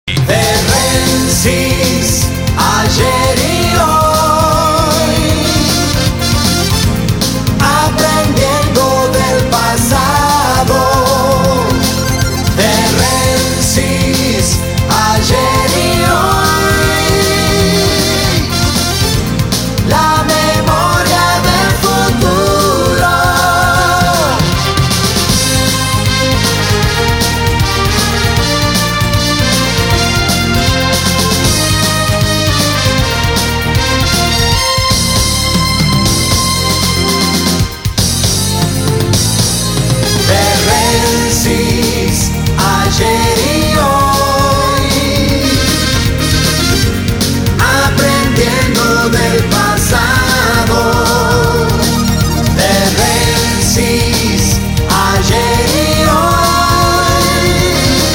Rensis, ayer y hoy, aprendiendo del pasado. Rensis, ayer y hoy, la memoria del futuro. Rensis, ayer y hoy, aprendiendo del pasado. Rensis, ayer y hoy,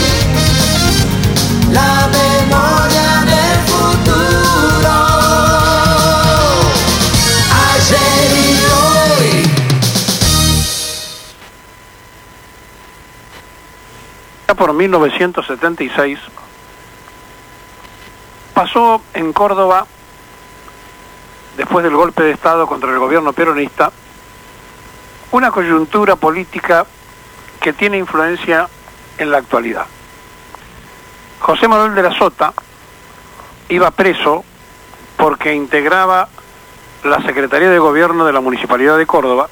la memoria del futuro. Ayer y hoy. Ya por 1976 pasó en Córdoba, después del golpe de Estado contra el gobierno peronista, una coyuntura política que tiene influencia en la actualidad. José Manuel de la Sota iba preso porque integraba la Secretaría de Gobierno de la Municipalidad de Córdoba,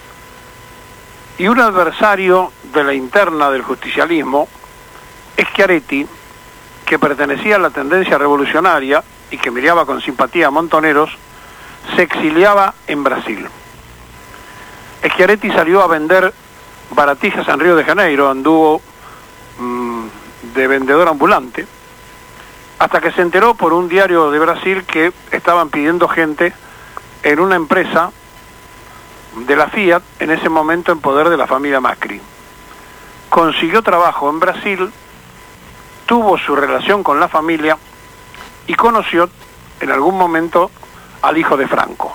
y un adversario de la interna del justicialismo, Schiaretti, que pertenecía a la tendencia revolucionaria y que miraba con simpatía a Montoneros, se exiliaba en Brasil. Schiaretti salió a vender baratijas en Río de Janeiro, anduvo de vendedor ambulante, hasta que se enteró por un diario de Brasil que estaban pidiendo gente en una empresa de la Fiat, en ese momento en poder de la familia Macri. Consiguió trabajo en Brasil, tuvo su relación con la familia y conoció en algún momento al hijo de Franco.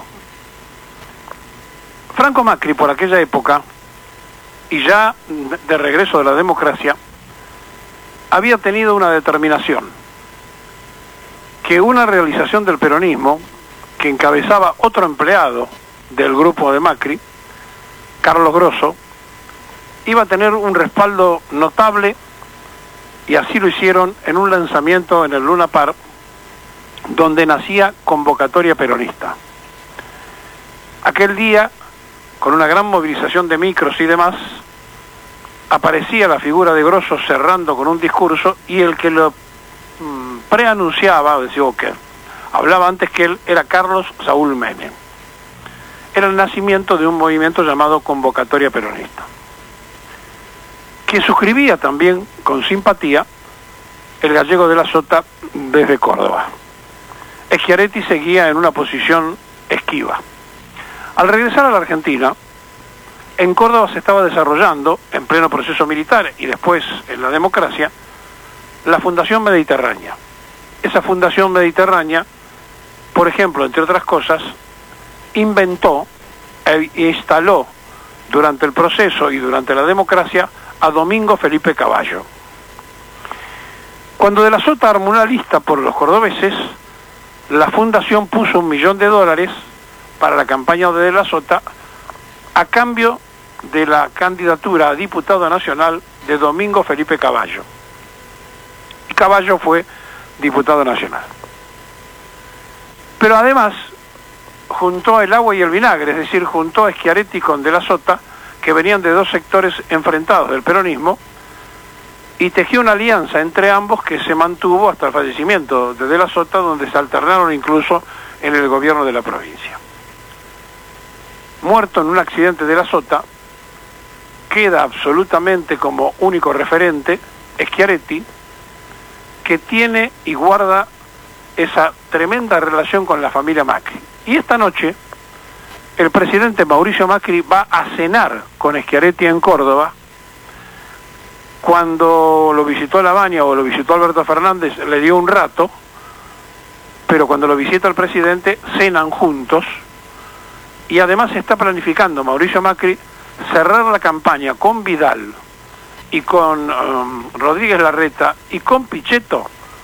Franco Macri, por aquella época, y ya de regreso de la democracia, había tenido una determinación, que una realización del peronismo que encabezaba otro empleado del grupo de Macri, Carlos Grosso, iba a tener un respaldo notable, y así lo hicieron en un lanzamiento en el Luna Park, donde nacía Convocatoria Peronista. Aquel día, con una gran movilización de micros y demás, aparecía la figura de Grosso cerrando con un discurso, y el que lo preanunciaba, que hablaba antes que él, era Carlos Saúl Menem. Era el nacimiento de un movimiento llamado Convocatoria Peronista, que suscribía también con simpatía el gallego de la Sota desde Córdoba. Schiaretti seguía en una posición esquiva. Al regresar a la Argentina, en Córdoba se estaba desarrollando, en pleno proceso militar y después en la democracia, la Fundación Mediterránea. Esa Fundación Mediterránea, por ejemplo, entre otras cosas, inventó e instaló durante el proceso y durante la democracia a Domingo Felipe Cavallo. Cuando de la Sota armó una lista por los cordobeses, la fundación puso $1 millón para la campaña de la Sota a cambio de la candidatura a diputado nacional de Domingo Felipe Cavallo. Y Cavallo fue diputado nacional. Pero además juntó el agua y el vinagre, es decir, juntó a Schiaretti con de la Sota, que venían de dos sectores enfrentados del peronismo, y tejió una alianza entre ambos que se mantuvo hasta el fallecimiento de la Sota, donde se alternaron incluso en el gobierno de la provincia. Muerto en un accidente de la Sota, queda absolutamente como único referente Schiaretti, que tiene y guarda esa tremenda relación con la familia Macri. Y esta noche, el presidente Mauricio Macri va a cenar con Schiaretti en Córdoba. Cuando lo visitó Lavagna o lo visitó Alberto Fernández, le dio un rato, pero cuando lo visita el presidente, cenan juntos, y además está planificando Mauricio Macri cerrar la campaña con Vidal y con Rodríguez Larreta y con Pichetto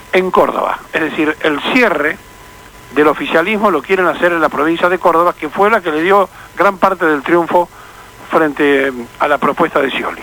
en Córdoba. Es decir, el cierre del oficialismo lo quieren hacer en la provincia de Córdoba, que fue la que le dio gran parte del triunfo frente a la propuesta de Scioli.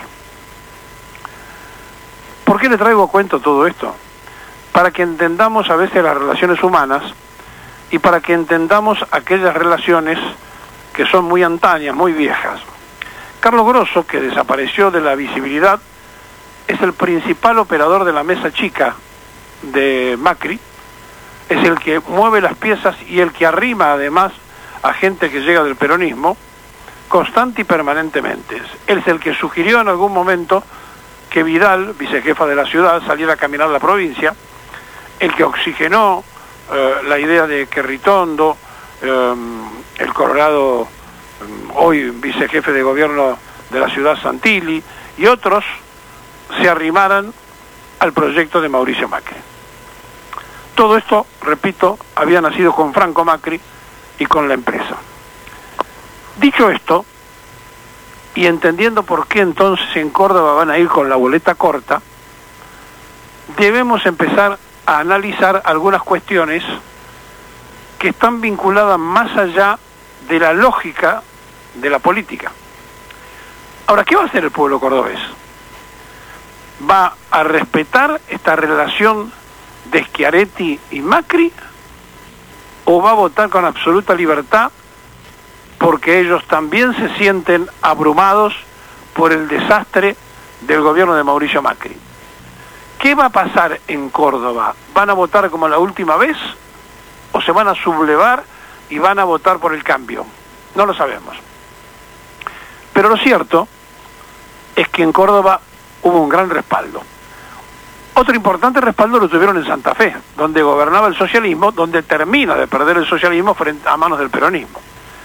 ¿Por qué le traigo a cuento todo esto? Para que entendamos a veces las relaciones humanas y para que entendamos aquellas relaciones que son muy antañas, muy viejas. Carlos Grosso, que desapareció de la visibilidad, es el principal operador de la mesa chica de Macri, es el que mueve las piezas y el que arrima además a gente que llega del peronismo, constante y permanentemente. Él es el que sugirió en algún momento que Vidal, vicejefa de la ciudad, saliera a caminar la provincia, el que oxigenó la idea de que Ritondo, el Colorado, hoy vicejefe de gobierno de la ciudad, Santilli, y otros se arrimaran al proyecto de Mauricio Macri. Todo esto, repito, había nacido con Franco Macri y con la empresa. Dicho esto, y entendiendo por qué entonces en Córdoba van a ir con la boleta corta, debemos empezar a analizar algunas cuestiones que están vinculadas más allá de la lógica de la política. Ahora, ¿qué va a hacer el pueblo cordobés? ¿Va a respetar esta relación de Schiaretti y Macri o va a votar con absoluta libertad porque ellos también se sienten abrumados por el desastre del gobierno de Mauricio Macri? ¿Qué va a pasar en Córdoba? ¿Van a votar como la última vez o se van a sublevar y van a votar por el cambio? No lo sabemos. Pero lo cierto es que en Córdoba hubo un gran respaldo. Otro importante respaldo lo tuvieron en Santa Fe, donde gobernaba el socialismo, donde termina de perder el socialismo frente a manos del peronismo.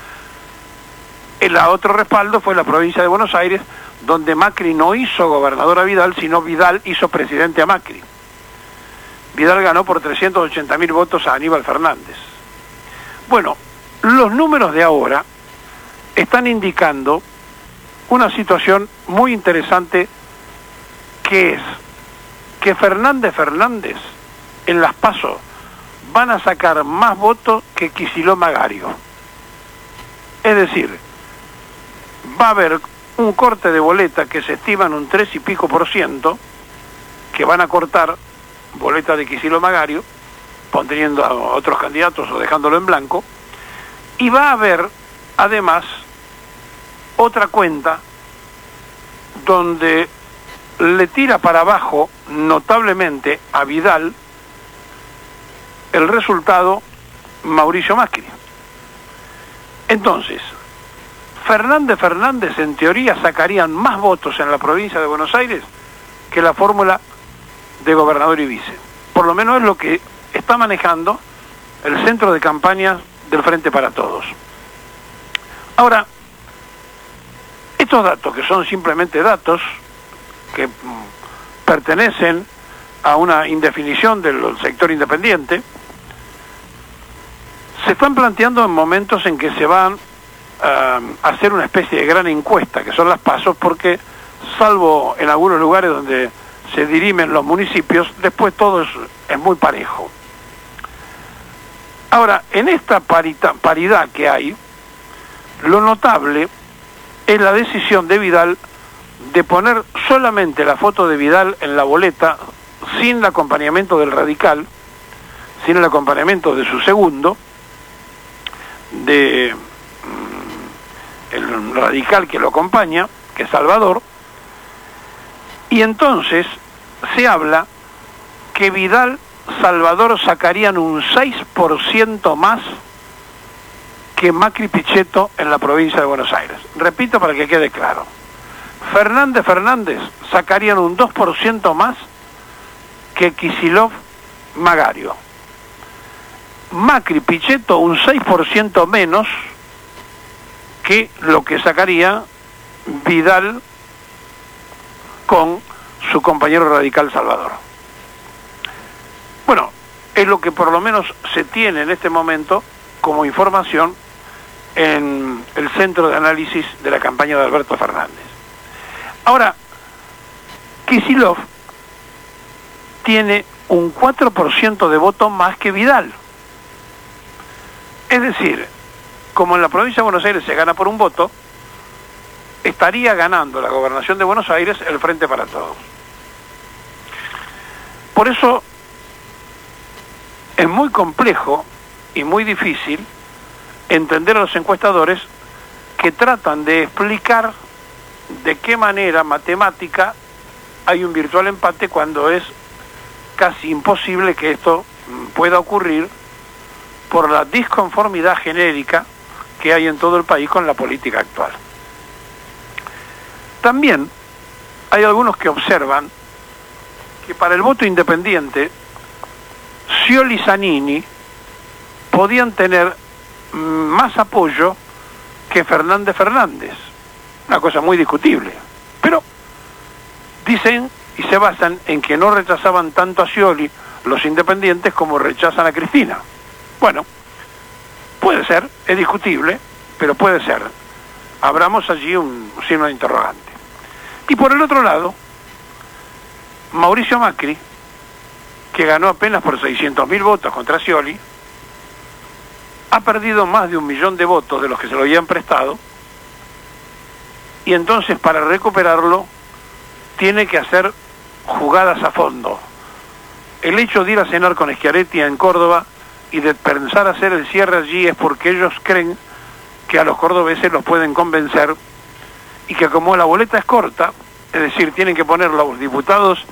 El otro respaldo fue la provincia de Buenos Aires, donde Macri no hizo gobernador a Vidal, sino Vidal hizo presidente a Macri. Vidal ganó por 380.000 votos a Aníbal Fernández. Bueno, los números de ahora están indicando una situación muy interesante, que es que Fernández en las PASO van a sacar más votos que Kicillof Magario. Es decir, va a haber un corte de boleta que se estima en un 3 y pico %, que van a cortar boleta de Kicillof Magario, poniendo a otros candidatos o dejándolo en blanco, y va a haber además otra cuenta donde le tira para abajo notablemente a Vidal el resultado Mauricio Macri. Entonces, Fernández en teoría sacarían más votos en la provincia de Buenos Aires que la fórmula de gobernador y vice. Por lo menos es lo que está manejando el centro de campaña del Frente para Todos. Ahora, estos datos, que son simplemente datos que pertenecen a una indefinición del sector independiente, se están planteando en momentos en que se van a hacer una especie de gran encuesta, que son las PASO, porque salvo en algunos lugares donde se dirimen los municipios, después todo es muy parejo. Ahora, en esta paridad que hay, lo notable es la decisión de Vidal de poner solamente la foto de Vidal en la boleta, sin el acompañamiento del radical, sin el acompañamiento de su segundo, de el radical que lo acompaña, que es Salvador, y entonces se habla que Vidal, Salvador sacarían un 6% más que Macri Pichetto en la provincia de Buenos Aires. Repito para que quede claro. Fernández sacarían un 2% más que Kicillof Magario. Macri Pichetto un 6% menos que lo que sacaría Vidal con su compañero radical Salvador. Bueno, es lo que por lo menos se tiene en este momento como información en el centro de análisis de la campaña de Alberto Fernández. Ahora, Kicillof tiene un 4% de voto más que Vidal. Es decir, como en la provincia de Buenos Aires se gana por un voto, estaría ganando la gobernación de Buenos Aires el Frente para Todos. Por eso es muy complejo y muy difícil entender a los encuestadores que tratan de explicar de qué manera matemática hay un virtual empate cuando es casi imposible que esto pueda ocurrir por la disconformidad genérica que hay en todo el país con la política actual. También hay algunos que observan que para el voto independiente, Scioli y Zanini podían tener más apoyo que Fernández Fernández, una cosa muy discutible, pero dicen y se basan en que no rechazaban tanto a Scioli los independientes como rechazan a Cristina. Bueno, puede ser, es discutible, pero puede ser. Abramos allí un signo de interrogante. Y por el otro lado, Mauricio Macri, que ganó apenas por 600.000 votos contra Scioli, ha perdido más de 1 millón de votos de los que se lo habían prestado, y entonces para recuperarlo tiene que hacer jugadas a fondo. El hecho de ir a cenar con Schiaretti en Córdoba y de pensar hacer el cierre allí es porque ellos creen que a los cordobeses los pueden convencer, y que como la boleta es corta, es decir, tienen que poner los diputados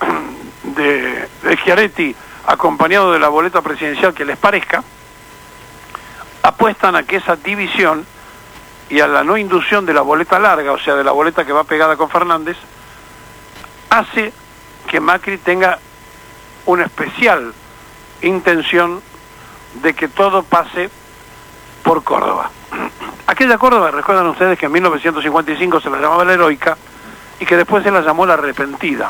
de Schiaretti acompañados de la boleta presidencial que les parezca, apuestan a que esa división y a la no inducción de la boleta larga, o sea, de la boleta que va pegada con Fernández, hace que Macri tenga una especial intención de que todo pase por Córdoba. Aquella Córdoba, recuerdan ustedes que en 1955 se la llamaba la heroica y que después se la llamó la arrepentida.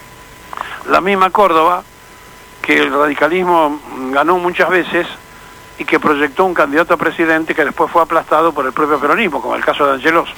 La misma Córdoba que el radicalismo ganó muchas veces y que proyectó un candidato a presidente que después fue aplastado por el propio peronismo, como el caso de Angelos.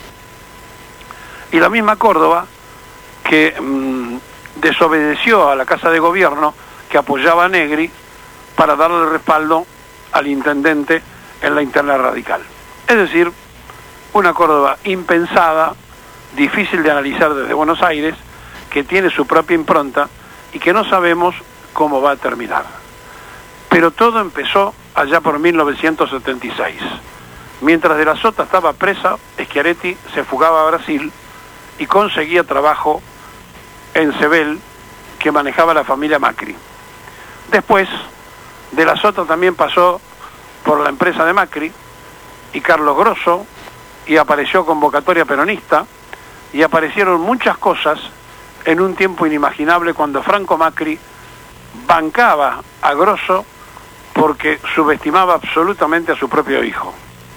Y la misma Córdoba que desobedeció a la Casa de Gobierno que apoyaba a Negri para darle respaldo al intendente en la interna radical. Es decir, una Córdoba impensada, difícil de analizar desde Buenos Aires, que tiene su propia impronta y que no sabemos cómo va a terminar. Pero todo empezó allá por 1976. Mientras De la Sota estaba presa, Schiaretti se fugaba a Brasil y conseguía trabajo en Sebel, que manejaba la familia Macri. Después, De la Sota también pasó por la empresa de Macri y Carlos Grosso, y apareció convocatoria peronista, y aparecieron muchas cosas en un tiempo inimaginable cuando Franco Macri bancaba a Grosso porque subestimaba absolutamente a su propio hijo.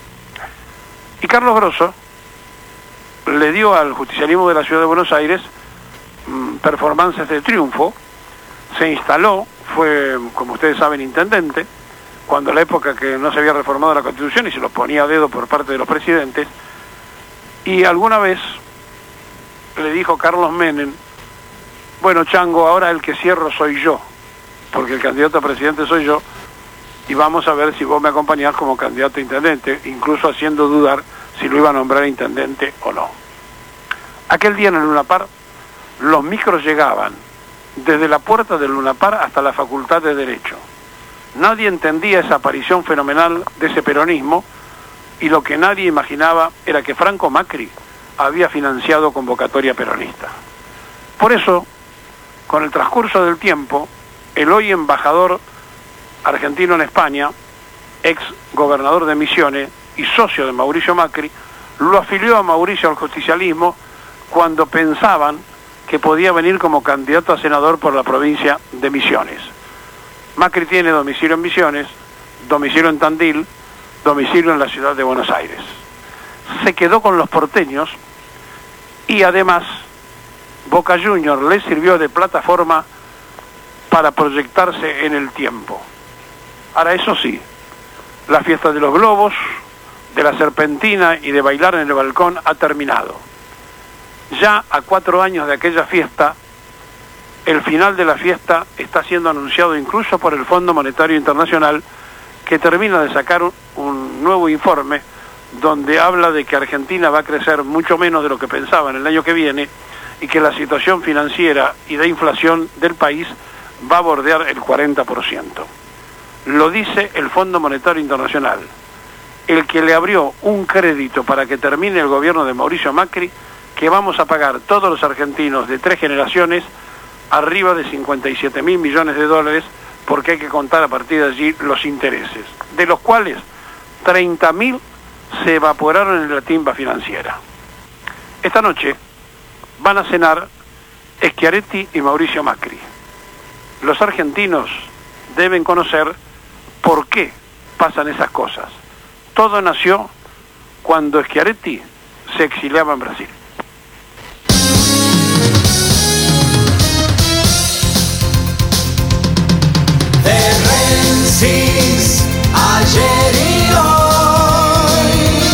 Y Carlos Grosso le dio al justicialismo de la Ciudad de Buenos Aires performances de triunfo, se instaló, fue, como ustedes saben, intendente, cuando en la época que no se había reformado la Constitución y se los ponía a dedo por parte de los presidentes, y alguna vez le dijo Carlos Menem: bueno, Chango, ahora el que cierro soy yo, porque el candidato a presidente soy yo, y vamos a ver si vos me acompañás como candidato a intendente, incluso haciendo dudar si lo iba a nombrar intendente o no. Aquel día en el Luna Park, los micros llegaban desde la puerta del Luna Park hasta la Facultad de Derecho. Nadie entendía esa aparición fenomenal de ese peronismo, y lo que nadie imaginaba era que Franco Macri había financiado convocatoria peronista. Por eso, con el transcurso del tiempo, el hoy embajador argentino en España, ex gobernador de Misiones y socio de Mauricio Macri, lo afilió a Mauricio al justicialismo cuando pensaban que podía venir como candidato a senador por la provincia de Misiones. Macri tiene domicilio en Misiones, domicilio en Tandil, domicilio en la ciudad de Buenos Aires. Se quedó con los porteños y además Boca Juniors le sirvió de plataforma para proyectarse en el tiempo. Ahora, eso sí, la fiesta de los globos, de la serpentina y de bailar en el balcón ha terminado. Ya a 4 años de aquella fiesta, el final de la fiesta está siendo anunciado incluso por el Fondo Monetario Internacional, que termina de sacar un nuevo informe donde habla de que Argentina va a crecer mucho menos de lo que pensaba en el año que viene y que la situación financiera y de inflación del país va a bordear el 40%. Lo dice el Fondo Monetario Internacional, el que le abrió un crédito para que termine el gobierno de Mauricio Macri, que vamos a pagar todos los argentinos de 3 generaciones arriba de 57.000 millones de dólares, porque hay que contar a partir de allí los intereses, de los cuales 30.000 se evaporaron en la timba financiera. Esta noche van a cenar Schiaretti y Mauricio Macri. Los argentinos deben conocer por qué pasan esas cosas. Todo nació cuando Schiaretti se exiliaba en Brasil. De Rensis, ayer y hoy,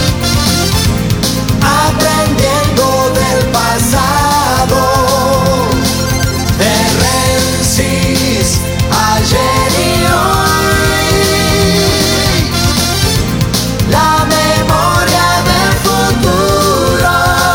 aprendiendo del pasado. De Rensis, ayer y hoy, la memoria del futuro.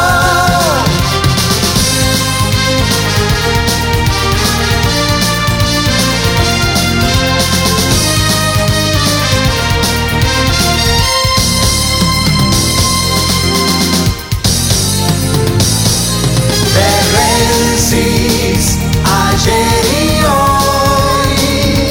Ayer y hoy,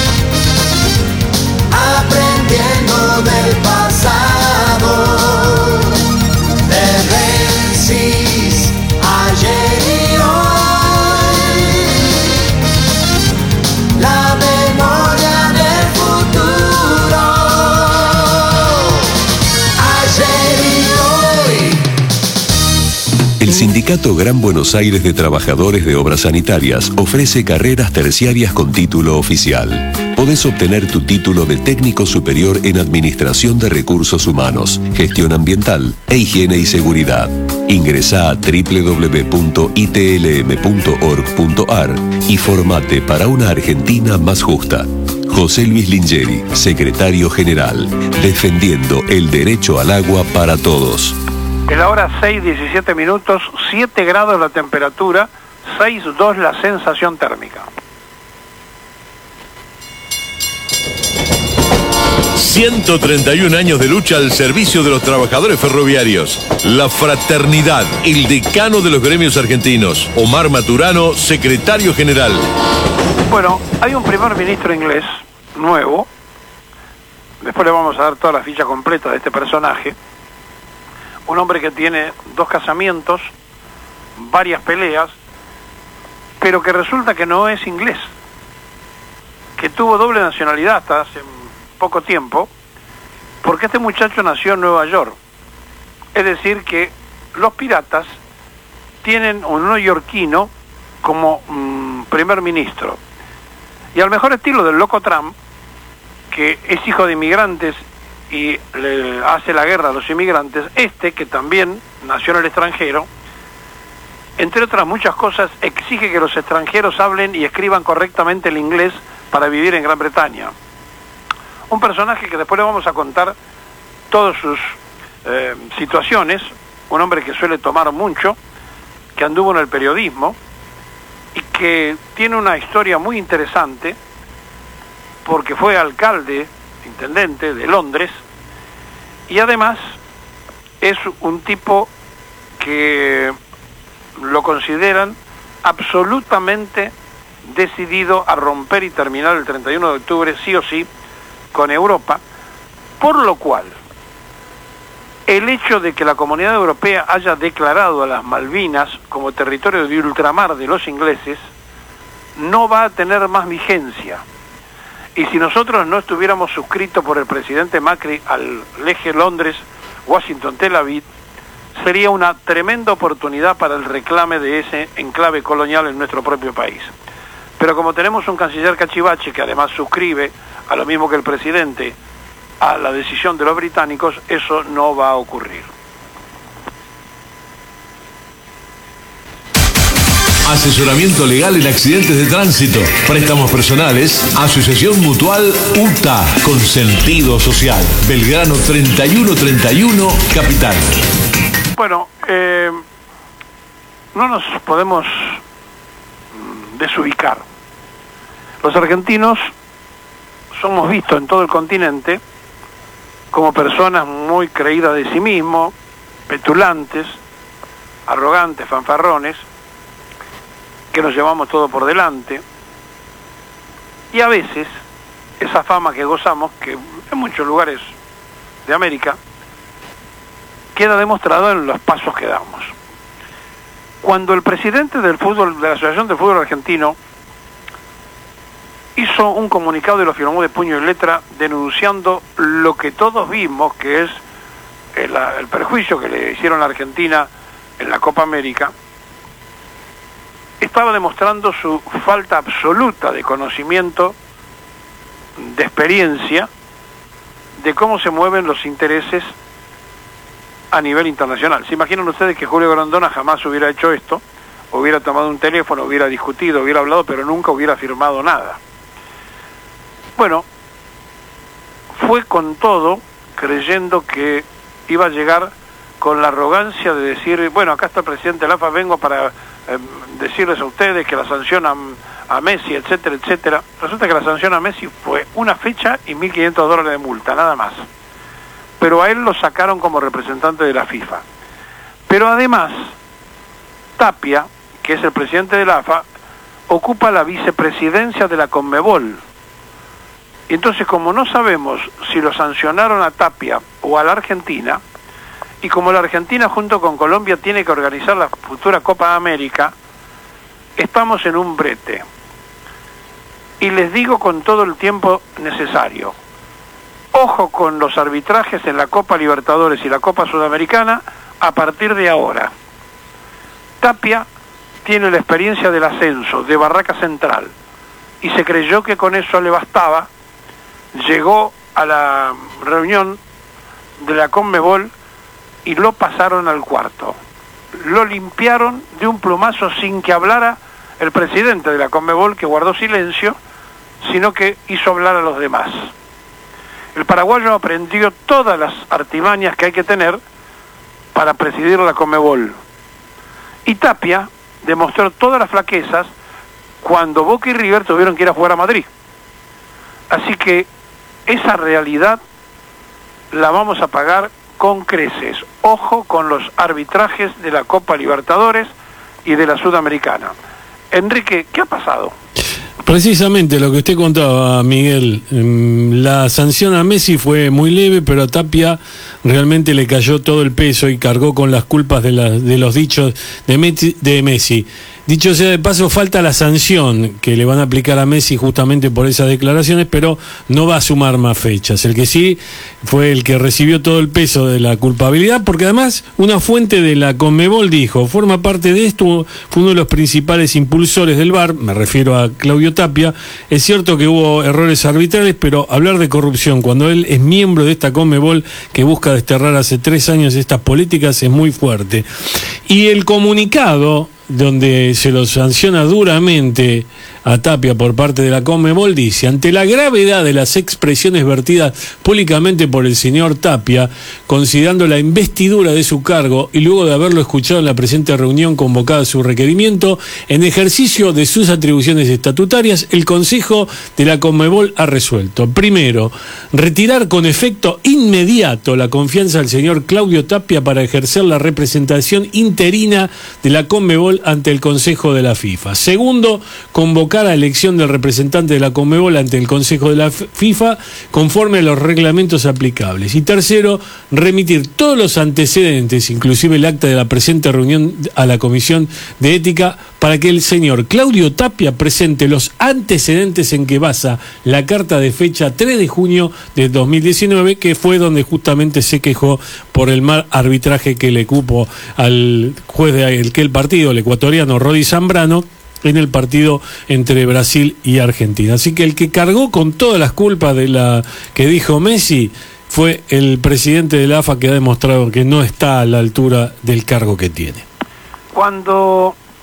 aprendiendo del pasado. De Rensis, ayer y hoy, la memoria del futuro. Ayer y hoy. El Sindicato Gran Buenos Aires de Trabajadores de Obras Sanitarias ofrece carreras terciarias con título oficial. Podés obtener tu título de técnico superior en Administración de Recursos Humanos, Gestión Ambiental e Higiene y Seguridad. Ingresá a www.itlm.org.ar y formate para una Argentina más justa. José Luis Lingeri, Secretario General, defendiendo el derecho al agua para todos. En la hora 6:17 minutos, 7 grados la temperatura, 6,2 la sensación térmica. 131 años de lucha al servicio de los trabajadores ferroviarios. La fraternidad, el decano de los gremios argentinos, Omar Maturano, secretario general. Bueno, hay un primer ministro inglés nuevo, después le vamos a dar toda la ficha completa de este personaje. Un hombre que tiene 2 casamientos, varias peleas, pero que resulta que no es inglés, que tuvo doble nacionalidad hasta hace poco tiempo, porque este muchacho nació en Nueva York. Es decir, que los piratas tienen un neoyorquino como primer ministro. Y al mejor estilo del loco Trump, que es hijo de inmigrantes y le hace la guerra a los inmigrantes, que también nació en el extranjero, entre otras muchas cosas, exige que los extranjeros hablen y escriban correctamente el inglés para vivir en Gran Bretaña. Un personaje que después le vamos a contar todas sus situaciones, un hombre que suele tomar mucho, que anduvo en el periodismo y que tiene una historia muy interesante porque fue alcalde, intendente de Londres, y además es un tipo que lo consideran absolutamente decidido a romper y terminar el 31 de octubre sí o sí con Europa, por lo cual el hecho de que la Comunidad Europea haya declarado a las Malvinas como territorio de ultramar de los ingleses no va a tener más vigencia. Y si nosotros no estuviéramos suscritos por el presidente Macri al eje Londres-Washington-Tel Aviv, sería una tremenda oportunidad para el reclame de ese enclave colonial en nuestro propio país. Pero como tenemos un canciller cachivache que además suscribe a lo mismo que el presidente a la decisión de los británicos, eso no va a ocurrir. asesoramiento legal en accidentes de tránsito, préstamos personales, asociación mutual UTA con sentido social. Belgrano 3131, Capital. Bueno, no nos podemos desubicar. Los argentinos somos vistos en todo el continente como personas muy creídas de sí mismos, petulantes, arrogantes, fanfarrones, que nos llevamos todo por delante, y a veces esa fama que gozamos, que en muchos lugares de América, queda demostrado en los pasos que damos. Cuando el presidente del fútbol, de la Asociación de Fútbol Argentino, hizo un comunicado y lo firmó de puño y letra denunciando lo que todos vimos, que es el perjuicio que le hicieron a la Argentina en la Copa América, estaba demostrando su falta absoluta de conocimiento, de experiencia, de cómo se mueven los intereses a nivel internacional. ¿Se imaginan ustedes que Julio Grondona jamás hubiera hecho esto? Hubiera tomado un teléfono, hubiera discutido, hubiera hablado, pero nunca hubiera firmado nada. Bueno, fue con todo, creyendo que iba a llegar con la arrogancia de decir, bueno, acá está el presidente de la AFA, vengo para decirles a ustedes que la sanción a Messi, etcétera, etcétera. Resulta que la sanción a Messi fue una fecha y $1.500 de multa, nada más. Pero a él lo sacaron como representante de la FIFA. Pero además, Tapia, que es el presidente de la AFA, ocupa la vicepresidencia de la Conmebol. Y entonces, como no sabemos si lo sancionaron a Tapia o a la Argentina, y como la Argentina junto con Colombia tiene que organizar la futura Copa América, estamos en un brete. Y les digo con todo el tiempo necesario, ojo con los arbitrajes en la Copa Libertadores y la Copa Sudamericana a partir de ahora. Tapia tiene la experiencia del ascenso de Barraca Central y se creyó que con eso le bastaba. Llegó a la reunión de la Conmebol y lo pasaron al cuarto. Lo limpiaron de un plumazo sin que hablara el presidente de la Conmebol, que guardó silencio, sino que hizo hablar a los demás. El paraguayo aprendió todas las artimañas que hay que tener para presidir la Conmebol. Y Tapia demostró todas las flaquezas cuando Boca y River tuvieron que ir a jugar a Madrid. Así que esa realidad la vamos a pagar con creces. Ojo con los arbitrajes de la Copa Libertadores y de la Sudamericana. Enrique, ¿qué ha pasado? Precisamente lo que usted contaba, Miguel, la sanción a Messi fue muy leve, pero a Tapia realmente le cayó todo el peso y cargó con las culpas de los dichos de Messi. Dicho sea de paso, falta la sanción que le van a aplicar a Messi justamente por esas declaraciones, pero no va a sumar más fechas. El que sí fue el que recibió todo el peso de la culpabilidad, porque además una fuente de la Conmebol dijo, forma parte de esto, fue uno de los principales impulsores del VAR, me refiero a Claudio Tapia. Es cierto que hubo errores arbitrales, pero hablar de corrupción cuando él es miembro de esta Conmebol que busca desterrar hace 3 años estas políticas es muy fuerte. Y el comunicado donde se lo sanciona duramente a Tapia por parte de la Conmebol dice: ante la gravedad de las expresiones vertidas públicamente por el señor Tapia, considerando la investidura de su cargo y luego de haberlo escuchado en la presente reunión convocada a su requerimiento, en ejercicio de sus atribuciones estatutarias, el Consejo de la Conmebol ha resuelto: primero, retirar con efecto inmediato la confianza del señor Claudio Tapia para ejercer la representación interina de la Conmebol ante el Consejo de la FIFA. Segundo, convocar a elección del representante de la Conmebol ante el Consejo de la FIFA conforme a los reglamentos aplicables. Y tercero, remitir todos los antecedentes, inclusive el acta de la presente reunión, a la Comisión de Ética para que el señor Claudio Tapia presente los antecedentes en que basa la carta de fecha 3 de junio de 2019, que fue donde justamente se quejó por el mal arbitraje que le cupo al juez de aquel partido, el ecuatoriano Rodi Zambrano, en el partido entre Brasil y Argentina. Así que el que cargó con todas las culpas de la que dijo Messi fue el presidente de la AFA, que ha demostrado que no está a la altura del cargo que tiene. Cuando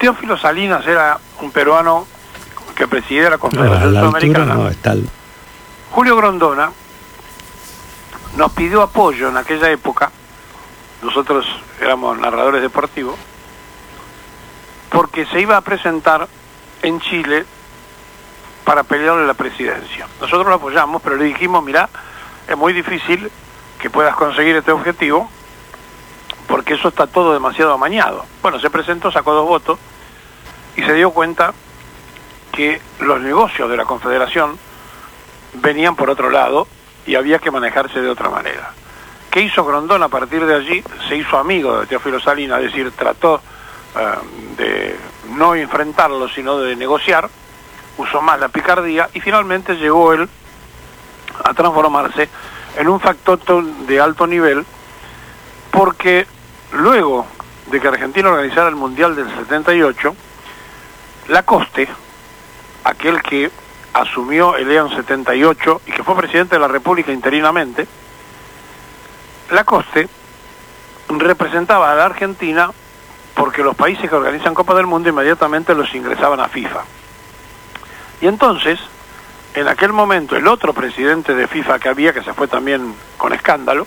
Teófilo Salinas era un peruano que presidía la No, a Confederación la altura Sudamericana. no está. Julio Grondona nos pidió apoyo en aquella época, nosotros éramos narradores deportivos, porque se iba a presentar en Chile para pelearle la presidencia. Nosotros lo apoyamos, pero le dijimos, mirá, es muy difícil que puedas conseguir este objetivo, porque eso está todo demasiado amañado. Bueno, se presentó, sacó 2 votos, y se dio cuenta que los negocios de la Confederación venían por otro lado, y había que manejarse de otra manera. ¿Qué hizo Grondona a partir de allí? Se hizo amigo de Teófilo Salinas, es decir, trató de no enfrentarlo, sino de negociar, usó más la picardía, y finalmente llegó él a transformarse en un factotum de alto nivel, porque luego de que Argentina organizara el Mundial del 78, Lacoste, aquel que asumió el EON 78 y que fue presidente de la República interinamente, Lacoste representaba a la Argentina porque los países que organizan Copa del Mundo inmediatamente los ingresaban a FIFA. Y entonces, en aquel momento, el otro presidente de FIFA que había, que se fue también con escándalo,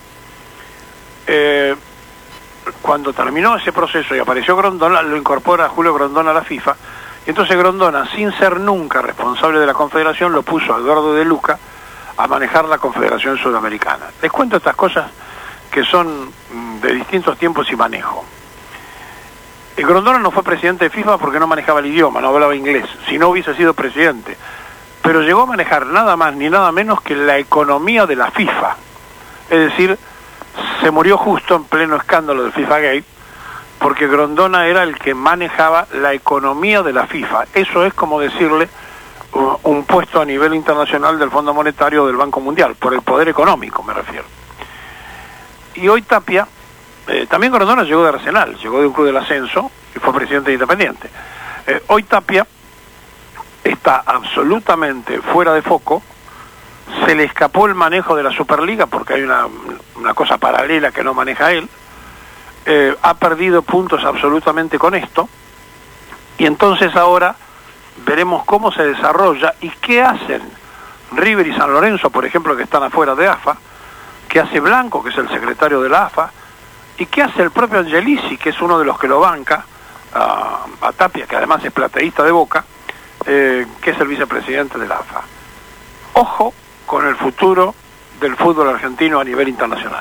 cuando terminó ese proceso y apareció Grondona, lo incorpora Julio Grondona a la FIFA, y entonces Grondona, sin ser nunca responsable de la Confederación, lo puso a Eduardo de Luca a manejar la Confederación Sudamericana. Les cuento estas cosas que son de distintos tiempos y manejo. Grondona no fue presidente de FIFA porque no manejaba el idioma, no hablaba inglés, si no hubiese sido presidente, pero llegó a manejar nada más ni nada menos que la economía de la FIFA. Es decir, se murió justo en pleno escándalo del FIFA Gate, porque Grondona era el que manejaba la economía de la FIFA. Eso es como decirle un puesto a nivel internacional del Fondo Monetario o del Banco Mundial, por el poder económico me refiero. Y hoy Tapia, también Grondona llegó de Arsenal, llegó de un club del ascenso y fue presidente de Independiente. Hoy Tapia está absolutamente fuera de foco, se le escapó el manejo de la Superliga porque hay una cosa paralela que no maneja él, ha perdido puntos absolutamente con esto, y entonces ahora veremos cómo se desarrolla y qué hacen River y San Lorenzo, por ejemplo, que están afuera de AFA, qué hace Blanco, que es el secretario de la AFA, y qué hace el propio Angelici, que es uno de los que lo banca, a Tapia, que además es plateísta de Boca, que es el vicepresidente de la AFA. Ojo con el futuro del fútbol argentino a nivel internacional.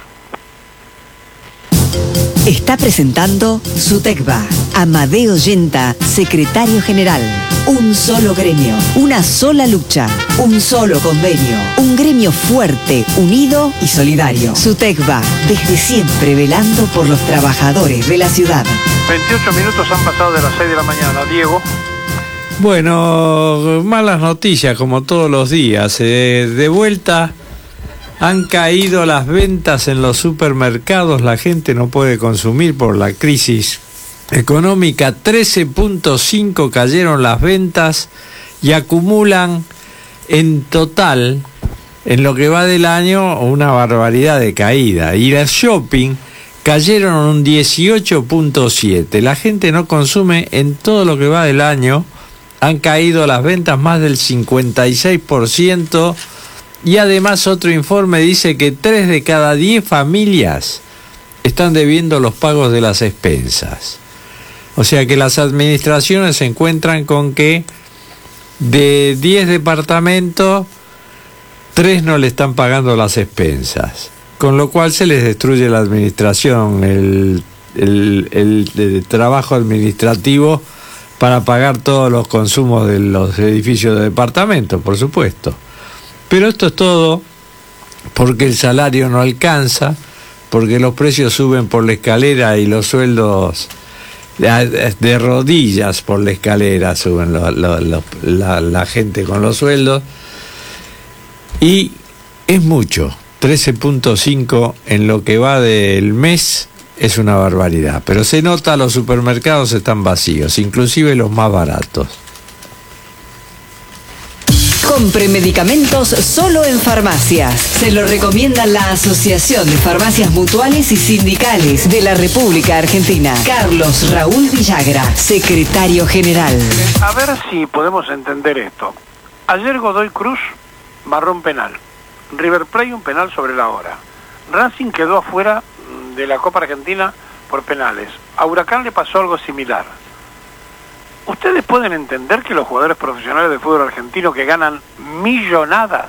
Está presentando Sutecba. Amadeo Yenta, secretario general. Un solo gremio, una sola lucha, un solo convenio. Un gremio fuerte, unido y solidario. Sutecba, desde siempre velando por los trabajadores de la ciudad. 28 minutos han pasado de las 6 de la mañana. Diego. Bueno, malas noticias como todos los días. De vuelta han caído las ventas en los supermercados, la gente no puede consumir por la crisis económica. 13.5 cayeron las ventas y acumulan en total, en lo que va del año, una barbaridad de caída. Y las shopping cayeron un 18.7. La gente no consume en todo lo que va del año. Han caído las ventas más del 56%. Y además otro informe dice que 3 de cada 10 familias están debiendo los pagos de las expensas. O sea que las administraciones se encuentran con que de 10 departamentos, 3 no le están pagando las expensas. Con lo cual se les destruye la administración, el trabajo administrativo para pagar todos los consumos de los edificios de departamentos, por supuesto. Pero esto es todo porque el salario no alcanza, porque los precios suben por la escalera y los sueldos de rodillas por la escalera suben la gente con los sueldos. Y es mucho, 13.5 en lo que va del mes es una barbaridad. Pero se nota, los supermercados están vacíos, inclusive los más baratos. Compre medicamentos solo en farmacias. Se lo recomienda la Asociación de Farmacias Mutuales y Sindicales de la República Argentina. Carlos Raúl Villagra, secretario general. A ver si podemos entender esto. Ayer Godoy Cruz, marrón penal. River Plate, un penal sobre la hora. Racing quedó afuera de la Copa Argentina por penales. A Huracán le pasó algo similar. ¿Ustedes pueden entender que los jugadores profesionales de fútbol argentino que ganan millonadas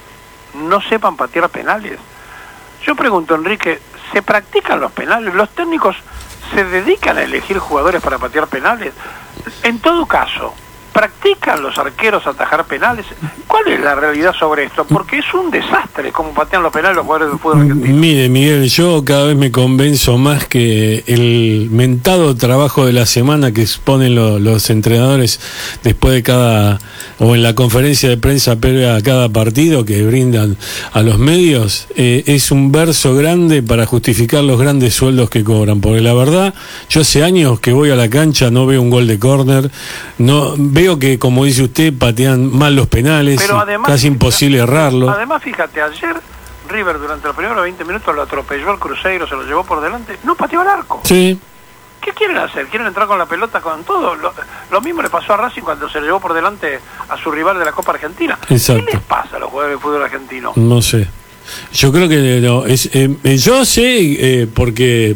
no sepan patear penales? Yo pregunto, Enrique, ¿se practican los penales? ¿Los técnicos se dedican a elegir jugadores para patear penales? En todo caso, ¿practican los arqueros a atajar penales? ¿Cuál es la realidad sobre esto? Porque es un desastre cómo patean los penales los jugadores del fútbol argentino. Mire, Miguel, yo cada vez me convenzo más que el mentado trabajo de la semana que exponen los entrenadores después de cada, o en la conferencia de prensa previa a cada partido que brindan a los medios, es un verso grande para justificar los grandes sueldos que cobran. Porque la verdad, yo hace años que voy a la cancha, no veo un gol de córner, no veo que, como dice usted, patean mal los penales, pero además, casi imposible errarlo. Además, fíjate, ayer River durante los primeros 20 minutos lo atropelló al Cruzeiro, se lo llevó por delante, no pateó al arco. Sí. ¿Qué quieren hacer? ¿Quieren entrar con la pelota con todo? Lo mismo le pasó a Racing cuando se le llevó por delante a su rival de la Copa Argentina. Exacto. ¿Qué les pasa a los jugadores de fútbol argentino? No sé. Yo creo que no, yo sé porque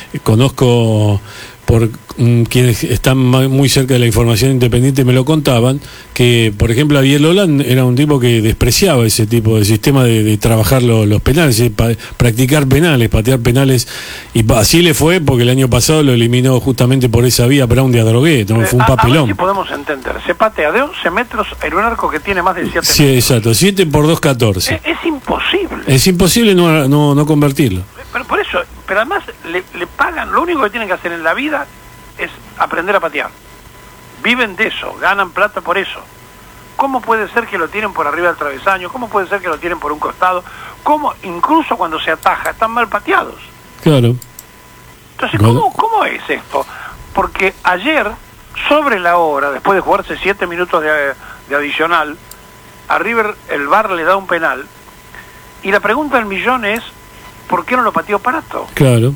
conozco por quienes están muy cerca de la información independiente, me lo contaban, que por ejemplo Ariel Holland era un tipo que despreciaba ese tipo de sistema de trabajar los penales, practicar penales, patear penales, y así le fue porque el año pasado lo eliminó justamente por esa vía Brown de Adroguet, ¿no? Fue un papelón. A ver si podemos entender, se patea de 11 metros en un arco que tiene más de 7 sí, metros. Exacto, 7 por 2, 14. Es imposible. Es imposible no convertirlo. Pero por eso, pero además le pagan, lo único que tienen que hacer en la vida es aprender a patear. Viven de eso, ganan plata por eso. ¿Cómo puede ser que lo tienen por arriba del travesaño? ¿Cómo puede ser que lo tienen por un costado? ¿Cómo incluso cuando se ataja están mal pateados? Claro. Entonces, ¿cómo es esto? Porque ayer, sobre la hora, después de jugarse 7 minutos de adicional, a River el VAR le da un penal, y la pregunta del millón es, ¿por qué no lo pateó Parato? Claro.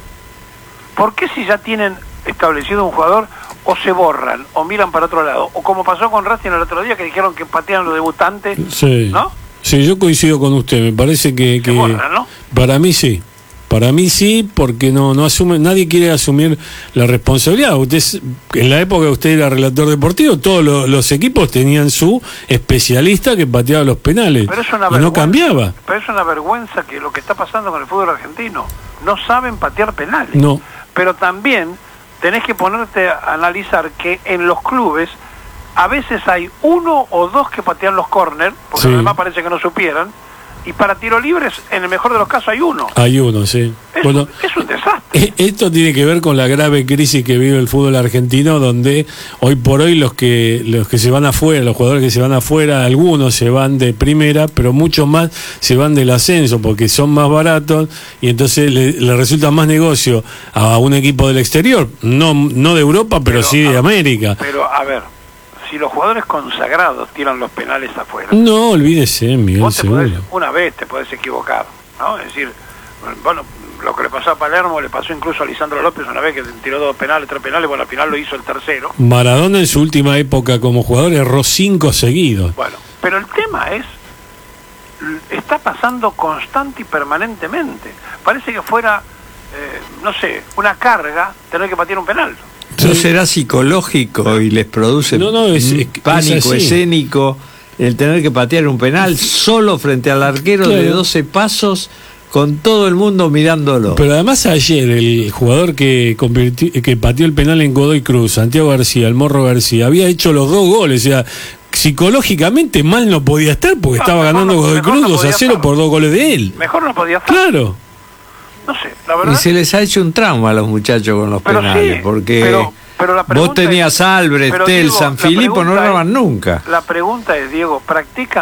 ¿Por qué si ya tienen establecido un jugador, o se borran, o miran para otro lado? O como pasó con Racing el otro día, que dijeron que patean los debutantes, sí. ¿no? Sí, yo coincido con usted, me parece que borran, ¿no? Para mí sí. Para mí sí, porque no asume, nadie quiere asumir la responsabilidad. Usted, en la época que usted era relator deportivo, todos los equipos tenían su especialista que pateaba los penales. Pero es una y no cambiaba. Pero es una vergüenza que lo que está pasando con el fútbol argentino. No saben patear penales. No. Pero también tenés que ponerte a analizar que en los clubes a veces hay 1 o 2 que patean los córner, porque sí. Los demás parece que no supieran. Y para tiro libres, en el mejor de los casos, hay 1. Hay 1, sí. Es un desastre. Esto tiene que ver con la grave crisis que vive el fútbol argentino, donde hoy por hoy los que se van afuera, los jugadores que se van afuera, algunos se van de primera, pero muchos más se van del ascenso porque son más baratos y entonces le resulta más negocio a un equipo del exterior, no de Europa, pero sí de América. Pero, a ver, si los jugadores consagrados tiran los penales afuera, no, olvídese, Miguel, vos seguro. Una vez te podés equivocar, ¿no? Es decir, bueno, lo que le pasó a Palermo le pasó incluso a Lisandro López una vez que tiró 2 penales, 3 penales, bueno, al final lo hizo el tercero. Maradona en su última época como jugador erró 5 seguidos. Bueno, pero el tema está pasando constante y permanentemente. Parece que fuera, no sé, una carga tener que patear un penal. ¿No será psicológico y les produce es pánico escénico el tener que patear un penal solo frente al arquero, claro, de 12 pasos con todo el mundo mirándolo? Pero además ayer el jugador que pateó el penal en Godoy Cruz, Santiago García, el Morro García, había hecho los 2 goles, o sea, psicológicamente mal no podía estar porque estaba ganando Godoy Cruz 2-0 por 2 goles de él. Mejor no podía estar. Claro. No sé, la verdad. Y se les ha hecho un trauma a los muchachos con los penales, sí, porque pero la vos tenías Albert, Tel, San Filipo, no erraban nunca. La pregunta es, Diego, ¿practican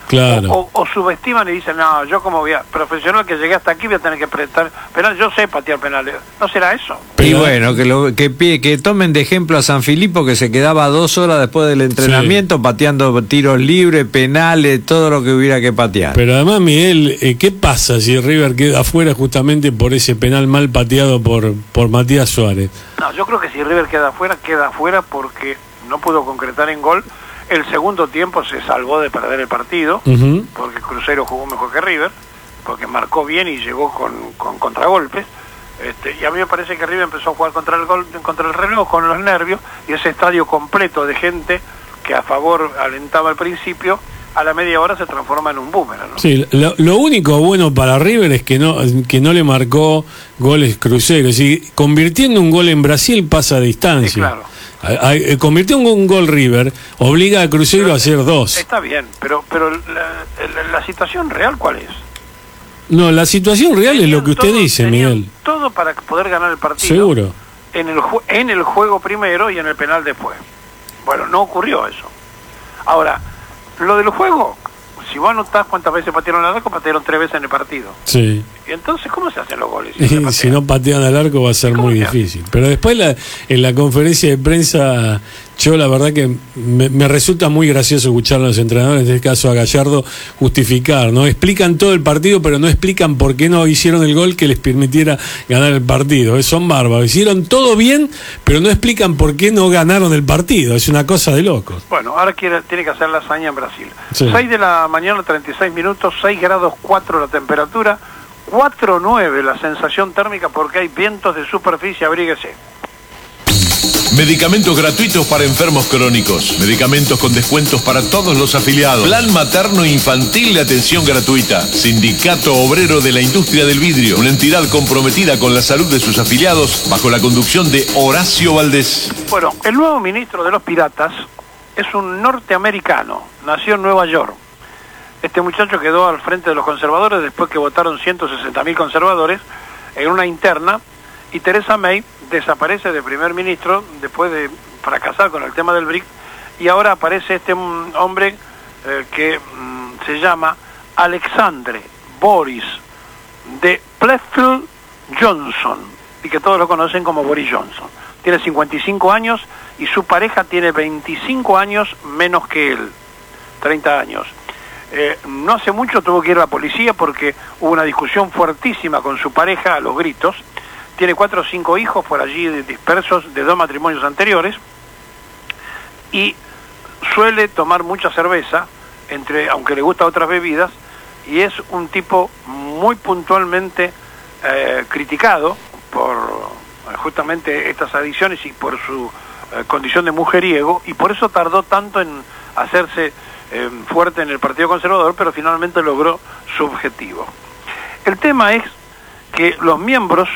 Claro. O subestiman y dicen, no, yo como profesional que llegué hasta aquí voy a tener que prestar penal, yo sé patear penales. ¿No será eso? Y bueno, que tomen de ejemplo a San Filipo, que se quedaba 2 horas después del entrenamiento pateando tiros libres, penales, todo lo que hubiera que patear. Pero además, Miguel, ¿qué pasa si River queda afuera justamente por ese penal mal pateado por Matías Suárez? No, yo creo que si River queda afuera porque no pudo concretar en gol. El segundo tiempo se salvó de perder el partido, porque Cruzeiro jugó mejor que River, porque marcó bien y llegó con contragolpes. Y a mí me parece que River empezó a jugar contra el reloj, con los nervios, y ese estadio completo de gente que a favor alentaba al principio, a la media hora se transforma en un boomerang, ¿no? Sí, lo único bueno para River es que no le marcó goles Cruzeiro. Si convirtiendo un gol en Brasil pasa a distancia. Sí, claro. Convirtió un gol River, obliga a Cruzeiro a hacer 2. Está bien, pero la situación real, ¿cuál es? No, la situación real es lo que usted dice, Miguel. Todo para poder ganar el partido. Seguro. En el juego primero y en el penal después. Bueno, no ocurrió eso. Ahora, lo del juego, si vos anotás cuántas veces patearon al arco, patearon 3 veces en el partido. Sí. Y entonces, ¿cómo se hacen los goles? Si no patean al arco va a ser muy difícil. Pero después en la conferencia de prensa, yo la verdad que me resulta muy gracioso escuchar a los entrenadores, en este caso a Gallardo, justificar, ¿no? Explican todo el partido, pero no explican por qué no hicieron el gol que les permitiera ganar el partido. Son bárbaros. Hicieron todo bien, pero no explican por qué no ganaron el partido. Es una cosa de locos. Bueno, ahora tiene que hacer la hazaña en Brasil. Sí. 6 de la mañana, 36 minutos, 6 grados 4 la temperatura, 4,9 la sensación térmica porque hay vientos de superficie, abríguese. Medicamentos gratuitos para enfermos crónicos. Medicamentos con descuentos para todos los afiliados. Plan materno infantil de atención gratuita. Sindicato Obrero de la Industria del Vidrio. Una entidad comprometida con la salud de sus afiliados bajo la conducción de Horacio Valdés. Bueno, el nuevo ministro de los piratas es un norteamericano. Nació en Nueva York. Este muchacho quedó al frente de los conservadores después que votaron 160.000 conservadores en una interna, y Theresa May desaparece de primer ministro después de fracasar con el tema del BRIC, y ahora aparece este hombre que se llama Alexandre Boris de Pletfield Johnson, y que todos lo conocen como Boris Johnson. Tiene 55 años y su pareja tiene 25 años menos que él, 30 años. No hace mucho tuvo que ir a la policía porque hubo una discusión fuertísima con su pareja a los gritos. Tiene 4 o 5 hijos por allí dispersos de 2 matrimonios anteriores, y suele tomar mucha cerveza, aunque le gusta otras bebidas, y es un tipo muy puntualmente criticado por justamente estas adicciones y por su condición de mujeriego, y por eso tardó tanto en hacerse fuerte en el Partido Conservador, pero finalmente logró su objetivo. El tema es que los miembros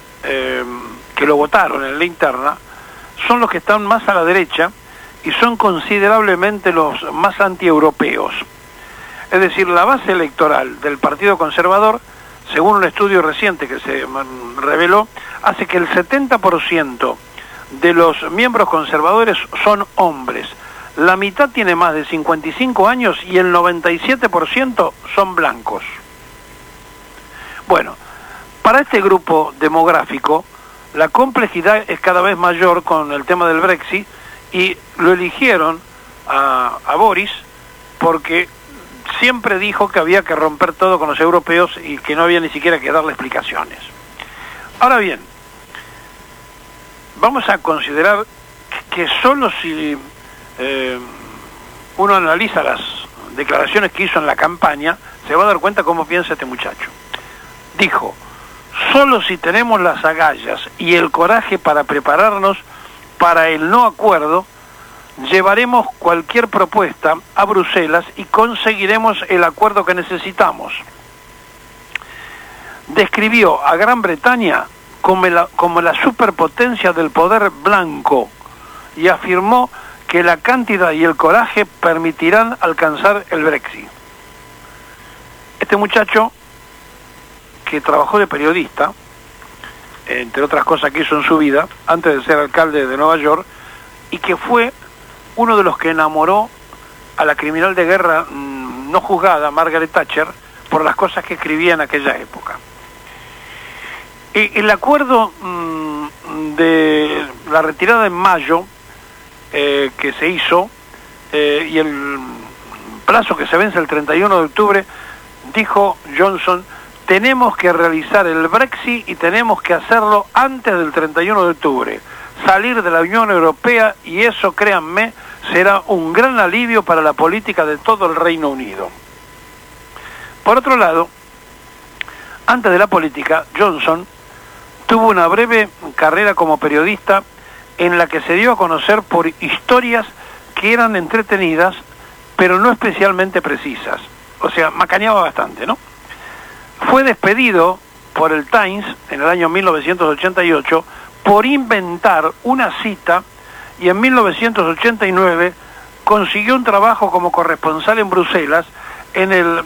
que lo votaron en la interna son los que están más a la derecha y son considerablemente los más antieuropeos. Es decir, la base electoral del Partido Conservador, según un estudio reciente que se reveló, hace que el 70% de los miembros conservadores son hombres. La mitad tiene más de 55 años y el 97% son blancos. Bueno, para este grupo demográfico, la complejidad es cada vez mayor con el tema del Brexit, y lo eligieron a Boris porque siempre dijo que había que romper todo con los europeos y que no había ni siquiera que darle explicaciones. Ahora bien, vamos a considerar que solo si uno analiza las declaraciones que hizo en la campaña, se va a dar cuenta cómo piensa este muchacho. Dijo: solo si tenemos las agallas y el coraje para prepararnos para el no acuerdo, llevaremos cualquier propuesta a Bruselas y conseguiremos el acuerdo que necesitamos. Describió a Gran Bretaña como la superpotencia del poder blanco y afirmó que la cantidad y el coraje permitirán alcanzar el Brexit. Este muchacho, que trabajó de periodista, entre otras cosas que hizo en su vida, antes de ser alcalde de Nueva York, y que fue uno de los que enamoró a la criminal de guerra no juzgada, Margaret Thatcher, por las cosas que escribía en aquella época. El acuerdo de la retirada en mayo que se hizo y el plazo que se vence el 31 de octubre, dijo Johnson, tenemos que realizar el Brexit y tenemos que hacerlo antes del 31 de octubre, salir de la Unión Europea, y eso, créanme, será un gran alivio para la política de todo el Reino Unido. Por otro lado, antes de la política, Johnson tuvo una breve carrera como periodista en la que se dio a conocer por historias que eran entretenidas, pero no especialmente precisas. O sea, macaneaba bastante, ¿no? Fue despedido por el Times en el año 1988 por inventar una cita, y en 1989 consiguió un trabajo como corresponsal en Bruselas en el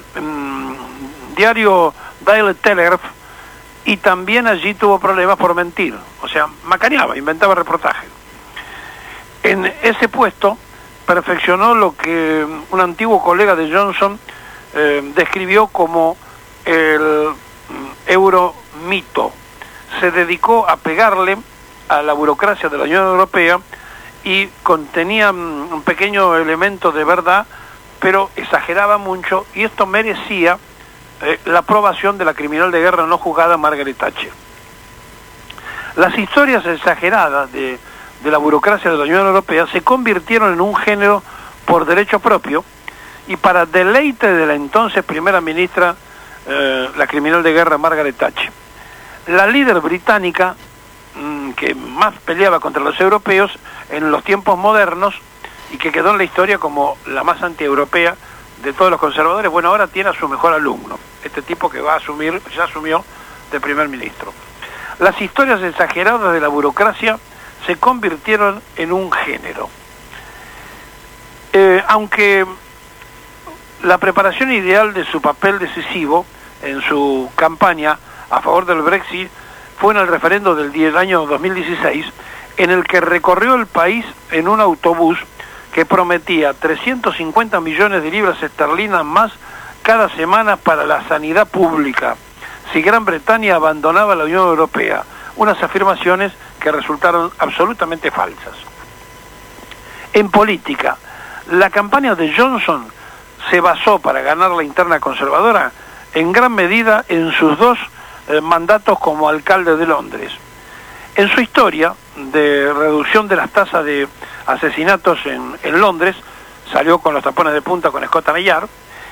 diario Daily Telegraph, y también allí tuvo problemas por mentir. O sea, macaneaba, inventaba reportajes. En ese puesto perfeccionó lo que un antiguo colega de Johnson describió como el euromito. Se dedicó a pegarle a la burocracia de la Unión Europea y contenía un pequeño elemento de verdad, pero exageraba mucho, y esto merecía la aprobación de la criminal de guerra no juzgada Margaret Thatcher. Las historias exageradas de la burocracia de la Unión Europea se convirtieron en un género por derecho propio, y para deleite de la entonces primera ministra, la criminal de guerra Margaret Thatcher. La líder británica que más peleaba contra los europeos en los tiempos modernos, y que quedó en la historia como la más antieuropea de todos los conservadores, bueno, ahora tiene a su mejor alumno, este tipo que va a asumir, ya asumió, de primer ministro. Las historias exageradas de la burocracia se convirtieron en un género. Aunque la preparación ideal de su papel decisivo en su campaña a favor del Brexit fue en el referendo del año 2016, en el que recorrió el país en un autobús que prometía 350 millones de libras esterlinas más cada semana para la sanidad pública si Gran Bretaña abandonaba la Unión Europea, unas afirmaciones que resultaron absolutamente falsas. En política, la campaña de Johnson se basó, para ganar la interna conservadora, en gran medida en sus dos mandatos como alcalde de Londres. En su historia de reducción de las tasas de asesinatos en Londres, salió con los tapones de punta con Scott Yard.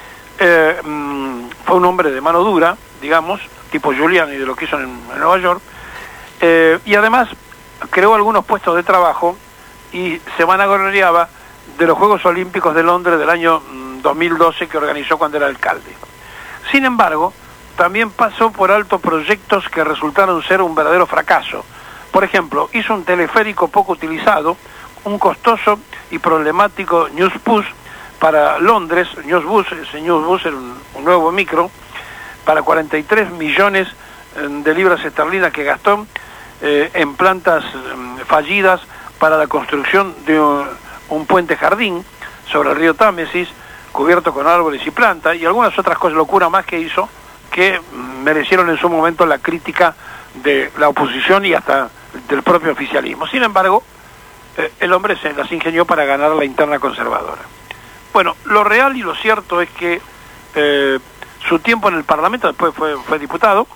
Fue un hombre de mano dura, digamos, tipo Giuliani de lo que hizo en Nueva York, y además creó algunos puestos de trabajo y se vanagloriaba de los Juegos Olímpicos de Londres del año 2012 que organizó cuando era alcalde. Sin embargo, también pasó por alto proyectos que resultaron ser un verdadero fracaso. Por ejemplo, hizo un teleférico poco utilizado, un costoso y problemático Newsbus para Londres. Newsbus era un nuevo micro, para 43 millones de libras esterlinas que gastó en plantas fallidas para la construcción de un puente jardín sobre el río Támesis, cubierto con árboles y plantas, y algunas otras cosas, locura más que hizo, que merecieron en su momento la crítica de la oposición y hasta del propio oficialismo. Sin embargo, el hombre se las ingenió para ganar la interna conservadora. Bueno, lo real y lo cierto es que su tiempo en el Parlamento, después fue diputado,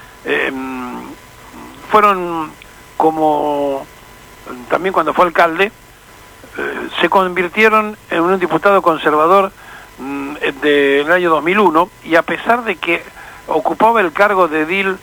fueron como también cuando fue alcalde, se convirtieron en un diputado conservador del año 2001, y a pesar de que ocupaba el cargo de edil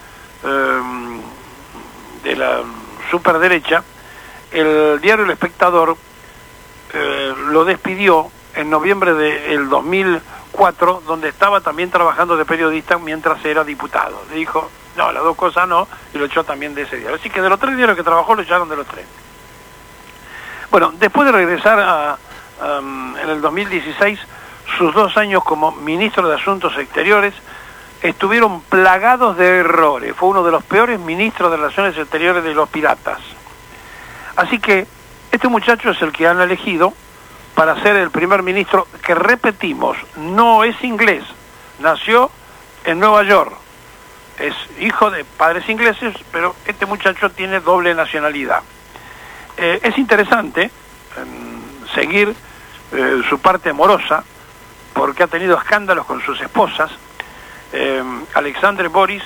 de la superderecha, el diario El Espectador lo despidió en noviembre del 2004, donde estaba también trabajando de periodista mientras era diputado. Le dijo, no, las dos cosas no, y lo echó también de ese diario. Así que de los 3 diarios que trabajó, lo echaron de los 3. Bueno, después de regresar en el 2016, sus 2 años como ministro de Asuntos Exteriores estuvieron plagados de errores. Fue uno de los peores ministros de Relaciones Exteriores de los piratas. Así que este muchacho es el que han elegido para ser el primer ministro, que repetimos, no es inglés, nació en Nueva York, es hijo de padres ingleses, pero este muchacho tiene doble nacionalidad. Es interesante seguir su parte amorosa, porque ha tenido escándalos con sus esposas. Alexandre Boris,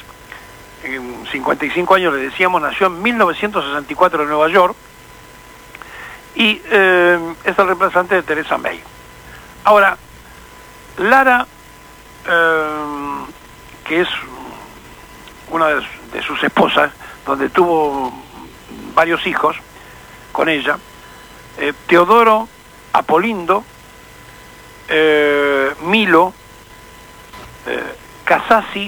55 años, le decíamos, nació en 1964 en Nueva York, y es el reemplazante de Theresa May. Ahora, Lara, que es una de sus esposas, donde tuvo varios hijos con ella, Teodoro, Apolindo, Milo, Casasi,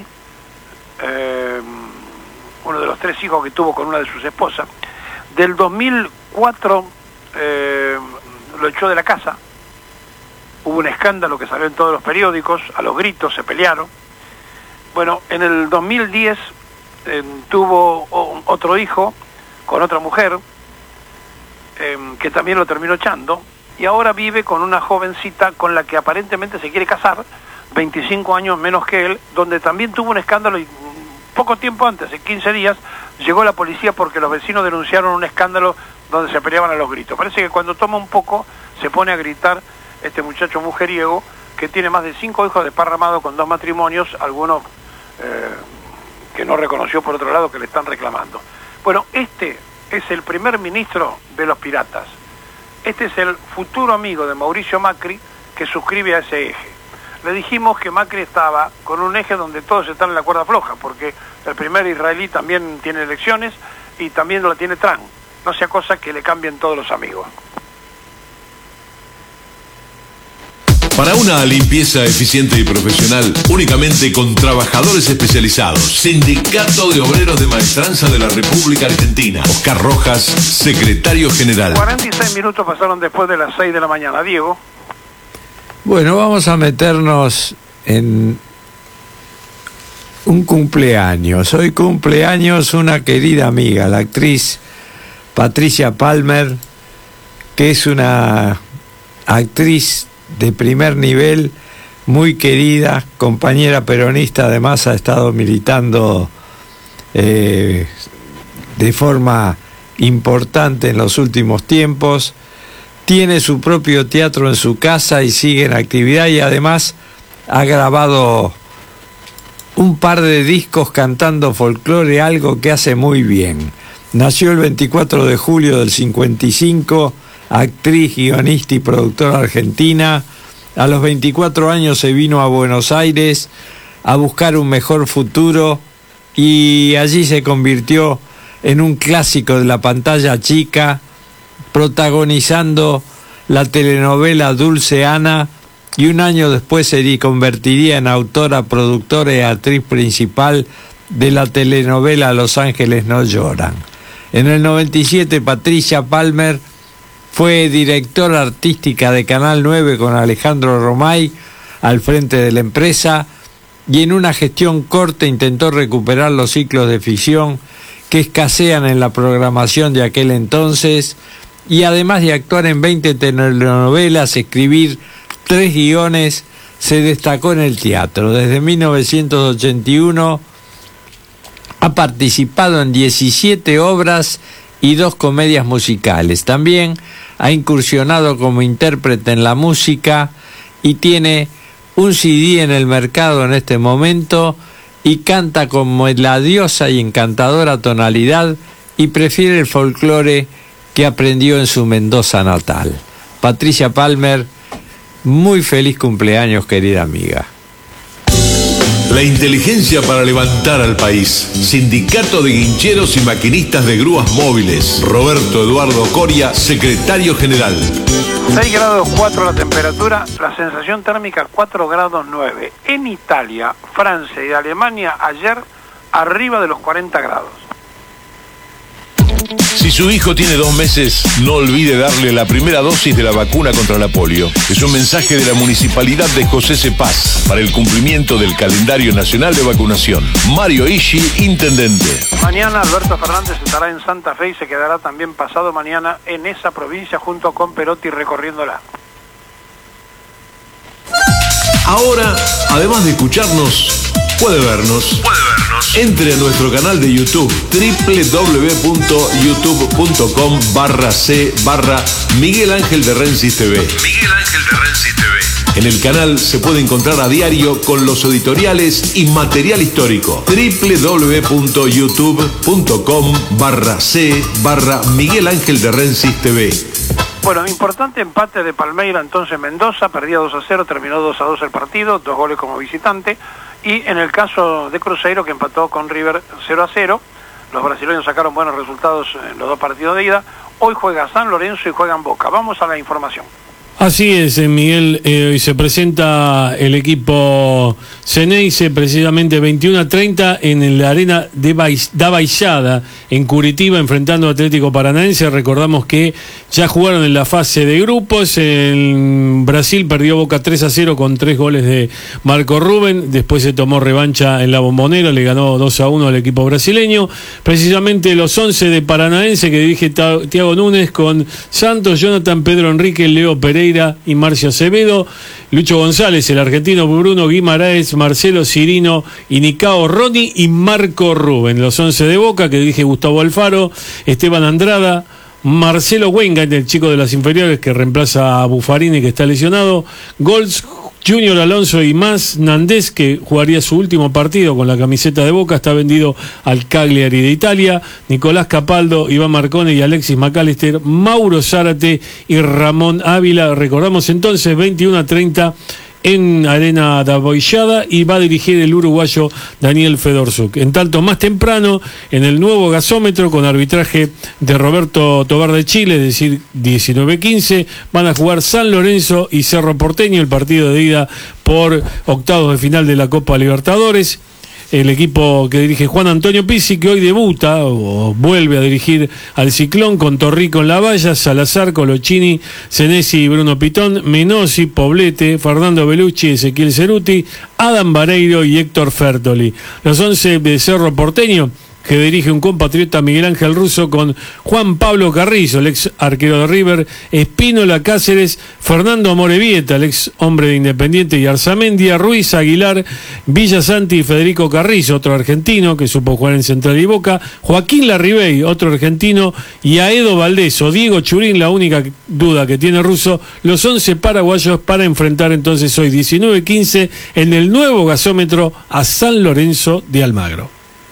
uno de los 3 hijos que tuvo con una de sus esposas. Del 2004 lo echó de la casa, hubo un escándalo que salió en todos los periódicos, a los gritos se pelearon. Bueno, en el 2010 tuvo otro hijo con otra mujer, que también lo terminó echando, y ahora vive con una jovencita con la que aparentemente se quiere casar, 25 años menos que él, donde también tuvo un escándalo, y poco tiempo antes, en 15 días, llegó la policía porque los vecinos denunciaron un escándalo donde se peleaban a los gritos. Parece que cuando toma un poco se pone a gritar este muchacho mujeriego, que tiene más de 5 hijos desparramados con 2 matrimonios, algunos que no reconoció por otro lado, que le están reclamando. Bueno, este es el primer ministro de los piratas. Este es el futuro amigo de Mauricio Macri, que suscribe a ese eje. Le dijimos que Macri estaba con un eje donde todos están en la cuerda floja, porque el primer israelí también tiene elecciones y también la tiene Trump. No sea cosa que le cambien todos los amigos. Para una limpieza eficiente y profesional, únicamente con trabajadores especializados. Sindicato de Obreros de Maestranza de la República Argentina. Oscar Rojas, secretario general. 46 minutos pasaron después de las 6 de la mañana. Diego. Bueno, vamos a meternos en un cumpleaños. Hoy cumpleaños una querida amiga, la actriz Patricia Palmer, que es una actriz de primer nivel, muy querida, compañera peronista, además ha estado militando de forma importante en los últimos tiempos. Tiene su propio teatro en su casa y sigue en actividad, y además ha grabado un par de discos cantando folclore, algo que hace muy bien. Nació el 24 de julio del 55, actriz, guionista y productora argentina. A los 24 años se vino a Buenos Aires a buscar un mejor futuro, y allí se convirtió en un clásico de la pantalla chica, protagonizando la telenovela Dulce Ana, y un año después se convertiría en autora, productora y actriz principal de la telenovela Los Ángeles no lloran. En el 97 Patricia Palmer fue directora artística de Canal 9 con Alejandro Romay al frente de la empresa, y en una gestión corta intentó recuperar los ciclos de ficción que escasean en la programación de aquel entonces, y además de actuar en 20 telenovelas, escribir 3 guiones, se destacó en el teatro. Desde 1981 ha participado en 17 obras y 2 comedias musicales. También ha incursionado como intérprete en la música y tiene un CD en el mercado en este momento, y canta con melodiosa y encantadora tonalidad, y prefiere el folclore que aprendió en su Mendoza natal. Patricia Palmer, muy feliz cumpleaños, querida amiga. La inteligencia para levantar al país. Sindicato de Guincheros y Maquinistas de Grúas Móviles. Roberto Eduardo Coria, secretario general. 6 grados 4 la temperatura, la sensación térmica 4 grados 9. En Italia, Francia y Alemania ayer arriba de los 40 grados. Si su hijo tiene 2 meses, no olvide darle la primera dosis de la vacuna contra la polio. Es un mensaje de la Municipalidad de José C. Paz para el cumplimiento del calendario nacional de vacunación. Mario Ishi, intendente. Mañana Alberto Fernández estará en Santa Fe y se quedará también pasado mañana en esa provincia junto con Perotti recorriéndola. Ahora, además de escucharnos, puede vernos. Entre a nuestro canal de YouTube, www.youtube.com/c/Miguel Ángel de Rensis TV. En el canal se puede encontrar a diario con los editoriales y material histórico. www.youtube.com/c/Miguel Ángel de Rensis TV. Bueno, importante empate de Palmeira entonces Mendoza, perdía 2-0, terminó 2-2 el partido, 2 goles como visitante. Y en el caso de Cruzeiro, que empató con River 0-0, los brasileños sacaron buenos resultados en los 2 partidos de ida. Hoy juega San Lorenzo y juegan Boca. Vamos a la información. Así es, Miguel, hoy se presenta el equipo Ceneice precisamente 21:30 en la arena de da Baixada en Curitiba, enfrentando a Atlético Paranaense. Recordamos que ya jugaron en la fase de grupos. En Brasil perdió Boca 3-0 con 3 goles de Marco Rubén. Después se tomó revancha en la Bombonera, le ganó 2-1 al equipo brasileño. Precisamente los 11 de Paranaense que dirige Thiago Núñez, con Santos, Jonathan, Pedro Enrique, Leo Pereira y Marcio Acevedo, Lucho González, el argentino, Bruno Guimaraes, Marcelo Cirino, Inicao Roni y Marco Rubén. Los 11 de Boca que dirige Gustavo Alfaro, Esteban Andrada, Marcelo Wenga, el chico de las inferiores que reemplaza a Buffarini, que está lesionado, Golds, Junior Alonso y más Nandés, que jugaría su último partido con la camiseta de Boca, está vendido al Cagliari de Italia, Nicolás Capaldo, Iván Marcone y Alexis McAllister, Mauro Zárate y Ramón Ávila. Recordamos entonces 21:30 en Arena da Baixada, y va a dirigir el uruguayo Daniel Fedorzuk. En tanto, más temprano, en el nuevo gasómetro, con arbitraje de Roberto Tobar de Chile, es decir, 19:15, van a jugar San Lorenzo y Cerro Porteño, el partido de ida por octavos de final de la Copa Libertadores. El equipo que dirige Juan Antonio Pizzi, que hoy debuta o vuelve a dirigir al Ciclón, con Torrico en la valla, Salazar, Colochini, Senesi y Bruno Pitón, Menosi, Poblete, Fernando Belucci, Ezequiel Ceruti, Adam Vareiro y Héctor Fertoli. Los 11 de Cerro Porteño, que dirige un compatriota, Miguel Ángel Russo, con Juan Pablo Carrizo, el ex arquero de River, Espínola Cáceres, Fernando Amorebieta, el ex hombre de Independiente, y Arzamendia, Ruiz Aguilar, Villasanti y Federico Carrizo, otro argentino que supo jugar en Central y Boca, Joaquín Larribey, otro argentino, y Aedo Valdés o Diego Churín, la única duda que tiene Russo. Los 11 paraguayos para enfrentar entonces hoy 19:15 en el nuevo gasómetro a San Lorenzo de Almagro.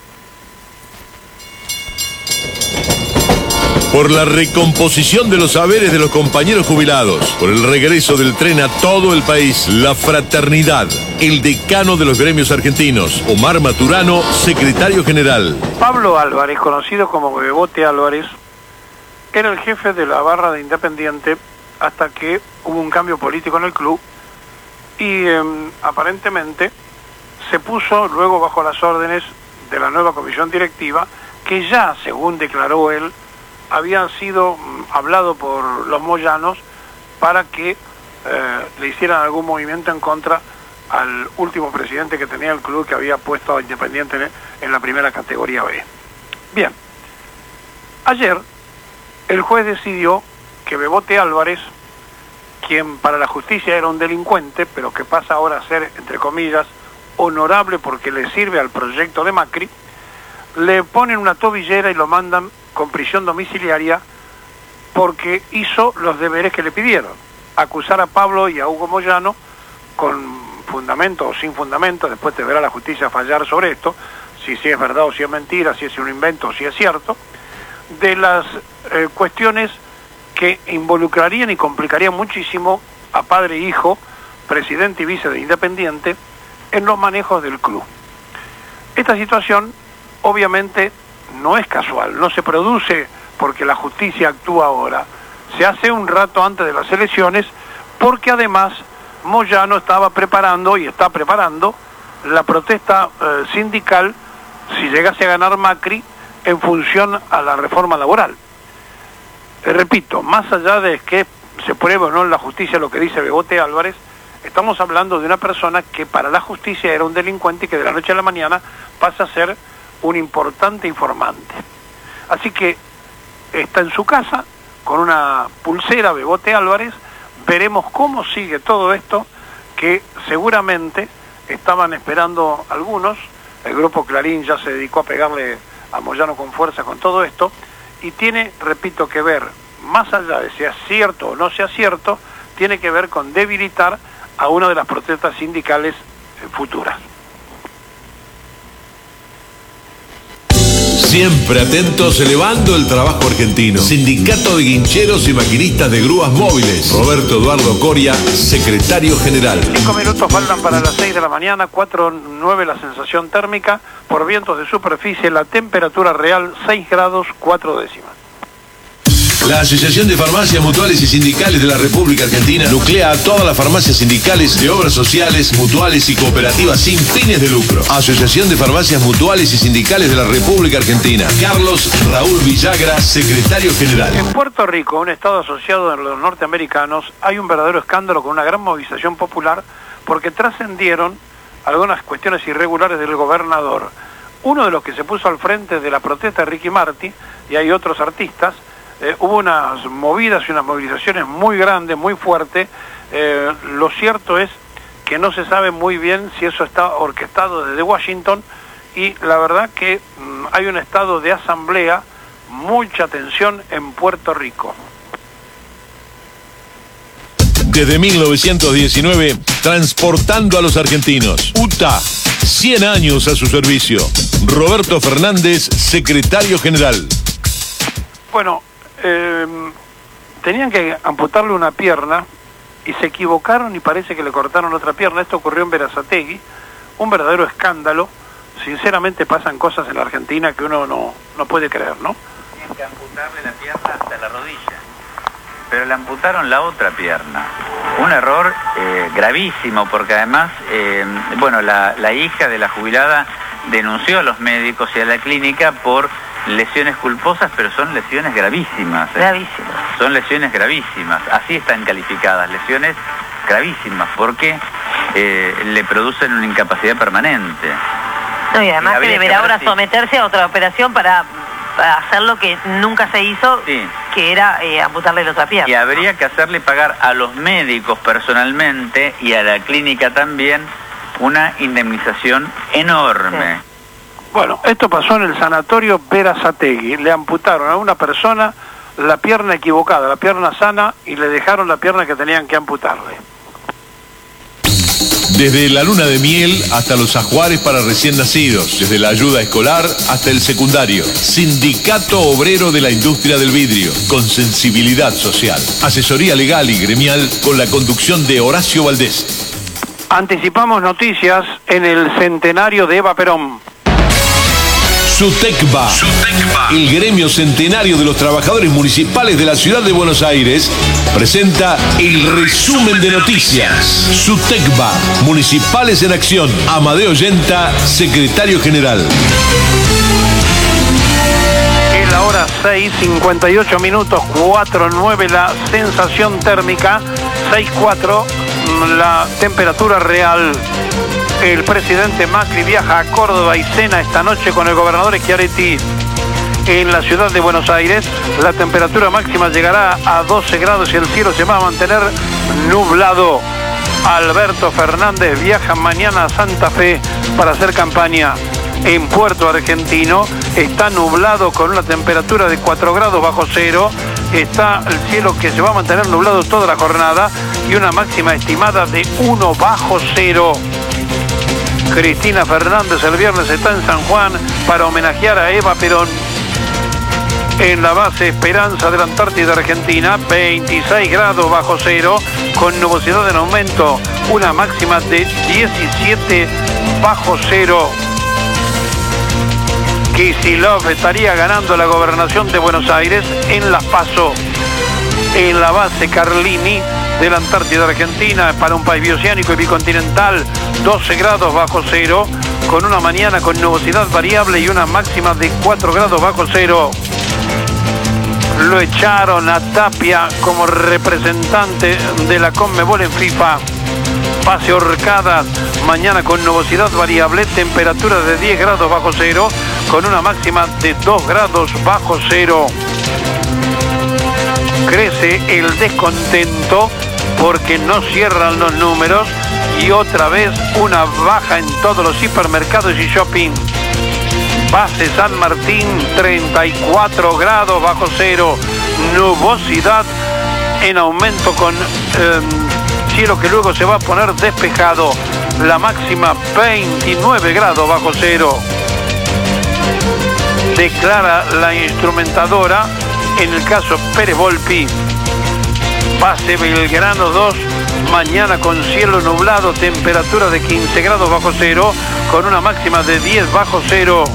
Por la recomposición de los saberes de los compañeros jubilados, por el regreso del tren a todo el país, la fraternidad, el decano de los gremios argentinos, Omar Maturano, secretario general. Pablo Álvarez, conocido como Bebote Álvarez, era el jefe de la barra de Independiente hasta que hubo un cambio político en el club y aparentemente se puso luego bajo las órdenes de la nueva comisión directiva, que ya, según declaró él, había sido hablado por los moyanos para que le hicieran algún movimiento en contra al último presidente que tenía el club, que había puesto a Independiente en la primera categoría B. Bien, ayer el juez decidió que Bebote Álvarez, quien para la justicia era un delincuente, pero que pasa ahora a ser, entre comillas, honorable porque le sirve al proyecto de Macri, le ponen una tobillera y lo mandan con prisión domiciliaria porque hizo los deberes que le pidieron: acusar a Pablo y a Hugo Moyano, con fundamento o sin fundamento, después deberá la justicia fallar sobre esto, si es verdad o si es mentira, si es un invento o si es cierto, de las cuestiones que involucrarían y complicarían muchísimo a padre e hijo, presidente y vice de Independiente, en los manejos del club. Esta situación obviamente no es casual, no se produce porque la justicia actúa ahora, se hace un rato antes de las elecciones, porque además Moyano estaba preparando y está preparando la protesta sindical si llegase a ganar Macri en función a la reforma laboral. Repito, más allá de que se pruebe o no en la justicia lo que dice Bebote Álvarez, estamos hablando de una persona que para la justicia era un delincuente y que de la noche a la mañana pasa a ser un importante informante. Así que está en su casa con una pulsera Bebote Álvarez. Veremos cómo sigue todo esto, que seguramente estaban esperando algunos. El grupo Clarín ya se dedicó a pegarle a Moyano con fuerza con todo esto, y tiene, repito, que ver, más allá de si es cierto o no sea cierto, tiene que ver con debilitar a una de las protestas sindicales futuras. Siempre atentos, elevando el trabajo argentino. Sindicato de Guincheros y Maquinistas de Grúas Móviles. Roberto Eduardo Coria, secretario general. 5 minutos faltan para las 6 de la mañana, 4:09 la sensación térmica, por vientos de superficie, la temperatura real 6 grados 4 décimas. La Asociación de Farmacias Mutuales y Sindicales de la República Argentina nuclea a todas las farmacias sindicales de obras sociales, mutuales y cooperativas sin fines de lucro. Asociación de Farmacias Mutuales y Sindicales de la República Argentina. Carlos Raúl Villagra, secretario general. En Puerto Rico, un estado asociado a los norteamericanos, hay un verdadero escándalo con una gran movilización popular porque trascendieron algunas cuestiones irregulares del gobernador. Uno de los que se puso al frente de la protesta de Ricky Martin, y hay otros artistas, hubo unas movidas y unas movilizaciones muy grandes, muy fuertes. Lo cierto es que no se sabe muy bien si eso está orquestado desde Washington, y la verdad que hay un estado de asamblea, mucha tensión en Puerto Rico. Desde 1919, transportando a los argentinos. UTA, 100 años a su servicio. Roberto Fernández, secretario general. Bueno, tenían que amputarle una pierna y se equivocaron y parece que le cortaron otra pierna. Esto ocurrió en Berazategui, un verdadero escándalo. Sinceramente pasan cosas en la Argentina que uno no puede creer, ¿no? Tienen que amputarle la pierna hasta la rodilla, pero le amputaron la otra pierna. Un error gravísimo, porque además, la hija de la jubilada denunció a los médicos y a la clínica por lesiones culposas, pero son lesiones gravísimas. Gravísimas. Son lesiones gravísimas, así están calificadas, lesiones gravísimas, porque le producen una incapacidad permanente. No, y además que deberá ahora someterse a otra operación para hacer lo que nunca se hizo, sí, que era amputarle la otra pierna. Y habría que hacerle pagar a los médicos personalmente y a la clínica también una indemnización enorme. Sí. Bueno, esto pasó en el sanatorio Berazategui. Le amputaron a una persona la pierna equivocada, la pierna sana, y le dejaron la pierna que tenían que amputarle. Desde la luna de miel hasta los ajuares para recién nacidos, desde la ayuda escolar hasta el secundario. Sindicato Obrero de la Industria del Vidrio, con sensibilidad social. Asesoría legal y gremial con la conducción de Horacio Valdés. Anticipamos noticias en el centenario de Eva Perón. SUTECBA, el gremio centenario de los trabajadores municipales de la ciudad de Buenos Aires, presenta el resumen de noticias. SUTECBA, Municipales en Acción. Amadeo Yenta, secretario general. Es la hora 6:58 minutos, 4:09 la sensación térmica, 6:04 la temperatura real. El presidente Macri viaja a Córdoba y cena esta noche con el gobernador Schiaretti. En la ciudad de Buenos Aires, la temperatura máxima llegará a 12 grados y el cielo se va a mantener nublado. Alberto Fernández viaja mañana a Santa Fe para hacer campaña. En Puerto Argentino está nublado con una temperatura de 4 grados bajo cero. Está el cielo que se va a mantener nublado toda la jornada y una máxima estimada de 1 bajo cero. Cristina Fernández el viernes está en San Juan para homenajear a Eva Perón. En la base Esperanza de la Antártida Argentina, 26 grados bajo cero, con nubosidad en aumento, una máxima de 17 bajo cero. Kicillof estaría ganando la gobernación de Buenos Aires en las PASO. En la base Carlini de la Antártida Argentina, para un país bioceánico y bicontinental, 12 grados bajo cero, con una mañana con nubosidad variable y una máxima de 4 grados bajo cero. Lo echaron a Tapia como representante de la Conmebol en FIFA. Pase Orcadas, mañana con nubosidad variable, temperatura de 10 grados bajo cero, con una máxima de 2 grados bajo cero. Crece el descontento porque no cierran los números y otra vez una baja en todos los hipermercados y shopping. Base San Martín, 34 grados bajo cero, nubosidad en aumento con cielo que luego se va a poner despejado. La máxima 29 grados bajo cero. Declara la instrumentadora en el caso Pérez Volpi. Base Belgrano 2, mañana con cielo nublado, temperatura de 15 grados bajo cero, con una máxima de 10 bajo cero.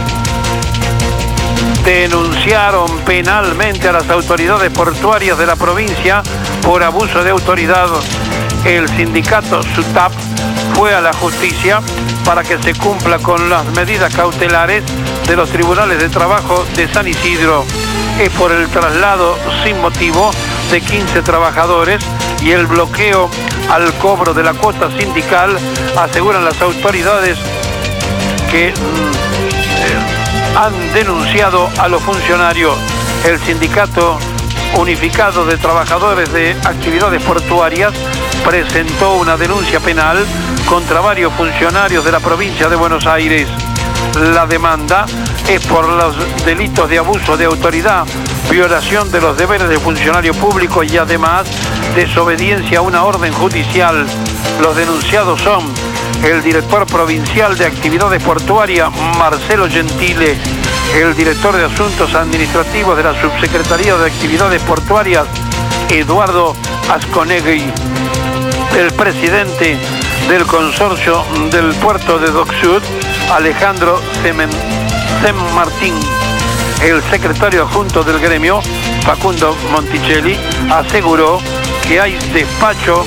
Denunciaron penalmente a las autoridades portuarias de la provincia por abuso de autoridad. El sindicato SUTAP fue a la justicia para que se cumpla con las medidas cautelares de los tribunales de trabajo de San Isidro. Es por el traslado sin motivo de 15 trabajadores y el bloqueo al cobro de la cuota sindical, aseguran las autoridades que han denunciado a los funcionarios. El Sindicato Unificado de Trabajadores de Actividades Portuarias presentó una denuncia penal contra varios funcionarios de la provincia de Buenos Aires. La demanda es por los delitos de abuso de autoridad, violación de los deberes de funcionario público y además desobediencia a una orden judicial. Los denunciados son el director provincial de Actividades Portuarias, Marcelo Gentile, el director de Asuntos Administrativos de la Subsecretaría de Actividades Portuarias, Eduardo Asconegui, el presidente del consorcio del puerto de Dock Sud, Alejandro Sem Martín. El secretario adjunto del gremio, Facundo Monticelli, aseguró que hay despacho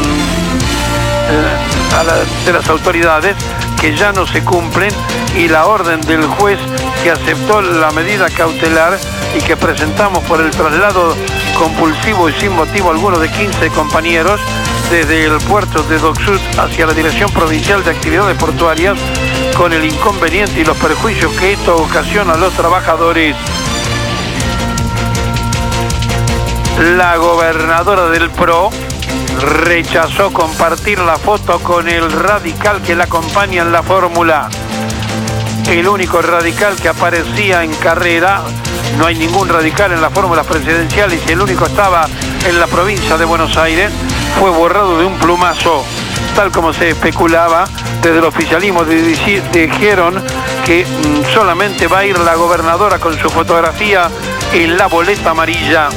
de las autoridades que ya no se cumplen y la orden del juez que aceptó la medida cautelar y que presentamos por el traslado compulsivo y sin motivo alguno de 15 compañeros desde el puerto de Dock Sud hacia la Dirección Provincial de Actividades Portuarias, con el inconveniente y los perjuicios que esto ocasiona a los trabajadores. La gobernadora del PRO rechazó compartir la foto con el radical que la acompaña en la fórmula. El único radical que aparecía en carrera, no hay ningún radical en las fórmulas presidenciales y el único estaba en la provincia de Buenos Aires, fue borrado de un plumazo, tal como se especulaba. Desde el oficialismo dijeron que solamente va a ir la gobernadora con su fotografía en la boleta amarilla.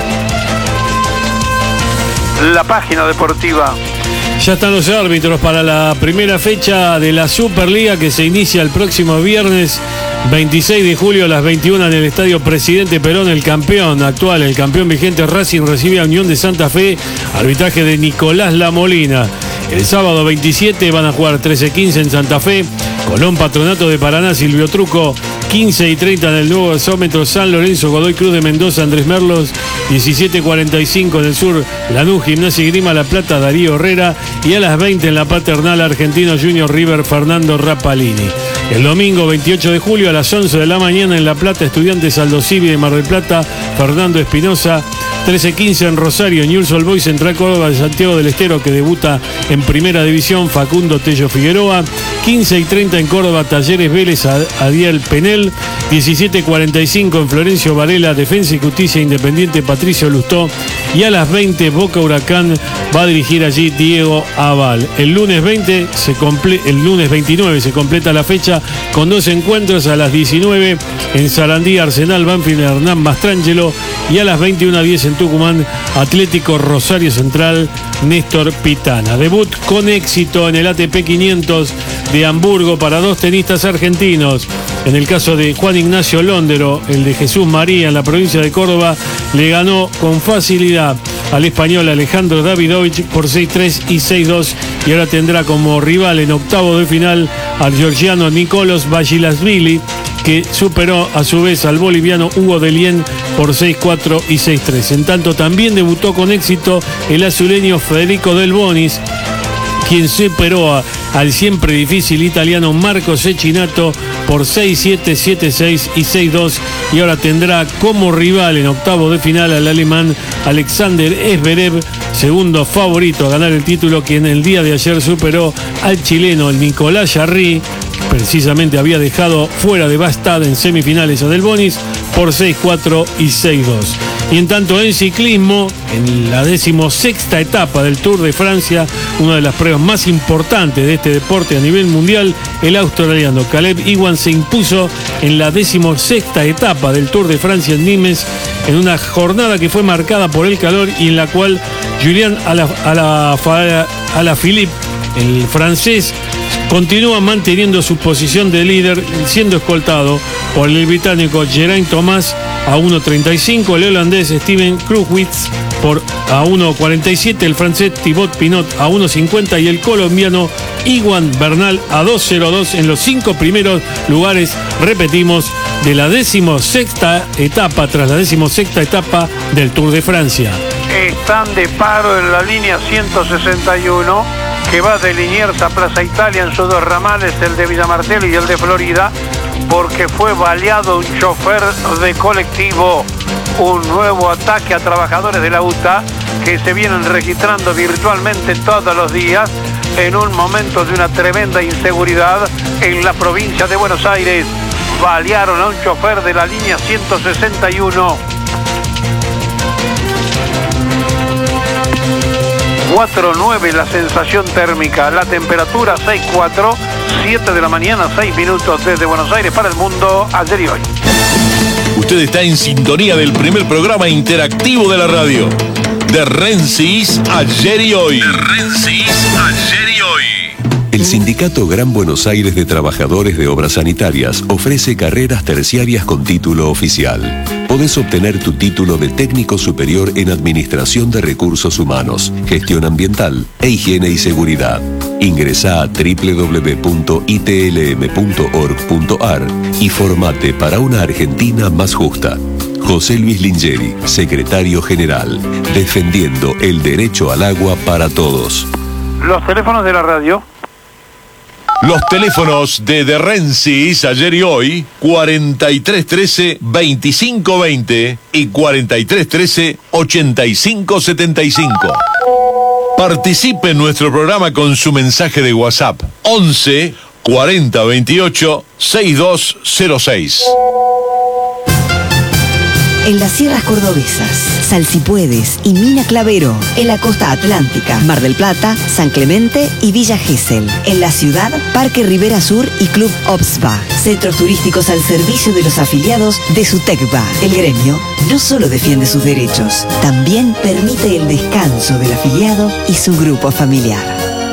La página deportiva. Ya están los árbitros para la primera fecha de la Superliga que se inicia el próximo viernes 26 de julio a las 21 en el Estadio Presidente Perón. El campeón actual, el campeón vigente Racing, recibe a Unión de Santa Fe, arbitraje de Nicolás Lamolina. El sábado 27 van a jugar 13:15 en Santa Fe, Colón Patronato de Paraná, Silvio Truco, 15:30 en el nuevo gasómetro San Lorenzo, Godoy Cruz de Mendoza, Andrés Merlos, 17:45 en el sur, Lanús, Gimnasia y Grima La Plata, Darío Herrera, y a las 20 en la Paternal, Argentino Junior River, Fernando Rapalini. El domingo 28 de julio a las 11 de la mañana en La Plata, Estudiantes Aldo Civi de Mar del Plata, Fernando Espinosa, 13:15 en Rosario, Newell's Old Boys Central Córdoba de Santiago del Estero, que debuta en Primera División, Facundo Tello Figueroa, 15:30 en Córdoba, Talleres Vélez, Adiel Penel, 17:45 en Florencio Varela, Defensa y Justicia Independiente, Patricio Lustó, y a las 20 Boca Huracán va a dirigir allí Diego Aval. El lunes 29 se completa la fecha con dos encuentros. A las 19 en Sarandí, Arsenal Banfield, Hernán Mastrangelo, y a las 21:10 en Tucumán, Atlético Rosario Central, Néstor Pitana. Debut con éxito en el ATP 500 de Hamburgo para dos tenistas argentinos. En el caso de Juan Ignacio Londero, el de Jesús María en la provincia de Córdoba le ganó con facilidad al español Alejandro Davidovich por 6-3 y 6-2, y ahora tendrá como rival en octavo de final al georgiano Nicolos Basilashvili, que superó a su vez al boliviano Hugo Delien por 6-4 y 6-3. En tanto, también debutó con éxito el azuleño Federico Del Bonis, quien superó al siempre difícil italiano Marco Cecchinato por 6-7, 7-6 y 6-2, y ahora tendrá como rival en octavo de final al alemán Alexander Zverev, segundo favorito a ganar el título, quien el día de ayer superó al chileno el Nicolás Jarry, que precisamente había dejado fuera de Bastad en semifinales a Del Bonis por 6-4 y 6-2. Y en tanto en ciclismo, en la 16ª etapa del Tour de Francia, una de las pruebas más importantes de este deporte a nivel mundial, el australiano Caleb Ewan se impuso en la 16ª etapa del Tour de Francia en Nimes, en una jornada que fue marcada por el calor y en la cual Julian Alaphilippe, el francés, continúa manteniendo su posición de líder, siendo escoltado por el británico Geraint Thomas a 1.35, el holandés Steven Kruijswijk a 1.47, el francés Thibaut Pinot a 1.50 y el colombiano Ewan Bernal a 2.02 en los 5 primeros lugares, repetimos, de la 16ª etapa, tras la 16ª etapa del Tour de Francia. Están de paro en la línea 161 que va de Liniers a Plaza Italia en sus dos ramales, el de Villa Martelli y el de Florida, porque fue baleado un chofer de colectivo. Un nuevo ataque a trabajadores de la UTA que se vienen registrando virtualmente todos los días en un momento de una tremenda inseguridad en la provincia de Buenos Aires. Balearon a un chofer de la línea 161. 4.9 la sensación térmica, la temperatura 6.4, 7 de la mañana, 6 minutos desde Buenos Aires para el mundo, ayer y hoy. Usted está en sintonía del primer programa interactivo de la radio, de Rensis, ayer y hoy. De Rensis, ayer y hoy. El Sindicato Gran Buenos Aires de Trabajadores de Obras Sanitarias ofrece carreras terciarias con título oficial. Podés obtener tu título de técnico superior en Administración de Recursos Humanos, Gestión Ambiental e Higiene y Seguridad. Ingresá a www.itlm.org.ar y formate para una Argentina más justa. José Luis Lingeri, Secretario General, defendiendo el derecho al agua para todos. Los teléfonos de la radio. Los teléfonos de Rensis, ayer y hoy, 4313-2520 y 4313-8575. Participe en nuestro programa con su mensaje de WhatsApp, 11 40 28 6206. En las sierras cordobesas, Salsipuedes y Mina Clavero. En la costa atlántica, Mar del Plata, San Clemente y Villa Gesell. En la ciudad, Parque Rivera Sur y Club OBSBA. Centros turísticos al servicio de los afiliados de SUTECBA. El gremio no solo defiende sus derechos, también permite el descanso del afiliado y su grupo familiar.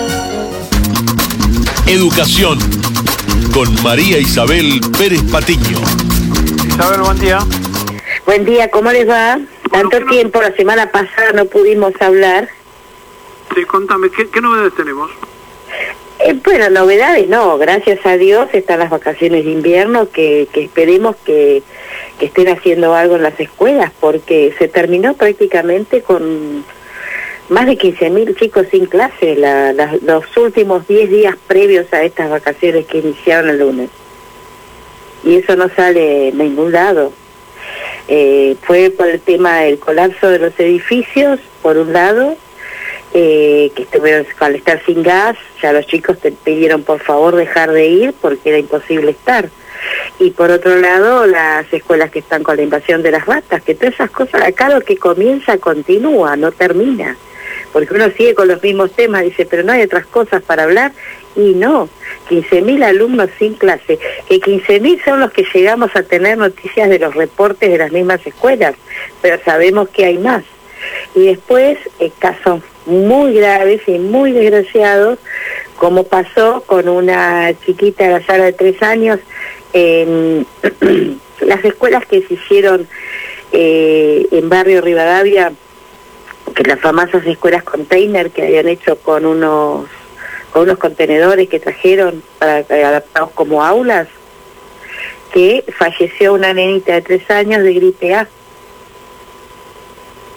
Educación, con María Isabel Pérez Patiño. Isabel, buen día. Buen día, ¿cómo les va? Tanto tiempo, la semana pasada no pudimos hablar. Sí, contame, ¿qué novedades tenemos? Bueno, novedades no, gracias a Dios están las vacaciones de invierno que esperemos que estén haciendo algo en las escuelas, porque se terminó prácticamente con más de 15.000 chicos sin clase los últimos 10 días previos a estas vacaciones que iniciaron el lunes. Y eso no sale en ningún lado. Fue por el tema del colapso de los edificios, por un lado, que estuvieron al estar sin gas, ya los chicos te pidieron por favor dejar de ir porque era imposible estar. Y por otro lado, las escuelas que están con la invasión de las ratas, que todas esas cosas, acá lo que comienza continúa, no termina. Porque uno sigue con los mismos temas, dice, pero no hay otras cosas para hablar, y no, 15.000 alumnos sin clase, que 15.000 son los que llegamos a tener noticias de los reportes de las mismas escuelas, pero sabemos que hay más. Y después, casos muy graves y muy desgraciados, como pasó con una chiquita de la sala de 3 años, en las escuelas que se hicieron en Barrio Rivadavia, que las famosas escuelas container que habían hecho con unos contenedores que trajeron para adaptados como aulas, que falleció una nenita de 3 años de gripe A.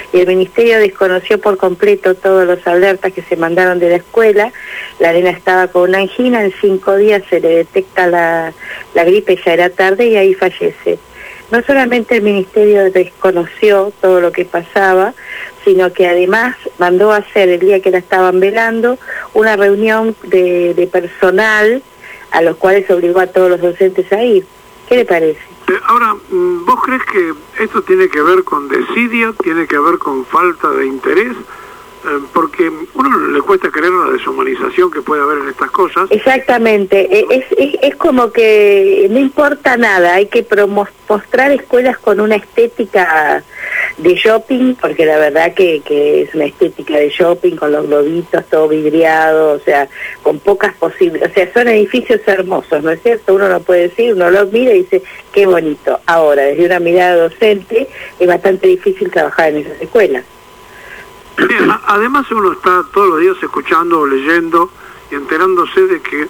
y el ministerio desconoció por completo todas las alertas que se mandaron de la escuela. La nena estaba con una angina, en 5 días se le detecta la gripe, ya era tarde y ahí fallece. No solamente el ministerio desconoció todo lo que pasaba, sino que además mandó a hacer, el día que la estaban velando, una reunión de personal a los cuales obligó a todos los docentes a ir. ¿Qué le parece? Ahora, ¿vos crees que esto tiene que ver con desidia, tiene que ver con falta de interés? Porque uno le cuesta creer la deshumanización que puede haber en estas cosas. Exactamente, es como que no importa nada, hay que mostrar escuelas con una estética de shopping, porque la verdad que es una estética de shopping, con los globitos, todo vidriado, o sea, con pocas posibilidades, o sea, son edificios hermosos, ¿no es cierto? Uno no puede decir, uno los mira y dice, qué bonito. Ahora, desde una mirada docente, es bastante difícil trabajar en esas escuelas. Bien, además uno está todos los días escuchando o leyendo y enterándose de que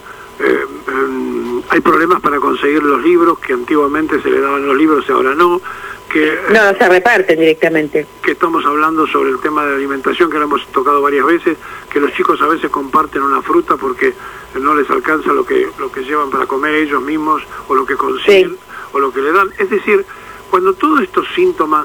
hay problemas para conseguir los libros, que antiguamente se le daban los libros y ahora no, que no se reparten directamente. Que estamos hablando sobre el tema de alimentación, que lo hemos tocado varias veces, que los chicos a veces comparten una fruta porque no les alcanza lo que llevan para comer ellos mismos, o lo que consiguen, o lo que le dan. Es decir, cuando todos estos síntomas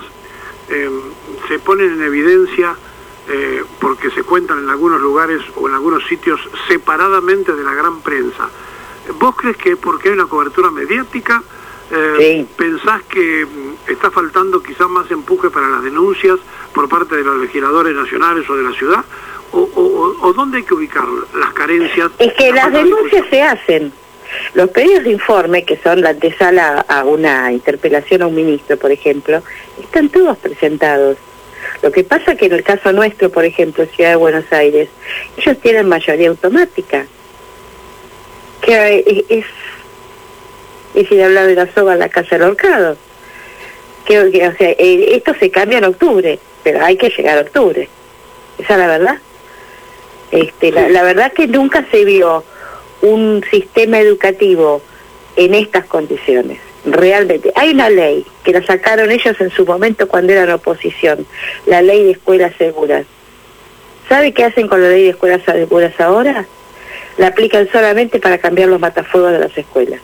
se ponen en evidencia, porque se cuentan en algunos lugares o en algunos sitios separadamente de la gran prensa, ¿vos crees que porque hay una cobertura mediática, pensás que está faltando quizás más empuje para las denuncias por parte de los legisladores nacionales o de la ciudad? ¿O dónde hay que ubicar las carencias? Es que las denuncias se hacen. Los pedidos de informe, que son la antesala a una interpelación a un ministro, por ejemplo, están todos presentados. Lo que pasa que en el caso nuestro, por ejemplo, Ciudad de Buenos Aires, ellos tienen mayoría automática, que es ir a hablar de la soga a la casa del ahorcado. O sea, esto se cambia en octubre, pero hay que llegar a octubre. Esa es la verdad. La verdad que nunca se vio un sistema educativo en estas condiciones. Realmente, hay una ley que la sacaron ellos en su momento cuando eran oposición, la ley de escuelas seguras. ¿Sabe qué hacen con la ley de escuelas seguras ahora? La aplican solamente para cambiar los matafuegos de las escuelas.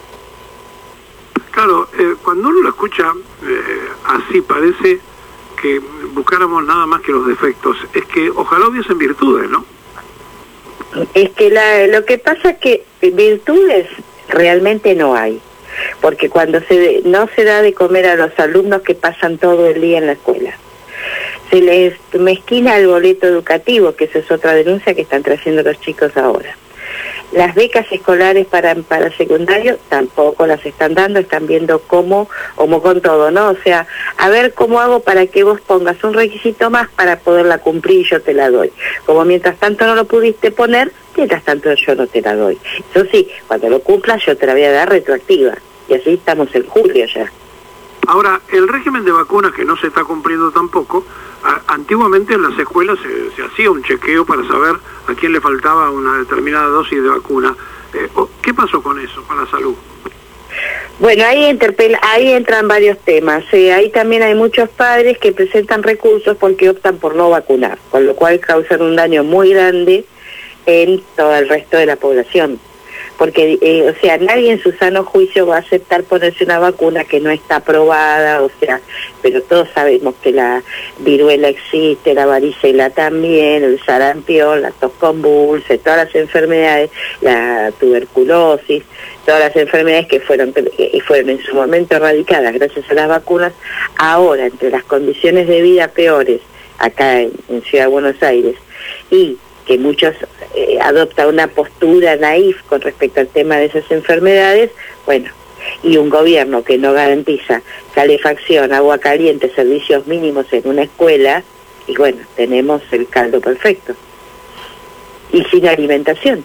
Claro, cuando uno lo escucha así, parece que buscáramos nada más que los defectos. Es que ojalá hubiesen virtudes, ¿no? Es que lo que pasa es que virtudes realmente no hay. Porque cuando no se da de comer a los alumnos que pasan todo el día en la escuela, se les mezquina el boleto educativo, que esa es otra denuncia que están trayendo los chicos ahora. Las becas escolares para secundario tampoco las están dando, están viendo cómo, como con todo, ¿no? O sea, a ver cómo hago para que vos pongas un requisito más para poderla cumplir y yo te la doy. Como mientras tanto no lo pudiste poner, mientras tanto yo no te la doy. Eso sí, cuando lo cumplas yo te la voy a dar retroactiva. Y así estamos en julio ya. Ahora, el régimen de vacunas que no se está cumpliendo tampoco, antiguamente en las escuelas se hacía un chequeo para saber a quién le faltaba una determinada dosis de vacuna. ¿Qué pasó con eso, con la salud? Bueno, ahí entran varios temas. Ahí también hay muchos padres que presentan recursos porque optan por no vacunar, con lo cual causan un daño muy grande en todo el resto de la población. Porque, o sea, nadie en su sano juicio va a aceptar ponerse una vacuna que no está aprobada, o sea, pero todos sabemos que la viruela existe, la varicela también, el sarampión, la tos convulsa, todas las enfermedades, la tuberculosis, todas las enfermedades que fueron en su momento erradicadas gracias a las vacunas. Ahora, entre las condiciones de vida peores acá en Ciudad de Buenos Aires y que muchos adoptan una postura naif con respecto al tema de esas enfermedades, bueno, y un gobierno que no garantiza calefacción, agua caliente, servicios mínimos en una escuela, y bueno, tenemos el caldo perfecto. Y sin alimentación.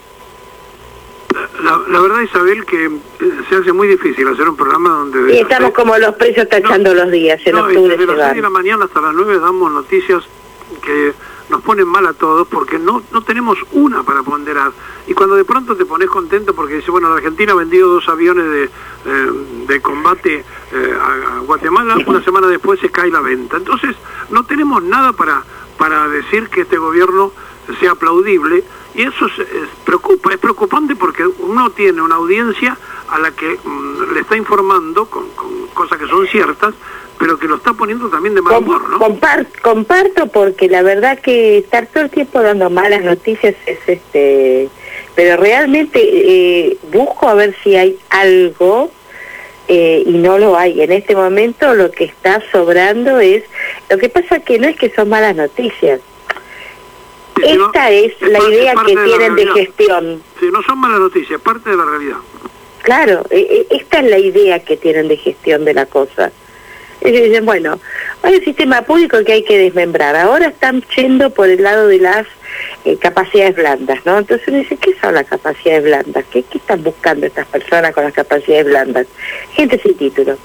La verdad, Isabel, que se hace muy difícil hacer un programa donde... Y estamos como los precios tachando los días, en octubre desde las 6 de la mañana hasta las 9 damos noticias que nos ponen mal a todos porque no tenemos una para ponderar. Y cuando de pronto te pones contento porque dice, bueno, la Argentina ha vendido 2 aviones de combate a Guatemala, una semana después se cae la venta. Entonces no tenemos nada para decir que este gobierno sea aplaudible, y eso es preocupante porque uno tiene una audiencia a la que le está informando con cosas que son ciertas, pero que lo está poniendo también de mal humor, ¿no? Comparto, porque la verdad que estar todo el tiempo dando malas noticias es pero realmente busco a ver si hay algo y no lo hay. En este momento lo que está sobrando lo que pasa que no es que son malas noticias. Esta es la idea que tienen de gestión. Sí, no son malas noticias, parte de la realidad. Claro, esta es la idea que tienen de gestión de la cosa. Ellos dicen, bueno, hay un sistema público que hay que desmembrar. Ahora están yendo por el lado de las capacidades blandas, ¿no? Entonces uno dice, ¿qué son las capacidades blandas? ¿Qué están buscando estas personas con las capacidades blandas? Gente sin título.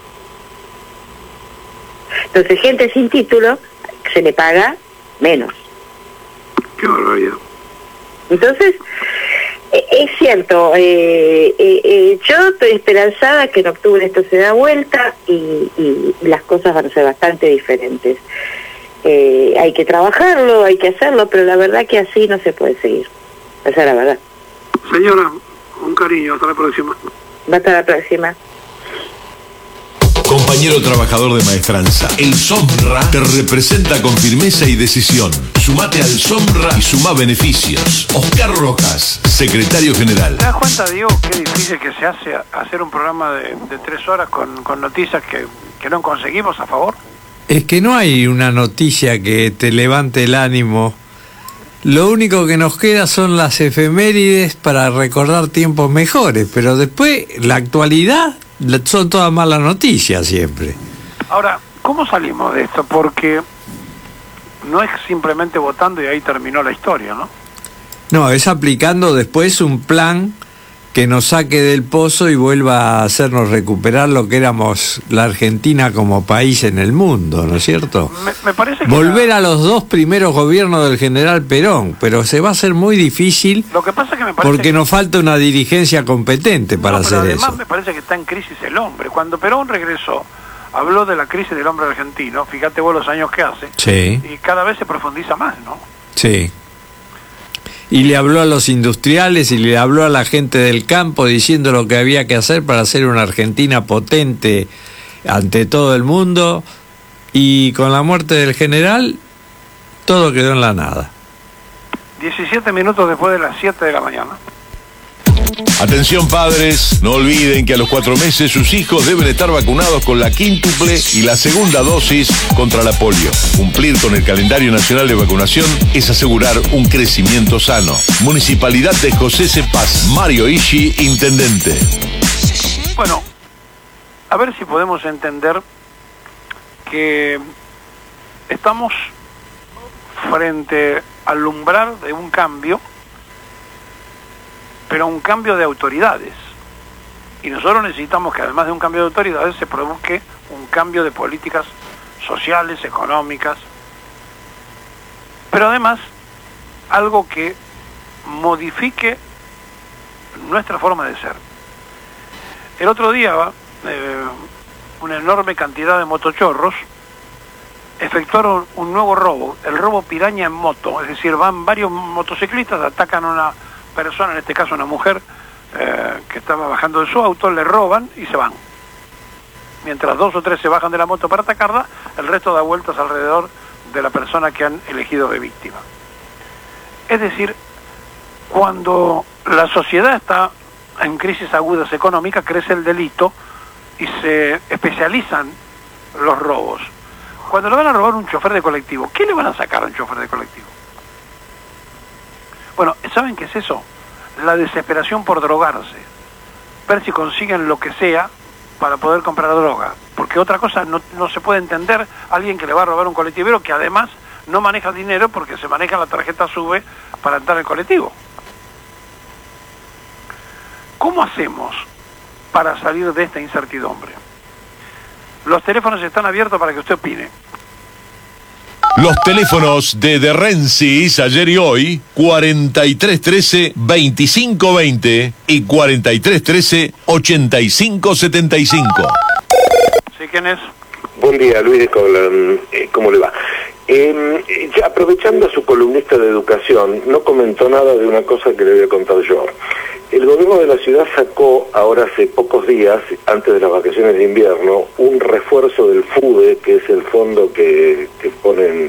Entonces, gente sin título se le paga menos. Qué barbaridad. Entonces, es cierto, yo estoy esperanzada que en octubre esto se da vuelta y las cosas van a ser bastante diferentes. Hay que trabajarlo, hay que hacerlo, pero la verdad que así no se puede seguir. Esa es la verdad. Señora, un cariño, hasta la próxima. Hasta la próxima. Compañero trabajador de maestranza, el SOMRA te representa con firmeza y decisión. Sumate al SOMRA y sumá beneficios. Oscar Rojas, secretario general. ¿Te das cuenta, Diego, qué difícil que se hace hacer un programa de 3 horas con noticias que no conseguimos a favor? Es que no hay una noticia que te levante el ánimo. Lo único que nos queda son las efemérides para recordar tiempos mejores, pero después la actualidad son todas malas noticias siempre. Ahora, ¿cómo salimos de esto? Porque no es simplemente votando y ahí terminó la historia, ¿no? No, es aplicando después un plan que nos saque del pozo y vuelva a hacernos recuperar lo que éramos la Argentina como país en el mundo, ¿no es cierto? Me parece que volver a los 2 primeros gobiernos del general Perón, pero se va a hacer muy difícil. Lo que pasa que me parece porque nos falta una dirigencia competente para hacer además eso. Me parece que está en crisis el hombre. Cuando Perón regresó, habló de la crisis del hombre argentino, fíjate vos los años que hace, sí. Y cada vez se profundiza más, ¿no? Sí. Y le habló a los industriales y le habló a la gente del campo diciendo lo que había que hacer para hacer una Argentina potente ante todo el mundo, y con la muerte del general todo quedó en la nada. 17 minutos después de las 7 de la mañana. Atención padres, no olviden que a los 4 meses sus hijos deben estar vacunados con la quíntuple y la segunda dosis contra la polio. Cumplir con el calendario nacional de vacunación es asegurar un crecimiento sano. Municipalidad de José C. Paz, Mario Ishi, intendente. Bueno, a ver si podemos entender que estamos frente al umbral de un cambio, pero un cambio de autoridades. Y nosotros necesitamos que además de un cambio de autoridades se produzca un cambio de políticas sociales, económicas, pero además algo que modifique nuestra forma de ser. El otro día una enorme cantidad de motochorros efectuaron un nuevo robo, el robo piraña en moto, es decir, van varios motociclistas, atacan a una persona, en este caso una mujer, que estaba bajando de su auto, le roban y se van. Mientras 2 o 3 se bajan de la moto para atacarla, el resto da vueltas alrededor de la persona que han elegido de víctima. Es decir, cuando la sociedad está en crisis agudas económicas, crece el delito y se especializan los robos. Cuando le van a robar un chofer de colectivo, ¿qué le van a sacar a un chofer de colectivo? Bueno, ¿saben qué es eso? La desesperación por drogarse. Ver si consiguen lo que sea para poder comprar droga. Porque otra cosa no se puede entender alguien que le va a robar un colectivero que además no maneja dinero porque se maneja la tarjeta SUBE para entrar al colectivo. ¿Cómo hacemos para salir de esta incertidumbre? Los teléfonos están abiertos para que usted opine. Los teléfonos de Rensis ayer y hoy, 4313-2520 y 4313-8575. ¿Sí, quién es? Buen día, Luis de Coblan. ¿Cómo le va? Ya aprovechando a su columnista de educación, no comentó nada de una cosa que le voy a contar yo. El gobierno de la ciudad sacó ahora hace pocos días, antes de las vacaciones de invierno, un refuerzo del FUDE, que es el fondo que pone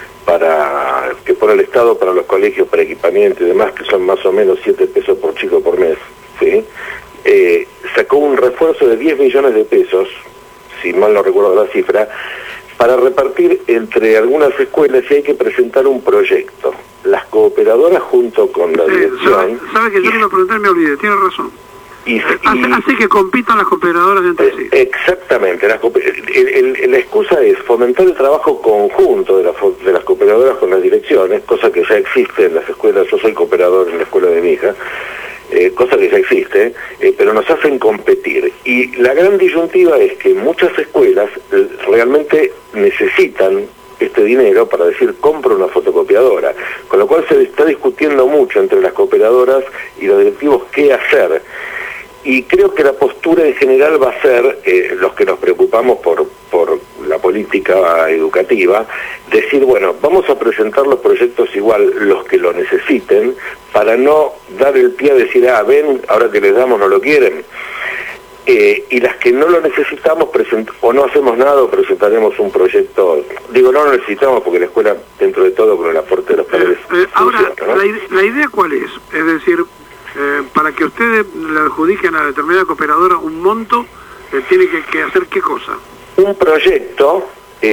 el Estado para los colegios, para equipamiento y demás, que son más o menos 7 pesos por chico por mes, ¿sí? Sacó un refuerzo de 10 millones de pesos, si mal no recuerdo la cifra, para repartir entre algunas escuelas, y hay que presentar un proyecto. Las cooperadoras junto con la dirección... ¿Sabe que yo le iba a preguntar y me olvidé? Tiene razón. Hace que compitan las cooperadoras entre sí. Exactamente. La excusa es fomentar el trabajo conjunto de las cooperadoras con las direcciones, cosa que ya existe en las escuelas. Yo soy cooperador en la escuela de mi hija, cosa que ya existe, pero nos hacen competir. Y la gran disyuntiva es que muchas escuelas realmente necesitan este dinero para decir compro una fotocopiadora, con lo cual se está discutiendo mucho entre las cooperadoras y los directivos qué hacer. Y creo que la postura en general va a ser, los que nos preocupamos por la política educativa, decir, bueno, vamos a presentar los proyectos igual los que lo necesiten, para no dar el pie a decir, ven, ahora que les damos no lo quieren. Y las que no lo necesitamos o no hacemos nada, o presentaremos un proyecto. Digo, no lo necesitamos porque la escuela, dentro de todo, con el aporte de los padres... ahora, ¿no? ¿La idea cuál es? Es decir... para que ustedes le adjudiquen a determinada cooperadora un monto, tiene que hacer ¿qué cosa? Un proyecto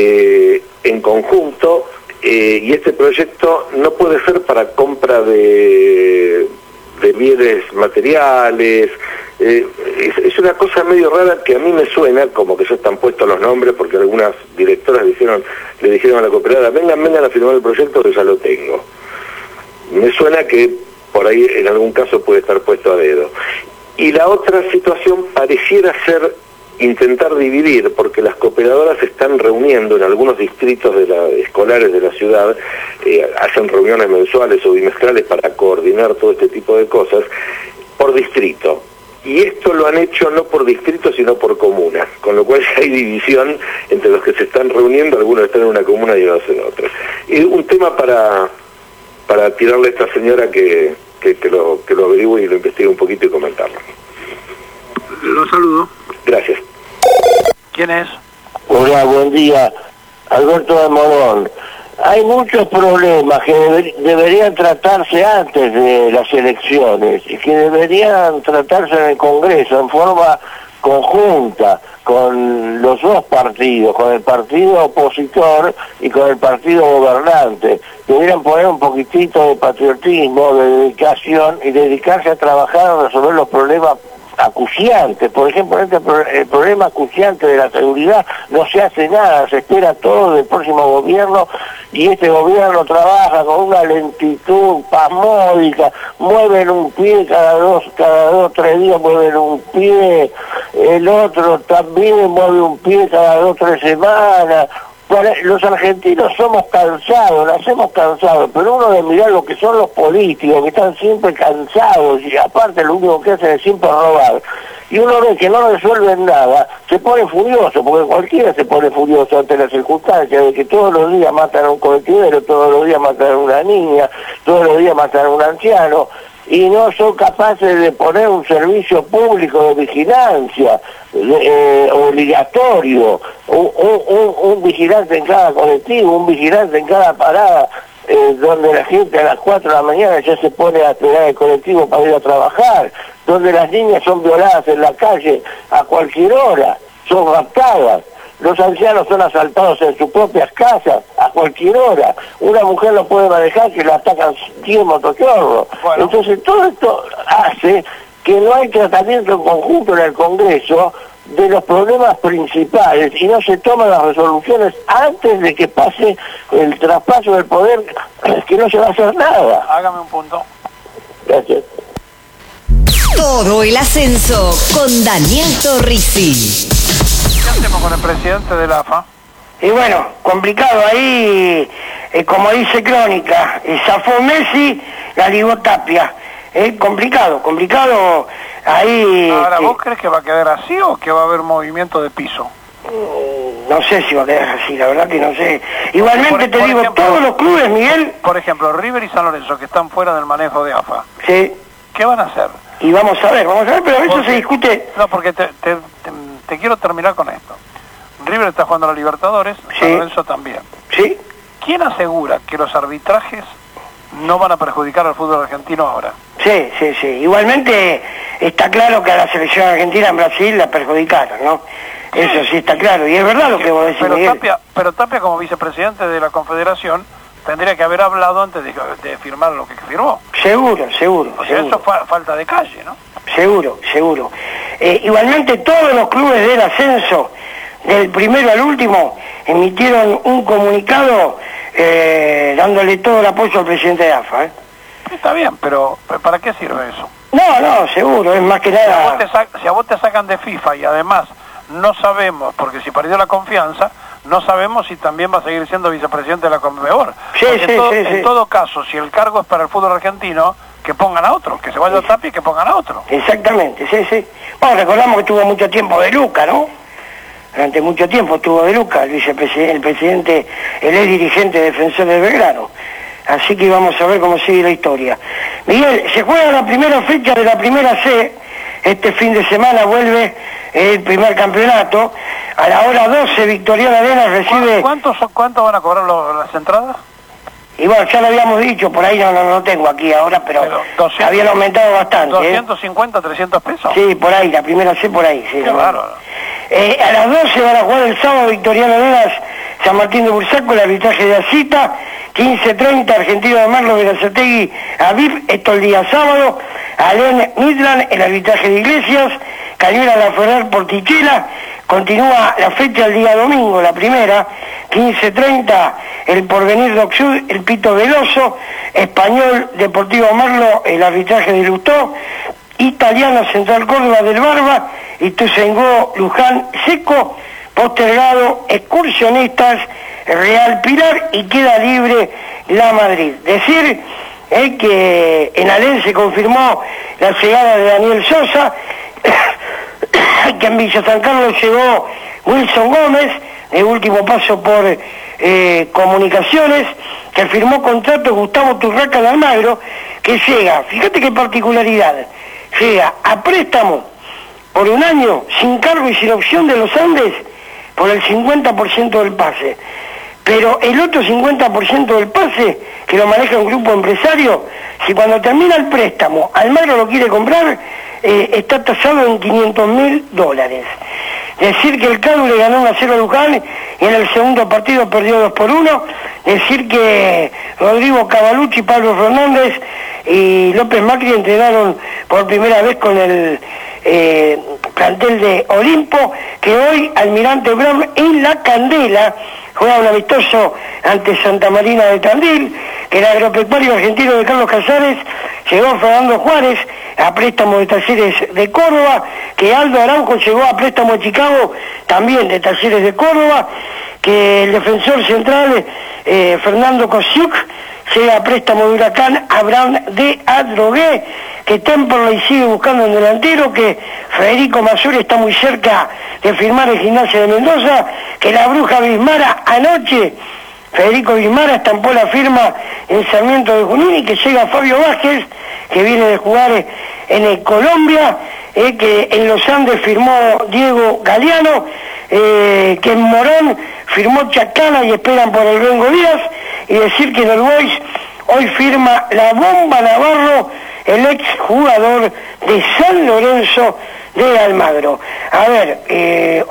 en conjunto, y este proyecto no puede ser para compra de bienes materiales. Es una cosa medio rara que a mí me suena como que ya están puestos los nombres, porque algunas directoras le dijeron a la cooperadora, vengan a firmar el proyecto que ya lo tengo. Me suena que por ahí en algún caso puede estar puesto a dedo. Y la otra situación pareciera ser intentar dividir, porque las cooperadoras se están reuniendo en algunos distritos escolares de la ciudad, hacen reuniones mensuales o bimestrales para coordinar todo este tipo de cosas, por distrito. Y esto lo han hecho no por distrito, sino por comunas, con lo cual ya hay división entre los que se están reuniendo, algunos están en una comuna y otros en otra. Y un tema para tirarle a esta señora que lo averigüe y lo investigue un poquito y comentarlo. Lo saludo. Gracias. ¿Quién es? Hola, buen día. Alberto de Morón. Hay muchos problemas que deberían tratarse antes de las elecciones y que deberían tratarse en el Congreso en forma conjunta con los dos partidos, con el partido opositor y con el partido gobernante. Deberían poner un poquitito de patriotismo, de dedicación y dedicarse a trabajar a resolver los problemas acuciantes. Por ejemplo, el problema acuciante de la seguridad, no se hace nada, se espera todo del próximo gobierno, y este gobierno trabaja con una lentitud pasmódica, mueven un pie cada dos, 3 días mueven un pie, el otro también mueve un pie cada 2, 3 semanas. Los argentinos somos cansados, nacemos cansados, pero uno debe mirar lo que son los políticos, que están siempre cansados y aparte lo único que hacen es siempre robar. Y uno ve que no resuelven nada, se pone furioso, porque cualquiera se pone furioso ante las circunstancias de que todos los días matan a un colectivero, todos los días matan a una niña, todos los días matan a un anciano, y no son capaces de poner un servicio público de vigilancia obligatorio, un vigilante en cada colectivo, un vigilante en cada parada, donde la gente a las 4 de la mañana ya se pone a esperar el colectivo para ir a trabajar, donde las niñas son violadas en la calle a cualquier hora, son raptadas. Los ancianos son asaltados en sus propias casas a cualquier hora. Una mujer no puede manejar, que la atacan 10 motochorros. Bueno. Entonces todo esto hace que no hay tratamiento en conjunto en el Congreso de los problemas principales y no se toman las resoluciones antes de que pase el traspaso del poder, que no se va a hacer nada. Hágame un punto. Gracias. Todo el ascenso con Daniel Torrisi. ¿Qué hacemos con el presidente de la AFA? Y bueno, complicado ahí, como dice Crónica, zafó Messi, la ligó Tapia. Complicado ahí. Ahora, ¿vos crees que va a quedar así o que va a haber movimiento de piso? No sé si va a quedar así, la verdad que no sé. Igualmente te digo, ejemplo, todos los clubes, Miguel... Por ejemplo, River y San Lorenzo, que están fuera del manejo de AFA. Sí. ¿Qué van a hacer? Y vamos a ver, pero eso se discute... No, porque te quiero terminar con esto. River está jugando a la Libertadores, sí. San Lorenzo también. Sí. ¿Quién asegura que los arbitrajes no van a perjudicar al fútbol argentino ahora? Sí. Igualmente está claro que a la selección argentina en Brasil la perjudicaron, ¿no? Eso sí está claro, y es verdad lo que vos decís, Miguel. Pero Tapia, como vicepresidente de la Confederación, tendría que haber hablado antes de firmar lo que firmó. Seguro. O sea, eso fue falta de calle, ¿no? Seguro. Igualmente todos los clubes del ascenso, del primero al último, emitieron un comunicado dándole todo el apoyo al presidente de AFA. Está bien, pero ¿para qué sirve eso? No, seguro, es más que nada... Si a vos te sacan de FIFA y además no sabemos, porque si perdió la confianza, no sabemos si también va a seguir siendo vicepresidente de la Conmebol. En todo caso, si el cargo es para el fútbol argentino, que pongan a otro, que se vaya a Tapia y que pongan a otro. Exactamente, sí. Bueno, recordamos que tuvo mucho tiempo de Luca, ¿no? Durante mucho tiempo estuvo de Luca, el presidente, el ex dirigente defensor de Belgrano. Así que vamos a ver cómo sigue la historia. Miguel, se juega la primera fecha de la primera C. Este fin de semana vuelve el primer campeonato. A la hora 12, Victoriano Arenas recibe... ¿Cuánto van a cobrar las entradas? Y bueno, ya lo habíamos dicho, por ahí no lo tengo aquí ahora, pero 200, habían aumentado bastante. ¿250, 300 pesos? Sí, por ahí, la primera C por ahí. Sí, qué bárbaro. A las 12 van a jugar el sábado Victoriano Arenas, San Martín de Bursaco, el arbitraje de Asita, 15:30 Argentino de Marlo, Verazategui, Aviv, esto el día sábado, Alén Midland, el arbitraje de Iglesias, Cañuela La Ferrer, Portichela, continúa la fecha el día domingo, la primera, 15:30 el Porvenir de Oxud, el Pito Veloso, Español Deportivo Marlo, el arbitraje de Lustó, Italiano Central Córdoba del Barba, Ituzaingó Luján Seco, postergado Excursionistas Real Pilar y queda libre La Madrid. Decir que en Alén se confirmó la llegada de Daniel Sosa, que en Villa San Carlos llegó Wilson Gómez, de último paso por Comunicaciones, que firmó contrato Gustavo Turraca de Almagro, que llega, fíjate qué particularidad, llega a préstamo por un año, sin cargo y sin opción de los Andes, por el 50% del pase. Pero el otro 50% del pase, que lo maneja un grupo empresario, si cuando termina el préstamo Almagro lo quiere comprar, está tasado en $500.000. Decir que el CADU le ganó 1-0 a Luján y en el segundo partido perdió 2-1. Decir que Rodrigo Cavalucci, Pablo Fernández y López Macri entrenaron por primera vez con el plantel de Olimpo, que hoy Almirante Brown en La Candela juega un amistoso ante Santa Marina de Tandil, que el agropecuario argentino de Carlos Casares llegó Fernando Juárez a préstamo de Talleres de Córdoba, que Aldo Araujo llegó a préstamo de Chicago, también de Talleres de Córdoba, que el defensor central Fernando Kosiuk llega a préstamo de Huracán Abraham de Adrogué, que Temperley sigue buscando un delantero, que Federico Masuri está muy cerca de firmar en Gimnasia de Mendoza, que la Bruja Bismara anoche, Federico Bismara estampó la firma en Sarmiento de Junín, y que llega Fabio Vázquez, que viene de jugar en Colombia, que en los Andes firmó Diego Galeano, que en Morón firmó Chacana y esperan por el Rengo Díaz, y decir que en el Boys hoy firma la Bomba Navarro, el ex jugador de San Lorenzo de Almagro. A ver,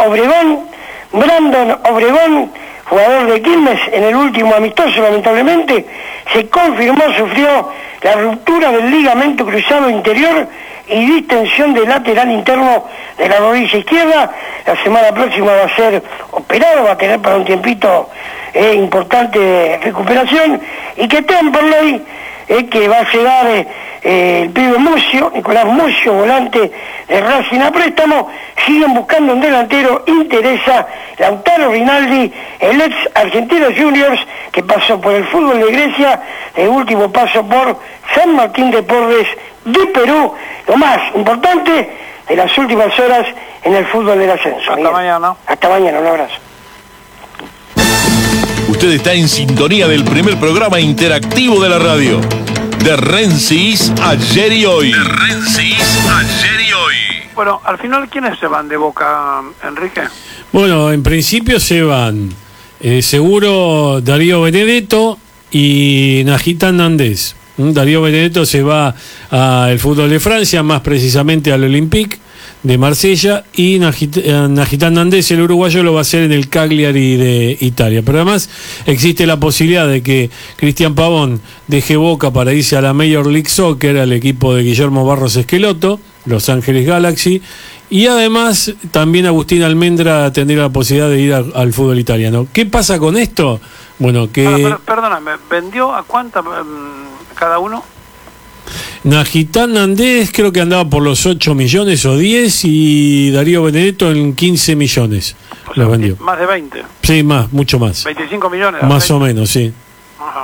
Brandon Obregón, jugador de Quilmes, en el último amistoso lamentablemente se confirmó, sufrió la ruptura del ligamento cruzado interior y distensión del lateral interno de la rodilla izquierda. La semana próxima va a ser operado, va a tener para un tiempito importante de recuperación, y que Temperley, que va a llegar el pibe Mucio, Nicolás Mucio, volante de Racing a préstamo. Siguen buscando un delantero, interesa Lautaro Rinaldi, el ex Argentino Juniors, que pasó por el fútbol de Grecia, el último paso por San Martín de Porres de Perú. Lo más importante de las últimas horas en el fútbol del ascenso. Hasta mañana. Hasta mañana, un abrazo. Usted está en sintonía del primer programa interactivo de la radio. De Rensis ayer y hoy. De Rensis ayer y hoy. Bueno, al final, ¿quiénes se van de Boca, Enrique? Bueno, en principio se van seguro Darío Benedetto y Najitán Nández. Darío Benedetto se va al fútbol de Francia, más precisamente al Olympique de Marsella, y Najitán Nández, el uruguayo, lo va a hacer en el Cagliari de Italia. Pero además existe la posibilidad de que Cristian Pavón deje Boca para irse a la Major League Soccer, al equipo de Guillermo Barros Esqueloto, Los Ángeles Galaxy, y además también Agustín Almendra tendría la posibilidad de ir al fútbol italiano. ¿Qué pasa con esto? Bueno, que... Perdóname, ¿vendió a cuánta cada uno? Najitán Nández creo que andaba por los 8 millones o 10 y Darío Benedetto en 15 millones. O sea, los vendió. Más de 20. Sí, mucho más. 25 millones. Más o menos, sí. Ajá.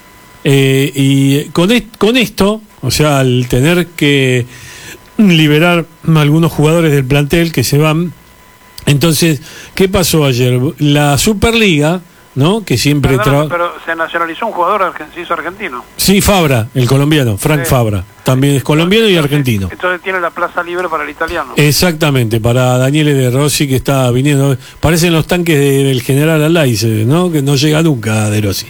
Y con esto, o sea, al tener que liberar a algunos jugadores del plantel que se van, entonces, ¿qué pasó ayer? La Superliga, ¿no? Que siempre pero se nacionalizó un jugador se hizo argentino. Sí, Fabra, el colombiano, Frank Fabra. También es colombiano y argentino. Entonces tiene la plaza libre para el italiano. Exactamente, para Daniele De Rossi, que está viniendo. Parecen los tanques del general Alaize, ¿no? Que no llega nunca De Rossi.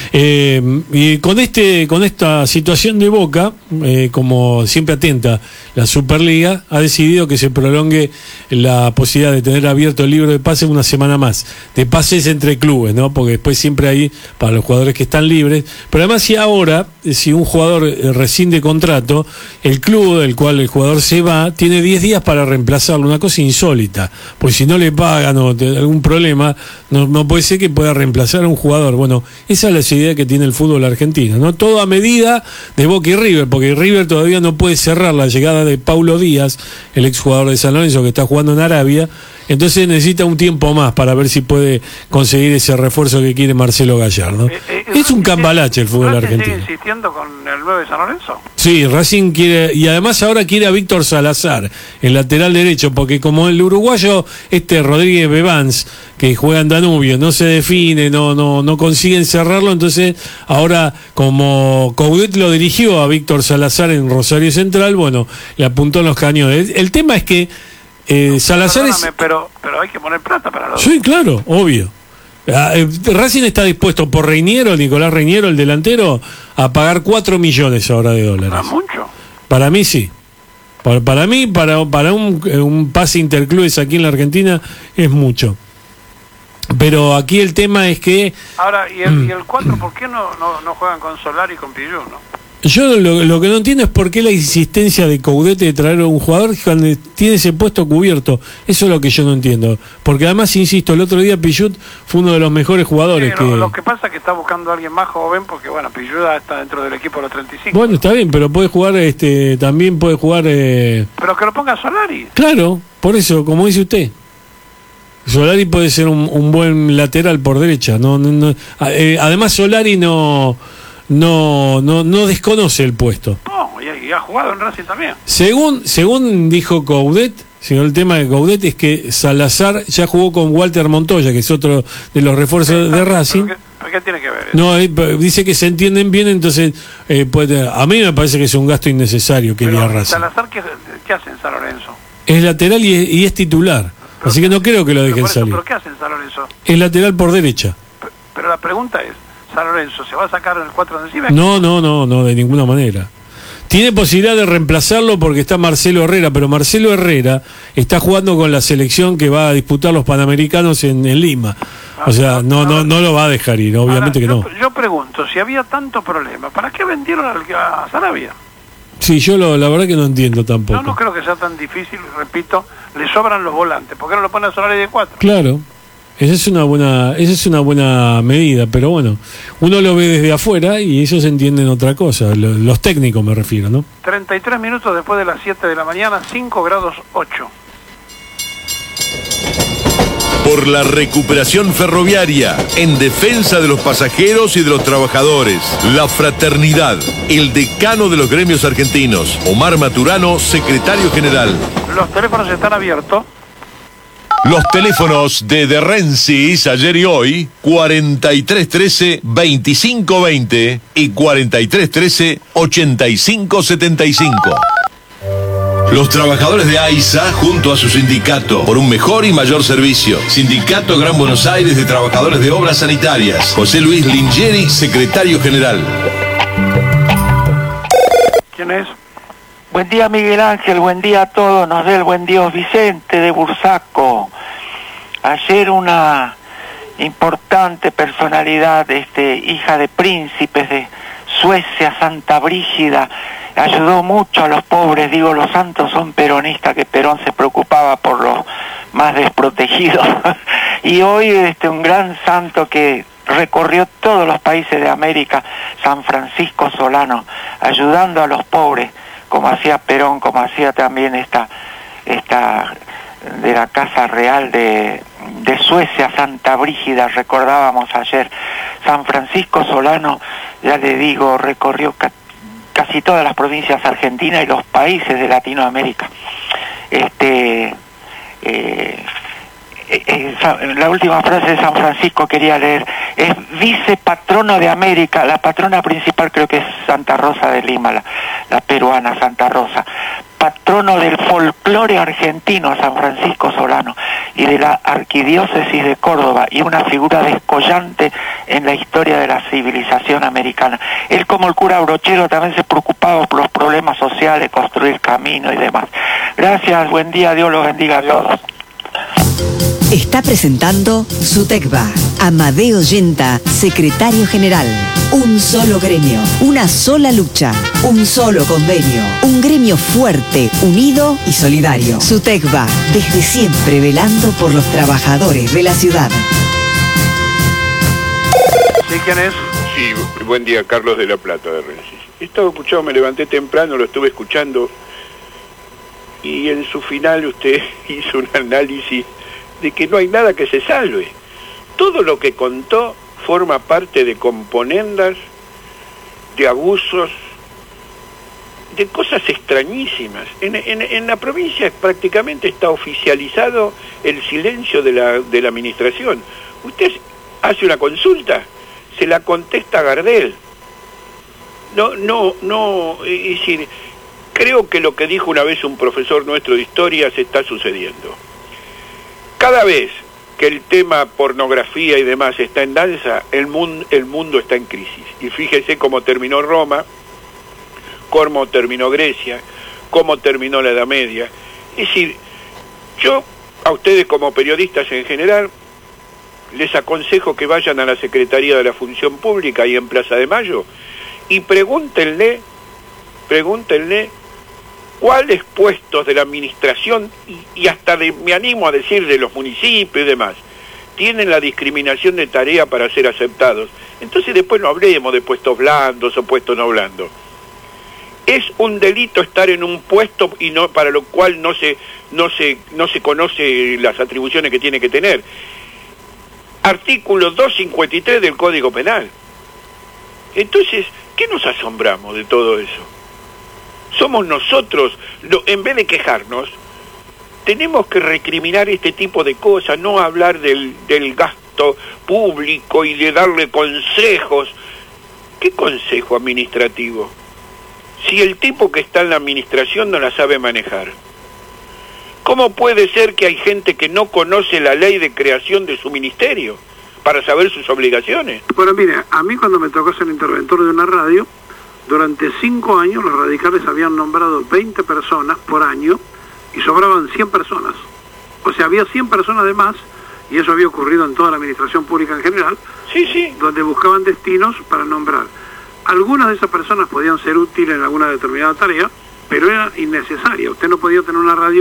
Y con esta situación de Boca, como siempre atenta la Superliga, ha decidido que se prolongue la posibilidad de tener abierto el libro de pases una semana más. De pases entre clubes, ¿no? Porque después siempre hay para los jugadores que están libres. Pero además, si un jugador rescinde contrato, el club del cual el jugador se va tiene 10 días para reemplazarlo, una cosa insólita, pues si no le pagan o algún problema, no puede ser que pueda reemplazar a un jugador. Bueno, esa es la idea que tiene el fútbol argentino, ¿no? Todo a medida de Boca y River, porque River todavía no puede cerrar la llegada de Paulo Díaz, el exjugador de San Lorenzo que está jugando en Arabia. Entonces necesita un tiempo más para ver si puede conseguir ese refuerzo que quiere Marcelo Gallardo. Es un cambalache el fútbol argentino. ¿Sigue insistiendo con el 9 de San Lorenzo? Sí, Racing quiere, y además ahora quiere a Víctor Salazar, el lateral derecho, porque como el uruguayo Rodríguez Bebans, que juega en Danubio, no se define, no consiguen cerrarlo, entonces ahora como Coudet lo dirigió a Víctor Salazar en Rosario Central, bueno, le apuntó en los cañones. El tema es que Salazar pero hay que poner plata para los... Sí, claro, obvio. Racing está dispuesto por Reiniero, Nicolás Reiniero, el delantero, a pagar 4 millones ahora de dólares. ¿Para mucho? Para mí sí. Para mí, para un pase interclubes aquí en la Argentina es mucho. Pero aquí el tema es que... Ahora, ¿y el 4 por qué no juegan con Solari y con Pillú, no? Yo lo que no entiendo es por qué la insistencia de Caudete de traer a un jugador cuando tiene ese puesto cubierto. Eso es lo que yo no entiendo. Porque además, insisto, el otro día Pillud fue uno de los mejores jugadores. Sí, lo que pasa es que está buscando a alguien más joven porque, bueno, Pillud está dentro del equipo de los 35. Bueno, está bien, pero puede jugar, también puede jugar... Pero que lo ponga Solari. Claro, por eso, como dice usted. Solari puede ser un buen lateral por derecha. Además, Solari no desconoce el puesto. No, y ha jugado en Racing también. Según dijo Coudet, el tema de Coudet es que Salazar ya jugó con Walter Montoya, que es otro de los refuerzos de Racing. ¿Qué tiene que ver eso? No, dice que se entienden bien, entonces a mí me parece que es un gasto innecesario que iría a Racing. ¿Salazar qué hace en San Lorenzo? Es lateral y es titular. Así que no creo que lo dejen salir. ¿Pero qué hace en San Lorenzo? Es lateral por derecha. Pero la pregunta es, ¿San Lorenzo se va a sacar el 4 de encima? No, de ninguna manera. Tiene posibilidad de reemplazarlo porque está Marcelo Herrera, pero Marcelo Herrera está jugando con la selección que va a disputar los Panamericanos en Lima. O sea, no lo va a dejar ir, obviamente que no. Yo pregunto, si había tanto problema, ¿para qué vendieron a Sarabia? Sí, yo la verdad que no entiendo tampoco. No creo que sea tan difícil, repito, le sobran los volantes. ¿Por qué no lo pone a Solari de 4? Claro. Esa es una buena medida, pero bueno, uno lo ve desde afuera y ellos entienden otra cosa, los técnicos me refiero, ¿no? 33 minutos después de las 7 de la mañana, 5 grados 8. Por la recuperación ferroviaria, en defensa de los pasajeros y de los trabajadores. La Fraternidad, el decano de los gremios argentinos. Omar Maturano, secretario general. Los teléfonos están abiertos. Los teléfonos de Rensis ayer y hoy, 4313-2520 y 4313-8575. Los trabajadores de AISA junto a su sindicato por un mejor y mayor servicio. Sindicato Gran Buenos Aires de Trabajadores de Obras Sanitarias. José Luis Lingeri, secretario general. ¿Quién es? Buen día, Miguel Ángel, buen día a todos, nos dé el buen Dios. Vicente de Bursaco. Ayer una importante personalidad, hija de príncipes de Suecia, Santa Brígida, ayudó mucho a los pobres. Digo, los santos son peronistas, que Perón se preocupaba por los más desprotegidos. Y hoy un gran santo que recorrió todos los países de América, San Francisco Solano, ayudando a los pobres, como hacía Perón, como hacía también esta de la Casa Real de Suecia, Santa Brígida, recordábamos ayer. San Francisco Solano, ya le digo, recorrió casi todas las provincias argentinas y los países de Latinoamérica. La última frase de San Francisco quería leer: es vicepatrono de América. La patrona principal creo que es Santa Rosa de Lima, la peruana Santa Rosa. Patrono del folclore argentino, San Francisco Solano, y de la arquidiócesis de Córdoba, y una figura descollante en la historia de la civilización americana. Él, como el cura Brochero, también se preocupaba por los problemas sociales, construir caminos y demás. Gracias, buen día, Dios los bendiga a todos. Está presentando SUTECBA. Amadeo Yenta, secretario general. Un solo gremio, una sola lucha, un solo convenio. Un gremio fuerte, unido y solidario. SUTECBA, desde siempre velando por los trabajadores de la ciudad. ¿Sí, quién es? Sí, buen día, Carlos de la Plata de Rensis. Estaba escuchando, me levanté temprano, lo estuve escuchando, y en su final usted hizo un análisis de que no hay nada que se salve. Todo lo que contó forma parte de componendas, de abusos, de cosas extrañísimas. En la provincia prácticamente está oficializado el silencio de la administración. Usted hace una consulta, se la contesta Gardel. No, es decir, creo que lo que dijo una vez un profesor nuestro de historia se está sucediendo. Cada vez que el tema pornografía y demás está en danza, el mundo está en crisis. Y fíjese cómo terminó Roma, cómo terminó Grecia, cómo terminó la Edad Media. Es decir, yo a ustedes como periodistas en general les aconsejo que vayan a la Secretaría de la Función Pública y en Plaza de Mayo y pregúntenle cuáles puestos de la administración y hasta me animo a decir de los municipios y demás tienen la discriminación de tarea para ser aceptados. Entonces después no hablemos de puestos blandos o puestos no blandos. Es un delito estar en un puesto y no para lo cual no se conoce las atribuciones que tiene que tener. Artículo 253 del Código Penal. Entonces, ¿qué nos asombramos de todo eso? Somos nosotros, en vez de quejarnos, tenemos que recriminar este tipo de cosas, no hablar del gasto público y de darle consejos. ¿Qué consejo administrativo? Si el tipo que está en la administración no la sabe manejar. ¿Cómo puede ser que hay gente que no conoce la ley de creación de su ministerio para saber sus obligaciones? Bueno, mire, a mí cuando me tocó ser interventor de una radio, durante 5 años los radicales habían nombrado 20 personas por año y sobraban 100 personas. O sea, había 100 personas de más, y eso había ocurrido en toda la administración pública en general, sí, donde buscaban destinos para nombrar. Algunas de esas personas podían ser útiles en alguna determinada tarea, pero era innecesaria. Usted no podía tener una radio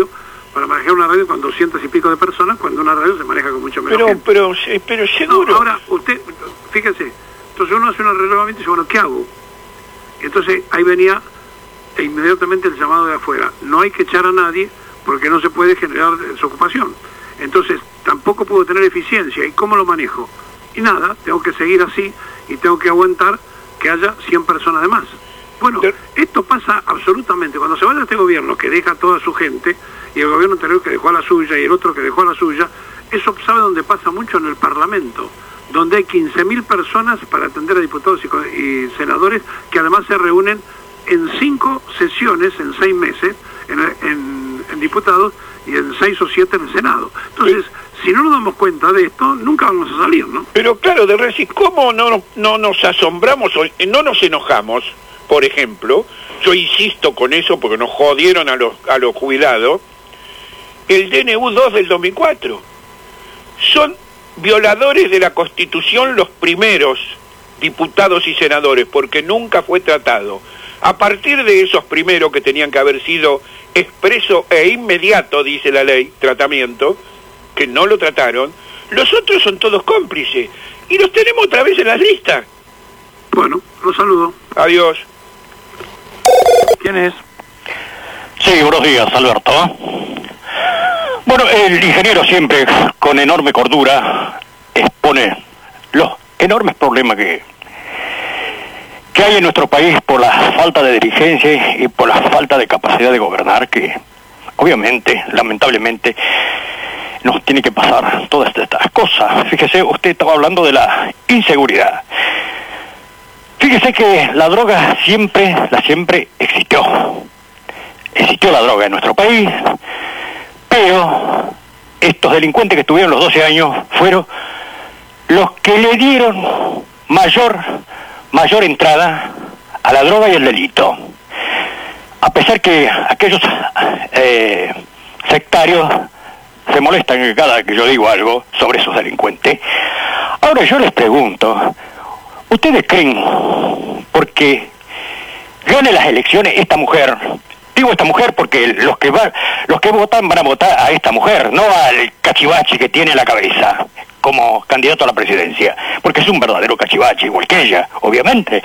para manejar una radio con 200 y pico de personas, cuando una radio se maneja con mucho menos gente. Pero seguro. No, ahora, usted, fíjese, entonces uno hace un relevamiento y dice, bueno, ¿qué hago? Entonces ahí venía inmediatamente el llamado de afuera. No hay que echar a nadie porque no se puede generar desocupación. Entonces tampoco puedo tener eficiencia. ¿Y cómo lo manejo? Y nada, tengo que seguir así y tengo que aguantar que haya 100 personas de más. Bueno, esto pasa absolutamente. Cuando se vaya este gobierno que deja a toda su gente, y el gobierno anterior que dejó a la suya, y el otro que dejó a la suya, eso sabe dónde pasa mucho en el Parlamento, donde hay 15.000 personas para atender a diputados y senadores, que además se reúnen en 5 sesiones, en 6 meses, en diputados, y en 6 o 7 en el Senado. Entonces, si no nos damos cuenta de esto, nunca vamos a salir, ¿no? Pero claro, de decir, ¿cómo no nos asombramos o no nos enojamos? Por ejemplo, yo insisto con eso porque nos jodieron a los jubilados, el DNU 2 del 2004. Son violadores de la Constitución los primeros diputados y senadores, porque nunca fue tratado. A partir de esos primeros que tenían que haber sido expreso e inmediato, dice la ley, tratamiento, que no lo trataron, los otros son todos cómplices. Y los tenemos otra vez en las listas. Bueno, los saludo. Adiós. ¿Quién es? Sí, buenos días, Alberto. Bueno, el ingeniero siempre, con enorme cordura, expone los enormes problemas que hay en nuestro país por la falta de dirigencia y por la falta de capacidad de gobernar, que obviamente, lamentablemente, nos tiene que pasar todas estas cosas. Fíjese, usted estaba hablando de la inseguridad. Fíjese que la droga siempre existió. Existió la droga en nuestro país, pero estos delincuentes que estuvieron los 12 años fueron los que le dieron mayor entrada a la droga y el delito. A pesar que aquellos sectarios se molestan cada que yo digo algo sobre esos delincuentes. Ahora yo les pregunto, ¿ustedes creen porque gane las elecciones esta mujer? Digo esta mujer porque los que votan van a votar a esta mujer, no al cachivache que tiene en la cabeza como candidato a la presidencia, porque es un verdadero cachivache, igual que ella, obviamente.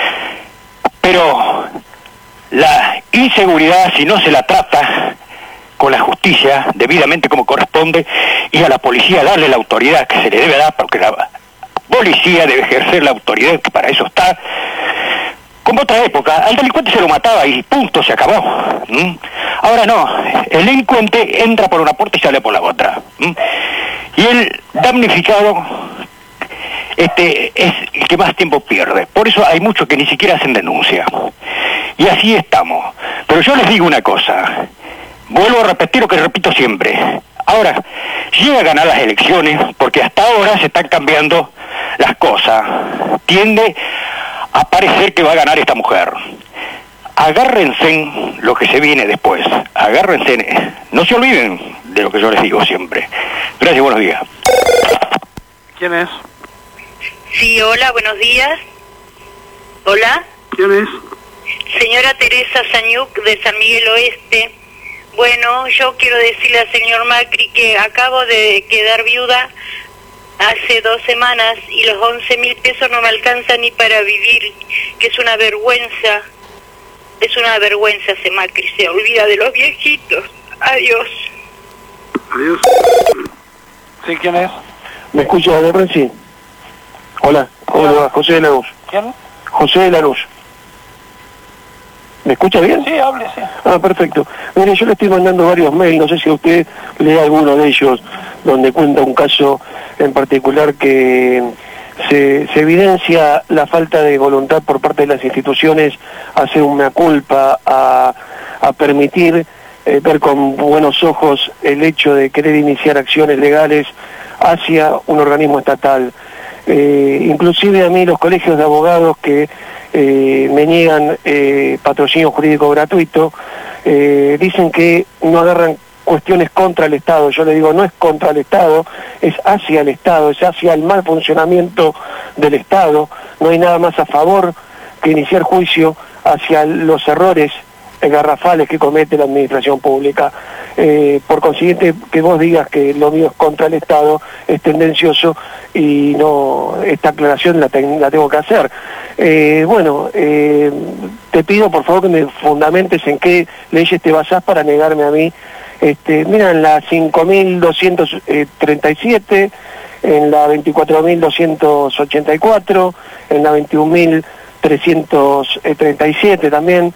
Pero la inseguridad, si no se la trata con la justicia debidamente como corresponde, y a la policía darle la autoridad que se le debe dar, porque la policía debe ejercer la autoridad que para eso está. Como otra época, al delincuente se lo mataba y punto, se acabó. Ahora no, el delincuente entra por una puerta y sale por la otra. Y el damnificado es el que más tiempo pierde. Por eso hay muchos que ni siquiera hacen denuncia. Y así estamos. Pero yo les digo una cosa, vuelvo a repetir lo que repito siempre. Ahora, llega a ganar las elecciones, porque hasta ahora se están cambiando las cosas. Tiende a parecer que va a ganar esta mujer. Agárrense lo que se viene después. Agárrense. No se olviden de lo que yo les digo siempre. Gracias, buenos días. ¿Quién es? Sí, hola, buenos días. Hola. ¿Quién es? Señora Teresa Sañuc de San Miguel Oeste. Bueno, yo quiero decirle al señor Macri que acabo de quedar viuda hace 2 semanas y los 11.000 pesos no me alcanzan ni para vivir, que es una vergüenza. Es una vergüenza ese Macri, se olvida de los viejitos. Adiós. Adiós. ¿Sí, quién es? ¿Me escucha de Renzi? Hola, ¿cómo le va? José de Lanús. ¿Quién? José de Lanús. ¿Me escucha bien? Sí, hable, sí. Ah, perfecto. Mire, yo le estoy mandando varios mails, no sé si usted lee alguno de ellos, donde cuenta un caso en particular que se evidencia la falta de voluntad por parte de las instituciones a hacer una culpa, a permitir ver con buenos ojos el hecho de querer iniciar acciones legales hacia un organismo estatal. Inclusive a mí los colegios de abogados que me niegan patrocinio jurídico gratuito, dicen que no agarran cuestiones contra el Estado. Yo le digo, no es contra el Estado, es hacia el Estado, es hacia el mal funcionamiento del Estado. No hay nada más a favor que iniciar juicio hacia los errores garrafales que comete la administración pública. Por consiguiente, que vos digas que lo mío es contra el Estado es tendencioso y no, esta aclaración la tengo que hacer. Te pido por favor que me fundamentes en qué leyes te basás para negarme a mí. Mira, en la 5.237, en la 24.284, en la 21.337 también.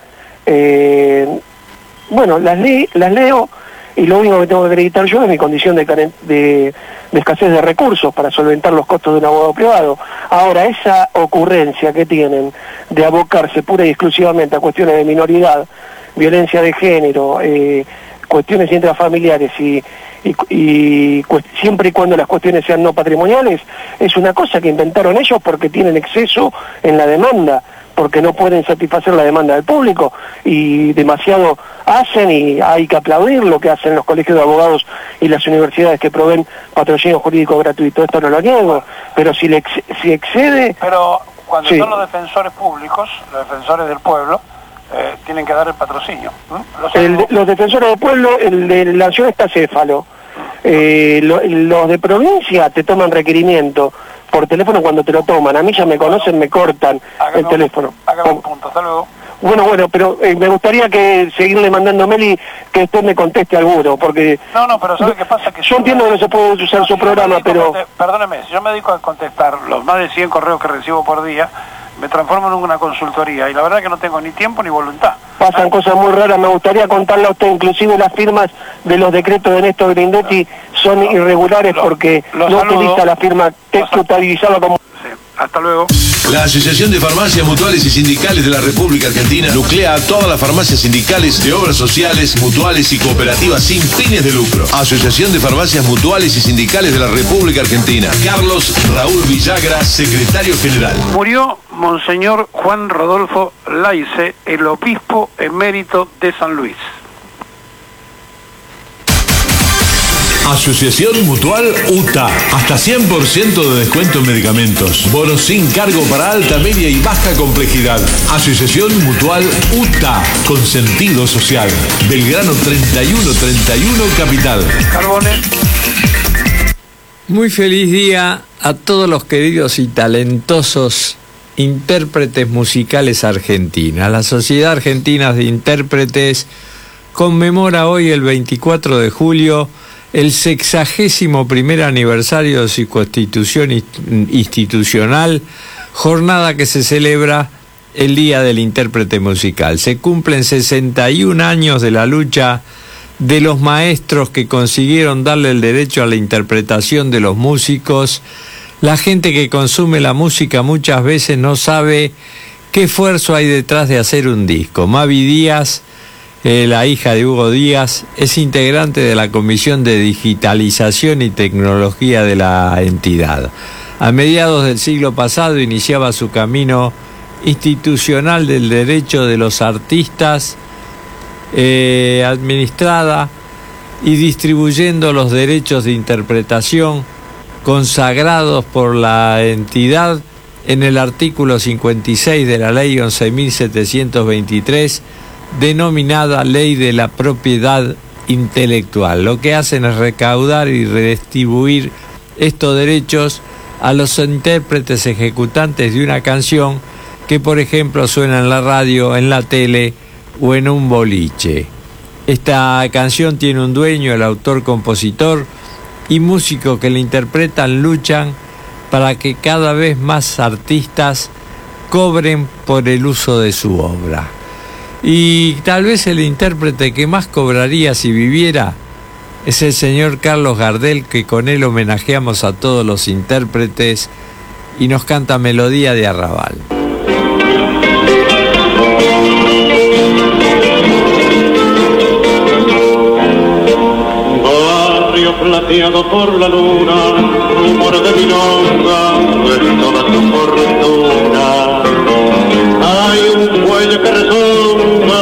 Las leo y lo único que tengo que acreditar yo es mi condición de escasez de recursos para solventar los costos de un abogado privado. Ahora, esa ocurrencia que tienen de abocarse pura y exclusivamente a cuestiones de minoridad, violencia de género, cuestiones intrafamiliares y siempre y cuando las cuestiones sean no patrimoniales, es una cosa que inventaron ellos porque tienen exceso en la demanda, porque no pueden satisfacer la demanda del público y demasiado hacen, y hay que aplaudir lo que hacen los colegios de abogados y las universidades que proveen patrocinio jurídico gratuito. Esto no lo niego, pero si excede... Pero cuando sí. son los defensores públicos, los defensores del pueblo, tienen que dar el patrocinio. Los defensores del pueblo, el de la nación está céfalo. Los de provincia te toman requerimiento por teléfono cuando te lo toman. A mí ya me conocen, me cortan el teléfono. Hagamos un punto, hasta luego. Bueno, pero me gustaría que seguirle mandando mail y que usted me conteste alguno, porque... No, pero ¿sabe qué pasa? Que yo entiendo que no se puede usar su programa, pero... Perdóneme, si yo me dedico a contestar los más de 100 correos que recibo por día, me transformo en una consultoría y la verdad que no tengo ni tiempo ni voluntad. Pasan cosas muy raras, me gustaría contarle a usted, inclusive las firmas de los decretos de Néstor Grindetti son irregulares porque no utiliza la firma texto utilizado como... Hasta luego. La Asociación de Farmacias Mutuales y Sindicales de la República Argentina nuclea a todas las farmacias sindicales de obras sociales, mutuales y cooperativas sin fines de lucro. Asociación de Farmacias Mutuales y Sindicales de la República Argentina. Carlos Raúl Villagra, secretario general. Murió Monseñor Juan Rodolfo Laice, el obispo emérito de San Luis. Asociación Mutual UTA. Hasta 100% de descuento en medicamentos. Bonos sin cargo para alta, media y baja complejidad. Asociación Mutual UTA. Con sentido social. Belgrano 3131 Capital. Carbones. Muy feliz día a todos los queridos y talentosos intérpretes musicales argentinas. La Sociedad Argentina de Intérpretes conmemora hoy, el 24 de julio, el 61º aniversario de su constitución institucional, jornada que se celebra el Día del Intérprete Musical. Se cumplen 61 años de la lucha de los maestros que consiguieron darle el derecho a la interpretación de los músicos. La gente que consume la música muchas veces no sabe qué esfuerzo hay detrás de hacer un disco. Mavi Díaz, la hija de Hugo Díaz, es integrante de la Comisión de Digitalización y Tecnología de la entidad. A mediados del siglo pasado iniciaba su camino institucional del derecho de los artistas, administrada y distribuyendo los derechos de interpretación consagrados por la entidad en el artículo 56 de la Ley 11.723, denominada Ley de la Propiedad Intelectual. Lo que hacen es recaudar y redistribuir estos derechos a los intérpretes ejecutantes de una canción que, por ejemplo, suena en la radio, en la tele o en un boliche. Esta canción tiene un dueño, el autor, compositor y músico que la interpretan, luchan para que cada vez más artistas cobren por el uso de su obra. Y tal vez el intérprete que más cobraría si viviera es el señor Carlos Gardel, que con él homenajeamos a todos los intérpretes y nos canta Melodía de Arrabal. Barrio plateado por la luna, rumor de milonga, es toda tu fortuna. Hay un cuello que resonga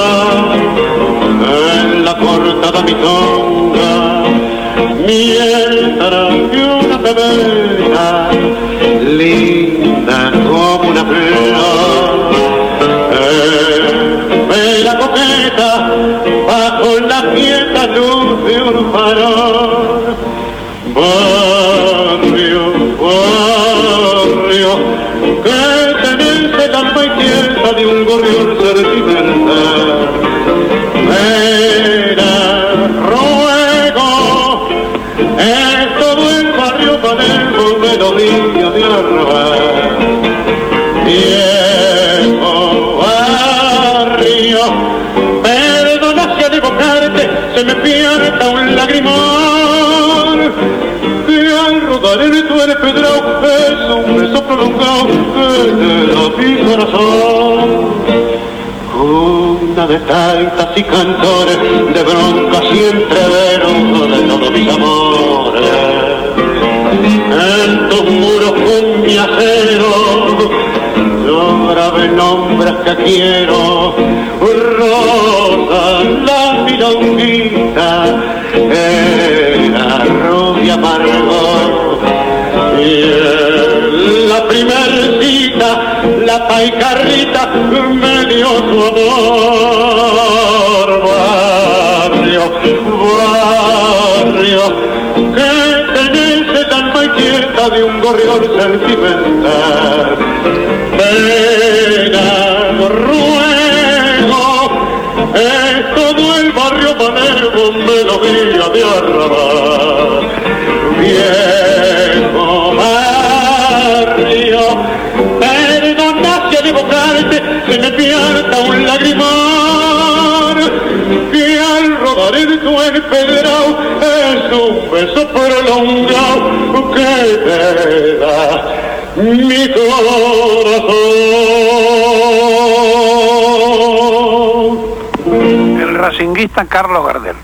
en la cortada milonga, mientras que una bebera linda como una flor, bella coqueta parar. Barrio, barrio, que tenés el alma y tiesa de un gorrión sentimental. Mira, ruego, es todo el barrio Palermo, melodía de arrabal. Viejo barrio, perdona si al evocarte se me pierda un lagrimón, que al rodar en tu empedrado es un beso prolongado que te da mi corazón. Una de tantas y cantores, de broncas y entreveros de todos mis amores. En tus muros con mi acero yo grabé nombres que quiero. Rosa, la milonguita, era rubia amargor. Y en la primer cita, la paicarrita me dio su amor. Barrio, barrio, que tenés el alma inquieta de un gorrión sentimental. Pena, ruego, es todo el barrio Palermo, melodía de arrabal. Viejo barrio, perdona si al evocarte se me pierda un lagrimón, que al rodar en tu empedrado es un beso prolongado que te da mi corazón. El racinguista Carlos Gardel.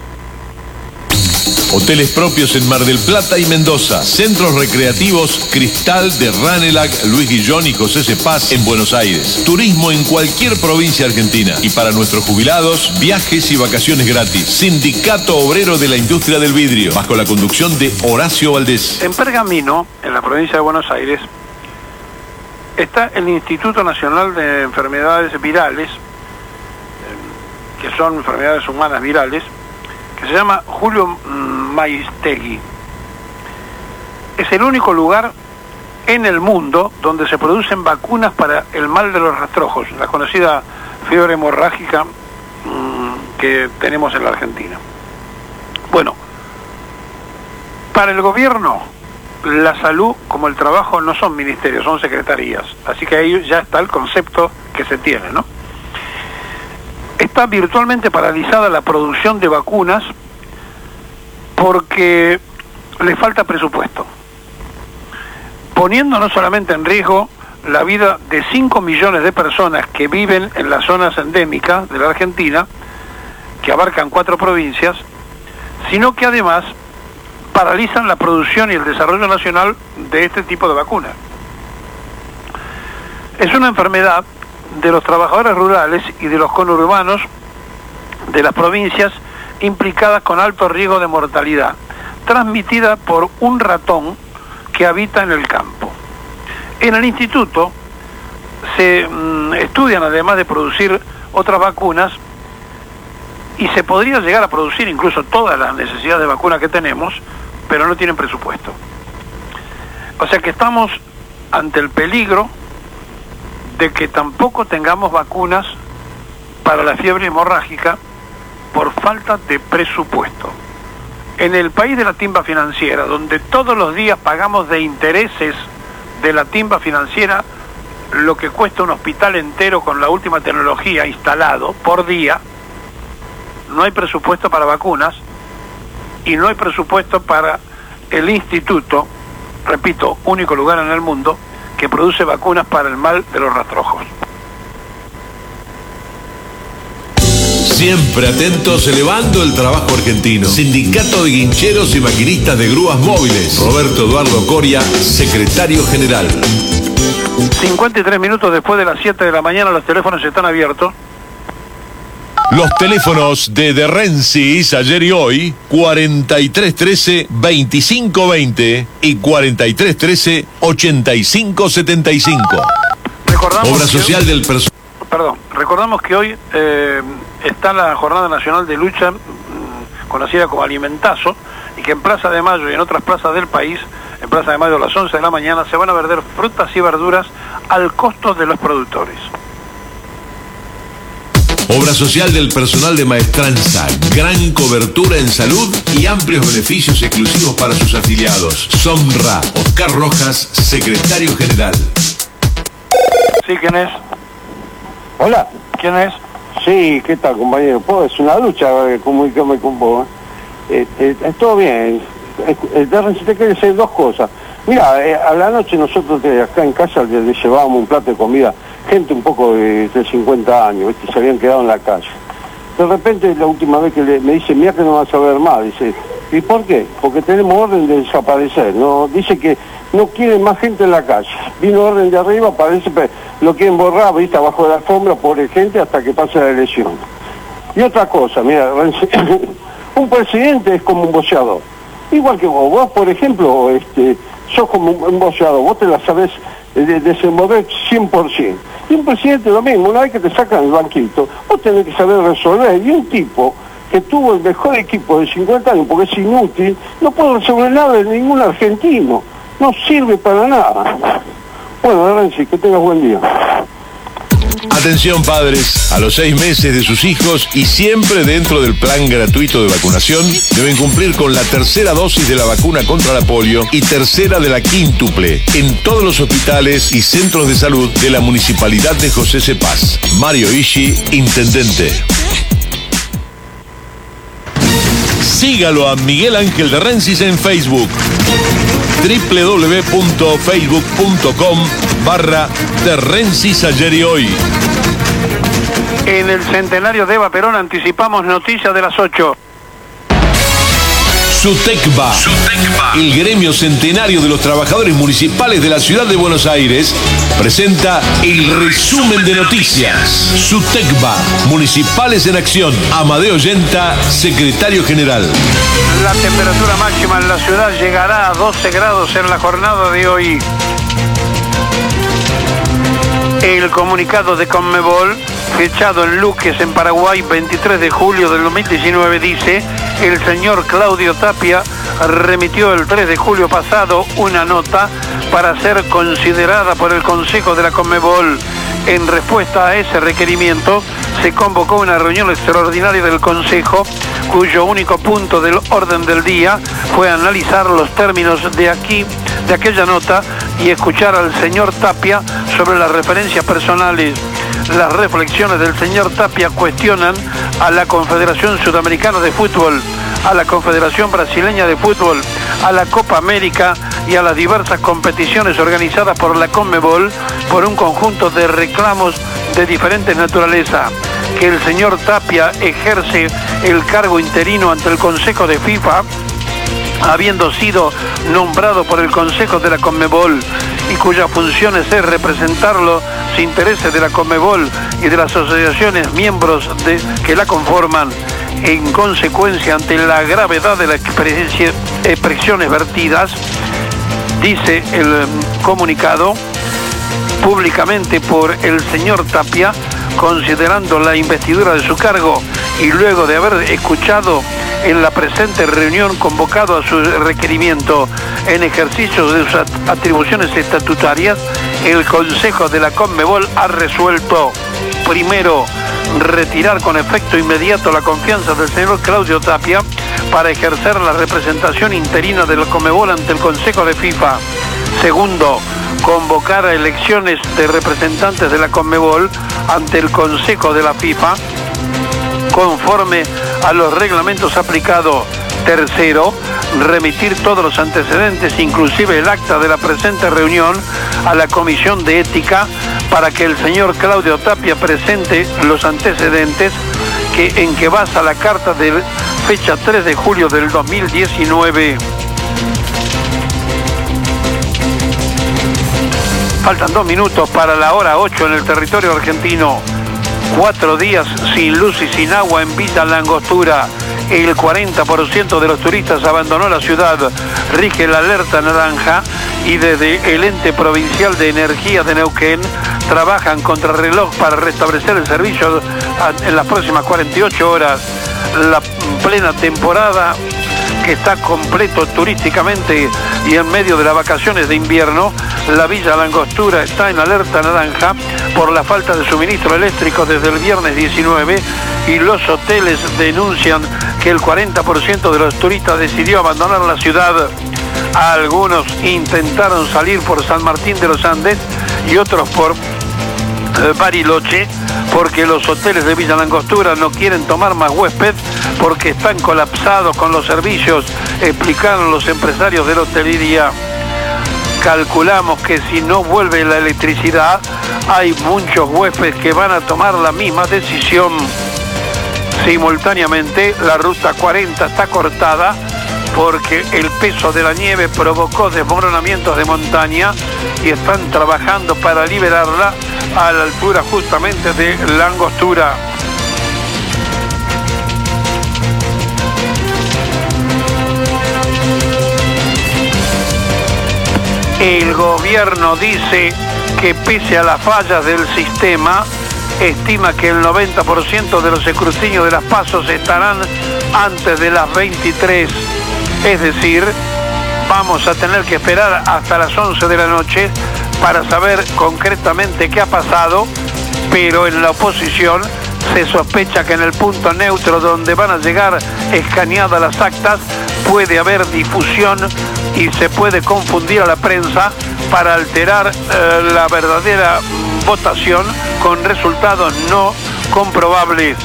Hoteles propios en Mar del Plata y Mendoza. Centros recreativos Cristal de Ranelagh, Luis Guillón y José Cepaz en Buenos Aires. Turismo en cualquier provincia argentina. Y para nuestros jubilados, viajes y vacaciones gratis. Sindicato Obrero de la Industria del Vidrio, bajo la conducción de Horacio Valdés. En Pergamino, en la provincia de Buenos Aires, está el Instituto Nacional de Enfermedades Virales, que son enfermedades humanas virales, que se llama Julio Maistegui. Es el único lugar en el mundo donde se producen vacunas para el mal de los rastrojos, la conocida fiebre hemorrágica que tenemos en la Argentina. Bueno, para el gobierno, la salud como el trabajo no son ministerios, son secretarías, así que ahí ya está el concepto que se tiene, ¿no? Está virtualmente paralizada la producción de vacunas porque le falta presupuesto, poniendo no solamente en riesgo la vida de 5 millones de personas que viven en las zonas endémicas de la Argentina, que abarcan 4 provincias, sino que además paralizan la producción y el desarrollo nacional de este tipo de vacunas. Es una enfermedad de los trabajadores rurales y de los conurbanos de las provincias implicadas con alto riesgo de mortalidad, transmitida por un ratón que habita en el campo. En el instituto se estudian, además de producir otras vacunas, y se podría llegar a producir incluso todas las necesidades de vacunas que tenemos, pero no tienen presupuesto. O sea que estamos ante el peligro de que tampoco tengamos vacunas para la fiebre hemorrágica por falta de presupuesto. En el país de la timba financiera, donde todos los días pagamos de intereses de la timba financiera lo que cuesta un hospital entero con la última tecnología instalado por día, no hay presupuesto para vacunas y no hay presupuesto para el instituto, repito, único lugar en el mundo que produce vacunas para el mal de los rastrojos. Siempre atentos, elevando el trabajo argentino. Sindicato de Guincheros y Maquinistas de Grúas Móviles. Roberto Eduardo Coria, secretario general. 53 minutos después de las 7 de la mañana, los teléfonos están abiertos. Los teléfonos de Rensis ayer y hoy, 4313-2520 y 4313-8575. Obra social del personal. Recordamos que hoy está la Jornada Nacional de Lucha conocida como Alimentazo, y que en Plaza de Mayo y en otras plazas del país, en Plaza de Mayo a las 11 de la mañana, se van a vender frutas y verduras al costo de los productores. Obra social del personal de Maestranza, gran cobertura en salud y amplios beneficios exclusivos para sus afiliados. Sonra, Oscar Rojas, secretario general. Sí, ¿quién es? Hola. ¿Quién es? Sí, ¿qué tal, compañero? Pues es una lucha comunicarme con vos. Es todo bien. Te quiero decir dos cosas. Mira, a la noche nosotros acá en casa le llevábamos un plato de comida, gente un poco de 50 años, ¿viste? Se habían quedado en la calle. De repente, la última vez que me dice, mira que no vas a ver más, dice, ¿y por qué? Porque tenemos orden de desaparecer, ¿no? Dice que no quieren más gente en la calle. Vino orden de arriba, parece que lo quieren borrar, ¿viste? Abajo de la alfombra, pobre gente, hasta que pase la elección. Y otra cosa, mira, un presidente es como un boxeador. Igual que vos, por ejemplo, sos como un boxeador, vos te la sabés desenvolver 100%. Y un presidente lo mismo, una vez que te sacan el banquito, vos tenés que saber resolver. Y un tipo que tuvo el mejor equipo de 50 años, porque es inútil, no puede resolver nada de ningún argentino. No sirve para nada. Bueno, Renzi, que tengas buen día. Atención padres, a los 6 meses de sus hijos y siempre dentro del plan gratuito de vacunación, deben cumplir con la tercera dosis de la vacuna contra la polio y tercera de la quíntuple en todos los hospitales y centros de salud de la Municipalidad de José C. Paz. Mario Ishi, intendente. Sígalo a Miguel Ángel de Rensis en Facebook. www.facebook.com/Rensis ayer y hoy. En el centenario de Eva Perón anticipamos noticias de las 8. SUTECBA, el gremio centenario de los trabajadores municipales de la ciudad de Buenos Aires, presenta el resumen de noticias. SUTECBA, Municipales en Acción. Amadeo Yenta, secretario general. La temperatura máxima en la ciudad llegará a 12 grados en la jornada de hoy. El comunicado de Conmebol, fechado en Luques, en Paraguay, 23 de julio del 2019, dice: el señor Claudio Tapia remitió el 3 de julio pasado una nota para ser considerada por el Consejo de la Conmebol. En respuesta a ese requerimiento, se convocó una reunión extraordinaria del Consejo, cuyo único punto del orden del día fue analizar los términos de aquella nota y escuchar al señor Tapia sobre las referencias personales. Las reflexiones del señor Tapia cuestionan a la Confederación Sudamericana de Fútbol, a la Confederación Brasileña de Fútbol, a la Copa América y a las diversas competiciones organizadas por la Conmebol por un conjunto de reclamos de diferente naturaleza. Que el señor Tapia ejerce el cargo interino ante el Consejo de FIFA, habiendo sido nombrado por el Consejo de la Conmebol, y cuyas funciones es representar los intereses de la Conmebol y de las asociaciones miembros que la conforman. En consecuencia, ante la gravedad de las expresiones vertidas, dice el comunicado, públicamente por el señor Tapia, considerando la investidura de su cargo y luego de haber escuchado en la presente reunión convocado a su requerimiento en ejercicio de sus atribuciones estatutarias, el Consejo de la Conmebol ha resuelto: primero, retirar con efecto inmediato la confianza del señor Claudio Tapia para ejercer la representación interina de la Conmebol ante el Consejo de FIFA. Segundo, convocar a elecciones de representantes de la Conmebol ante el Consejo de la FIFA conforme a los reglamentos aplicados. Tercero, remitir todos los antecedentes, inclusive el acta de la presente reunión, a la Comisión de Ética para que el señor Claudio Tapia presente los antecedentes en que basa la carta de fecha 3 de julio del 2019. Faltan 2 minutos para la hora 8 en el territorio argentino. 4 días sin luz y sin agua en Villa Langostura. El 40% de los turistas abandonó la ciudad. Rige la alerta naranja y desde el ente provincial de energía de Neuquén trabajan contra reloj para restablecer el servicio en las próximas 48 horas. la plena temporada, que está completo turísticamente y en medio de las vacaciones de invierno. La Villa La Angostura está en alerta naranja por la falta de suministro eléctrico desde el viernes 19 y los hoteles denuncian que el 40% de los turistas decidió abandonar la ciudad. Algunos intentaron salir por San Martín de los Andes y otros por Bariloche, porque los hoteles de Villa La Angostura no quieren tomar más huésped porque están colapsados con los servicios, explicaron los empresarios de la hotelería. Calculamos que si no vuelve la electricidad, hay muchos huéspedes que van a tomar la misma decisión. Simultáneamente, la ruta 40 está cortada porque el peso de la nieve provocó desmoronamientos de montaña y están trabajando para liberarla a la altura justamente de La Angostura. El gobierno dice que pese a las fallas del sistema, estima que el 90% de los escrutinios de las PASO estarán antes de las 23. Es decir, vamos a tener que esperar hasta las 11 de la noche para saber concretamente qué ha pasado, pero en la oposición se sospecha que en el punto neutro donde van a llegar escaneadas las actas puede haber difusión y se puede confundir a la prensa para alterar la verdadera votación con resultados no comprobables.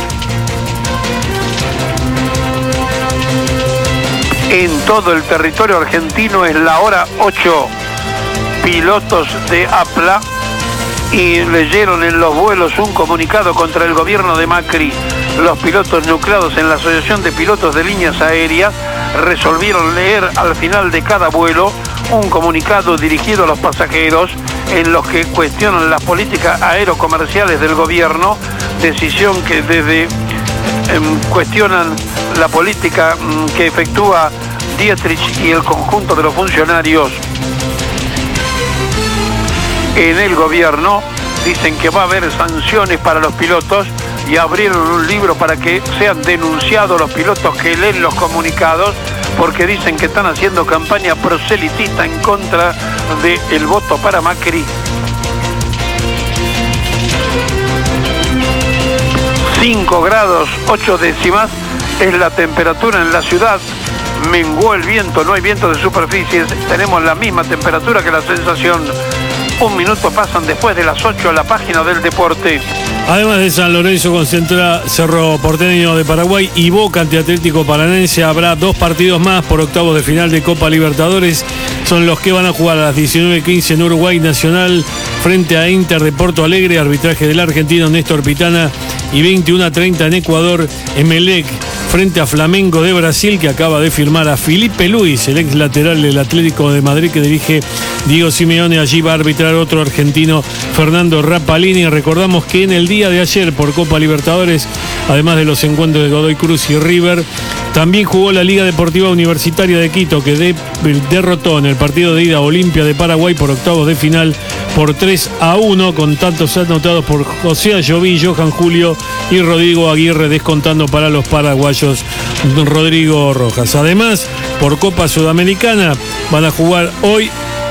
En todo el territorio argentino es la hora 8. Pilotos de APLA y leyeron en los vuelos un comunicado contra el gobierno de Macri. Los pilotos nucleados en la Asociación de Pilotos de Líneas Aéreas resolvieron leer al final de cada vuelo un comunicado dirigido a los pasajeros en los que cuestionan las políticas aerocomerciales del gobierno, decisión que cuestionan la política que efectúa Dietrich y el conjunto de los funcionarios en el gobierno. Dicen que va a haber sanciones para los pilotos y abrieron un libro para que sean denunciados los pilotos que leen los comunicados, porque dicen que están haciendo campaña proselitista en contra del voto para Macri. 5 grados 8 décimas es la temperatura en la ciudad. Menguó el viento, no hay viento de superficies, tenemos la misma temperatura que la sensación. Un minuto pasan después de las 8 a la página del deporte. Además de San Lorenzo concentra Cerro Porteño de Paraguay y Boca ante Atlético Paranense. Habrá 2 partidos más por octavos de final de Copa Libertadores. Son los que van a jugar a las 19:15 en Uruguay. Nacional frente a Inter de Porto Alegre, arbitraje del argentino Néstor Pitana. Y 21:30 en Ecuador, Emelec frente a Flamengo de Brasil, que acaba de firmar a Felipe Luis, el ex lateral del Atlético de Madrid que dirige Diego Simeone. Allí va a arbitrar otro argentino, Fernando Rapalini. Recordamos que en el día de ayer por Copa Libertadores, además de los encuentros de Godoy Cruz y River, también jugó la Liga Deportiva Universitaria de Quito, que derrotó en el partido de ida a Olimpia de Paraguay por octavos de final por 3-1, con tantos anotados por José Ayoví, Johan Julio y Rodrigo Aguirre, descontando para los paraguayos Rodrigo Rojas. Además, por Copa Sudamericana van a jugar hoy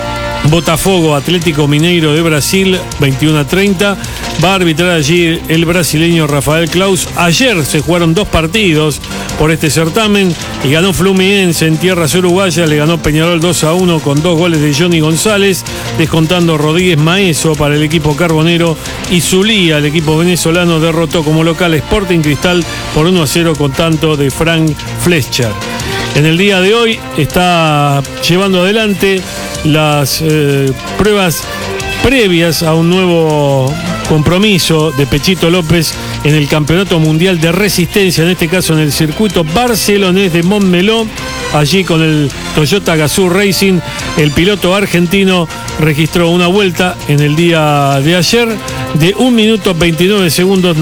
Botafogo, Atlético Mineiro de Brasil, 21:30. Va a arbitrar allí el brasileño Rafael Claus. Ayer se jugaron 2 partidos por este certamen y ganó Fluminense en tierras uruguayas. Le ganó Peñarol 2-1 con 2 goles de Johnny González, descontando Rodríguez Maeso para el equipo carbonero. Y Zulia, el equipo venezolano, derrotó como local Sporting Cristal por 1-0 con tanto de Frank Fletcher. En el día de hoy está llevando adelante las pruebas previas a un nuevo compromiso de Pechito López en el Campeonato Mundial de Resistencia, en este caso en el circuito barcelonés de Montmeló. Allí con el Toyota Gazoo Racing, el piloto argentino registró una vuelta en el día de ayer de 1 minuto 29 segundos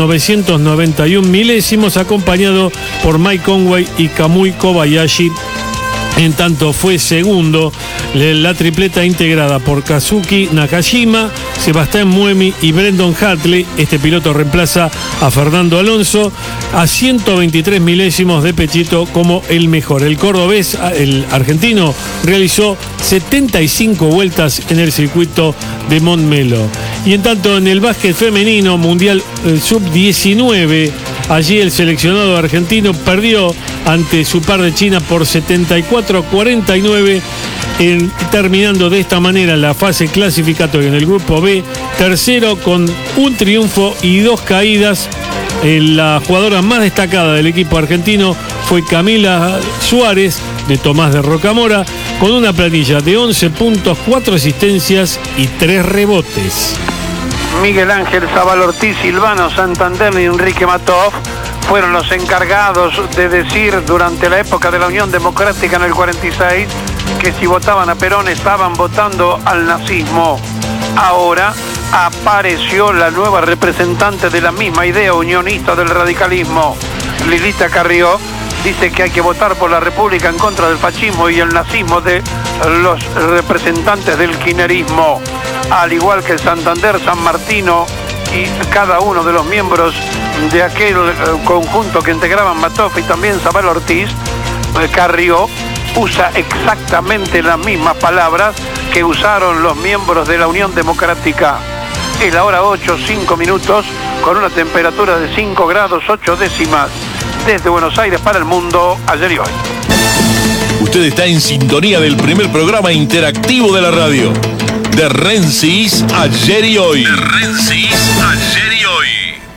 991 milésimos, acompañado por Mike Conway y Kamui Kobayashi En tanto fue segundo la tripleta integrada por Kazuki Nakajima, Sebastián Muemi y Brendan Hartley. Este piloto reemplaza a Fernando Alonso a 123 milésimos de Pechito como el mejor. El cordobés, el argentino, realizó 75 vueltas en el circuito de Montmeló. Y en tanto en el básquet femenino mundial sub-19, allí el seleccionado argentino perdió ante su par de China por 74-49, terminando de esta manera la fase clasificatoria en el grupo B, tercero con un triunfo y 2 caídas. La jugadora más destacada del equipo argentino fue Camila Suárez, de Tomás de Rocamora, con una planilla de 11 puntos, 4 asistencias y 3 rebotes. Miguel Ángel Zabal Ortiz, Silvano Santander y Enrique Matov fueron los encargados de decir durante la época de la Unión Democrática en el 46 que si votaban a Perón estaban votando al nazismo. Ahora apareció la nueva representante de la misma idea unionista del radicalismo, Lilita Carrió. Dice que hay que votar por la República en contra del fascismo y el nazismo de los representantes del kirchnerismo. Al igual que Santander, San Martino y cada uno de los miembros de aquel conjunto que integraban Matov y también Zabal Ortiz, Carrió usa exactamente las mismas palabras que usaron los miembros de la Unión Democrática. Es la hora 8, 5 minutos, con una temperatura de 5 grados 8 décimas. Desde Buenos Aires para el mundo, ayer y hoy. Usted está en sintonía del primer programa interactivo de la radio. De Rensis, ayer y hoy. De Rensis, ayer y hoy.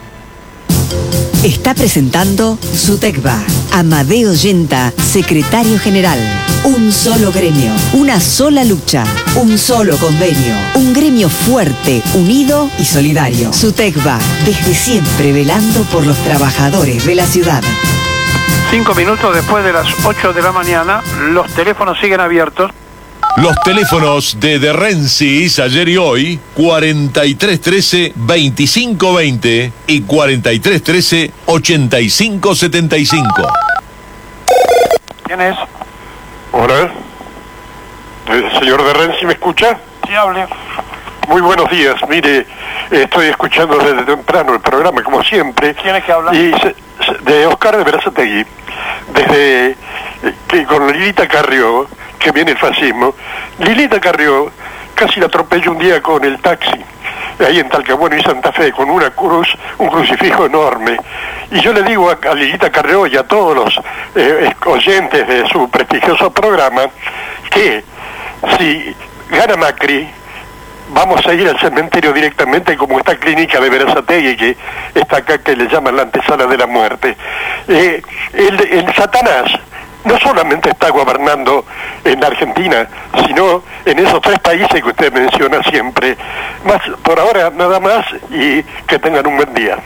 Está presentando SUTECBA. Amadeo Yenta, secretario general. Un solo gremio, una sola lucha, un solo convenio. Un gremio fuerte, unido y solidario. SUTECBA, desde siempre velando por los trabajadores de la ciudad. 5 minutos después de las 8 de la mañana, los teléfonos siguen abiertos. Los teléfonos de Rensis, ayer y hoy, 4313-2520 y 4313-8575. ¿Quién es? Hola. Señor de Rensis, ¿me escucha? Sí, hable. Muy buenos días. Mire, estoy escuchando desde temprano el programa, como siempre. ¿Quién es que habla? Y de Oscar de Berazategui. Desde que con Lilita Carrió, que viene el fascismo, Lilita Carrió casi la atropelló un día con el taxi, ahí en Talcahuano y Santa Fe, con una cruz, un crucifijo enorme. Y yo le digo a Lilita Carrió y a todos los oyentes de su prestigioso programa, que si gana Macri, vamos a ir al cementerio directamente, como esta clínica de Berazategui, que está acá, que le llaman la antesala de la muerte. El Satanás no solamente está gobernando en Argentina, sino en esos 3 países que usted menciona siempre. Más, por ahora nada más, y que tengan un buen día.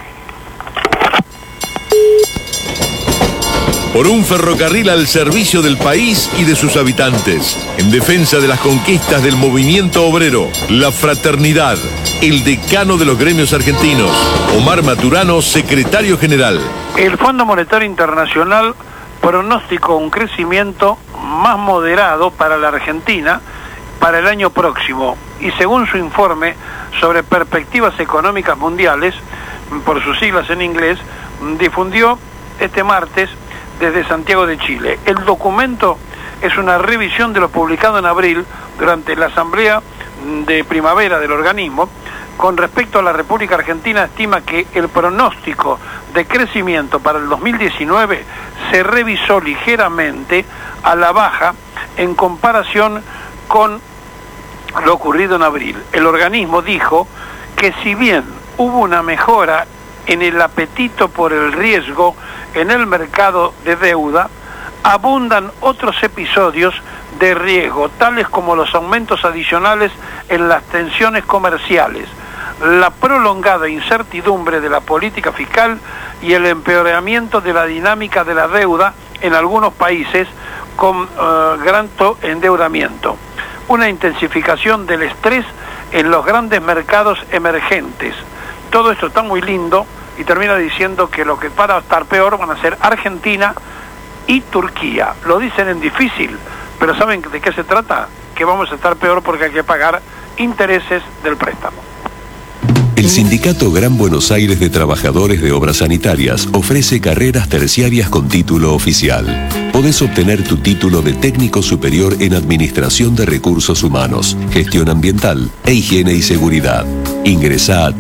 Por un ferrocarril al servicio del país y de sus habitantes, en defensa de las conquistas del movimiento obrero, la fraternidad, el decano de los gremios argentinos, Omar Maturano, secretario general. El Fondo Monetario Internacional pronosticó un crecimiento más moderado para la Argentina para el año próximo, y según su informe sobre perspectivas económicas mundiales, por sus siglas en inglés, difundió este martes desde Santiago de Chile. El documento es una revisión de lo publicado en abril durante la asamblea de primavera del organismo. Con respecto a la República Argentina, estima que el pronóstico de crecimiento para el 2019 se revisó ligeramente a la baja en comparación con lo ocurrido en abril. El organismo dijo que si bien hubo una mejora en el apetito por el riesgo en el mercado de deuda, abundan otros episodios de riesgo, tales como los aumentos adicionales en las tensiones comerciales, la prolongada incertidumbre de la política fiscal y el empeoramiento de la dinámica de la deuda en algunos países con gran endeudamiento, una intensificación del estrés en los grandes mercados emergentes. Todo esto está muy lindo y termina diciendo que lo que para estar peor van a ser Argentina y Turquía. Lo dicen en difícil, Pero ¿saben de qué se trata? Que vamos a estar peor porque hay que pagar intereses del préstamo. El Sindicato Gran Buenos Aires de Trabajadores de Obras Sanitarias ofrece carreras terciarias con título oficial. Podés obtener tu título de técnico superior en Administración de Recursos Humanos, Gestión Ambiental e Higiene y Seguridad. Ingresá a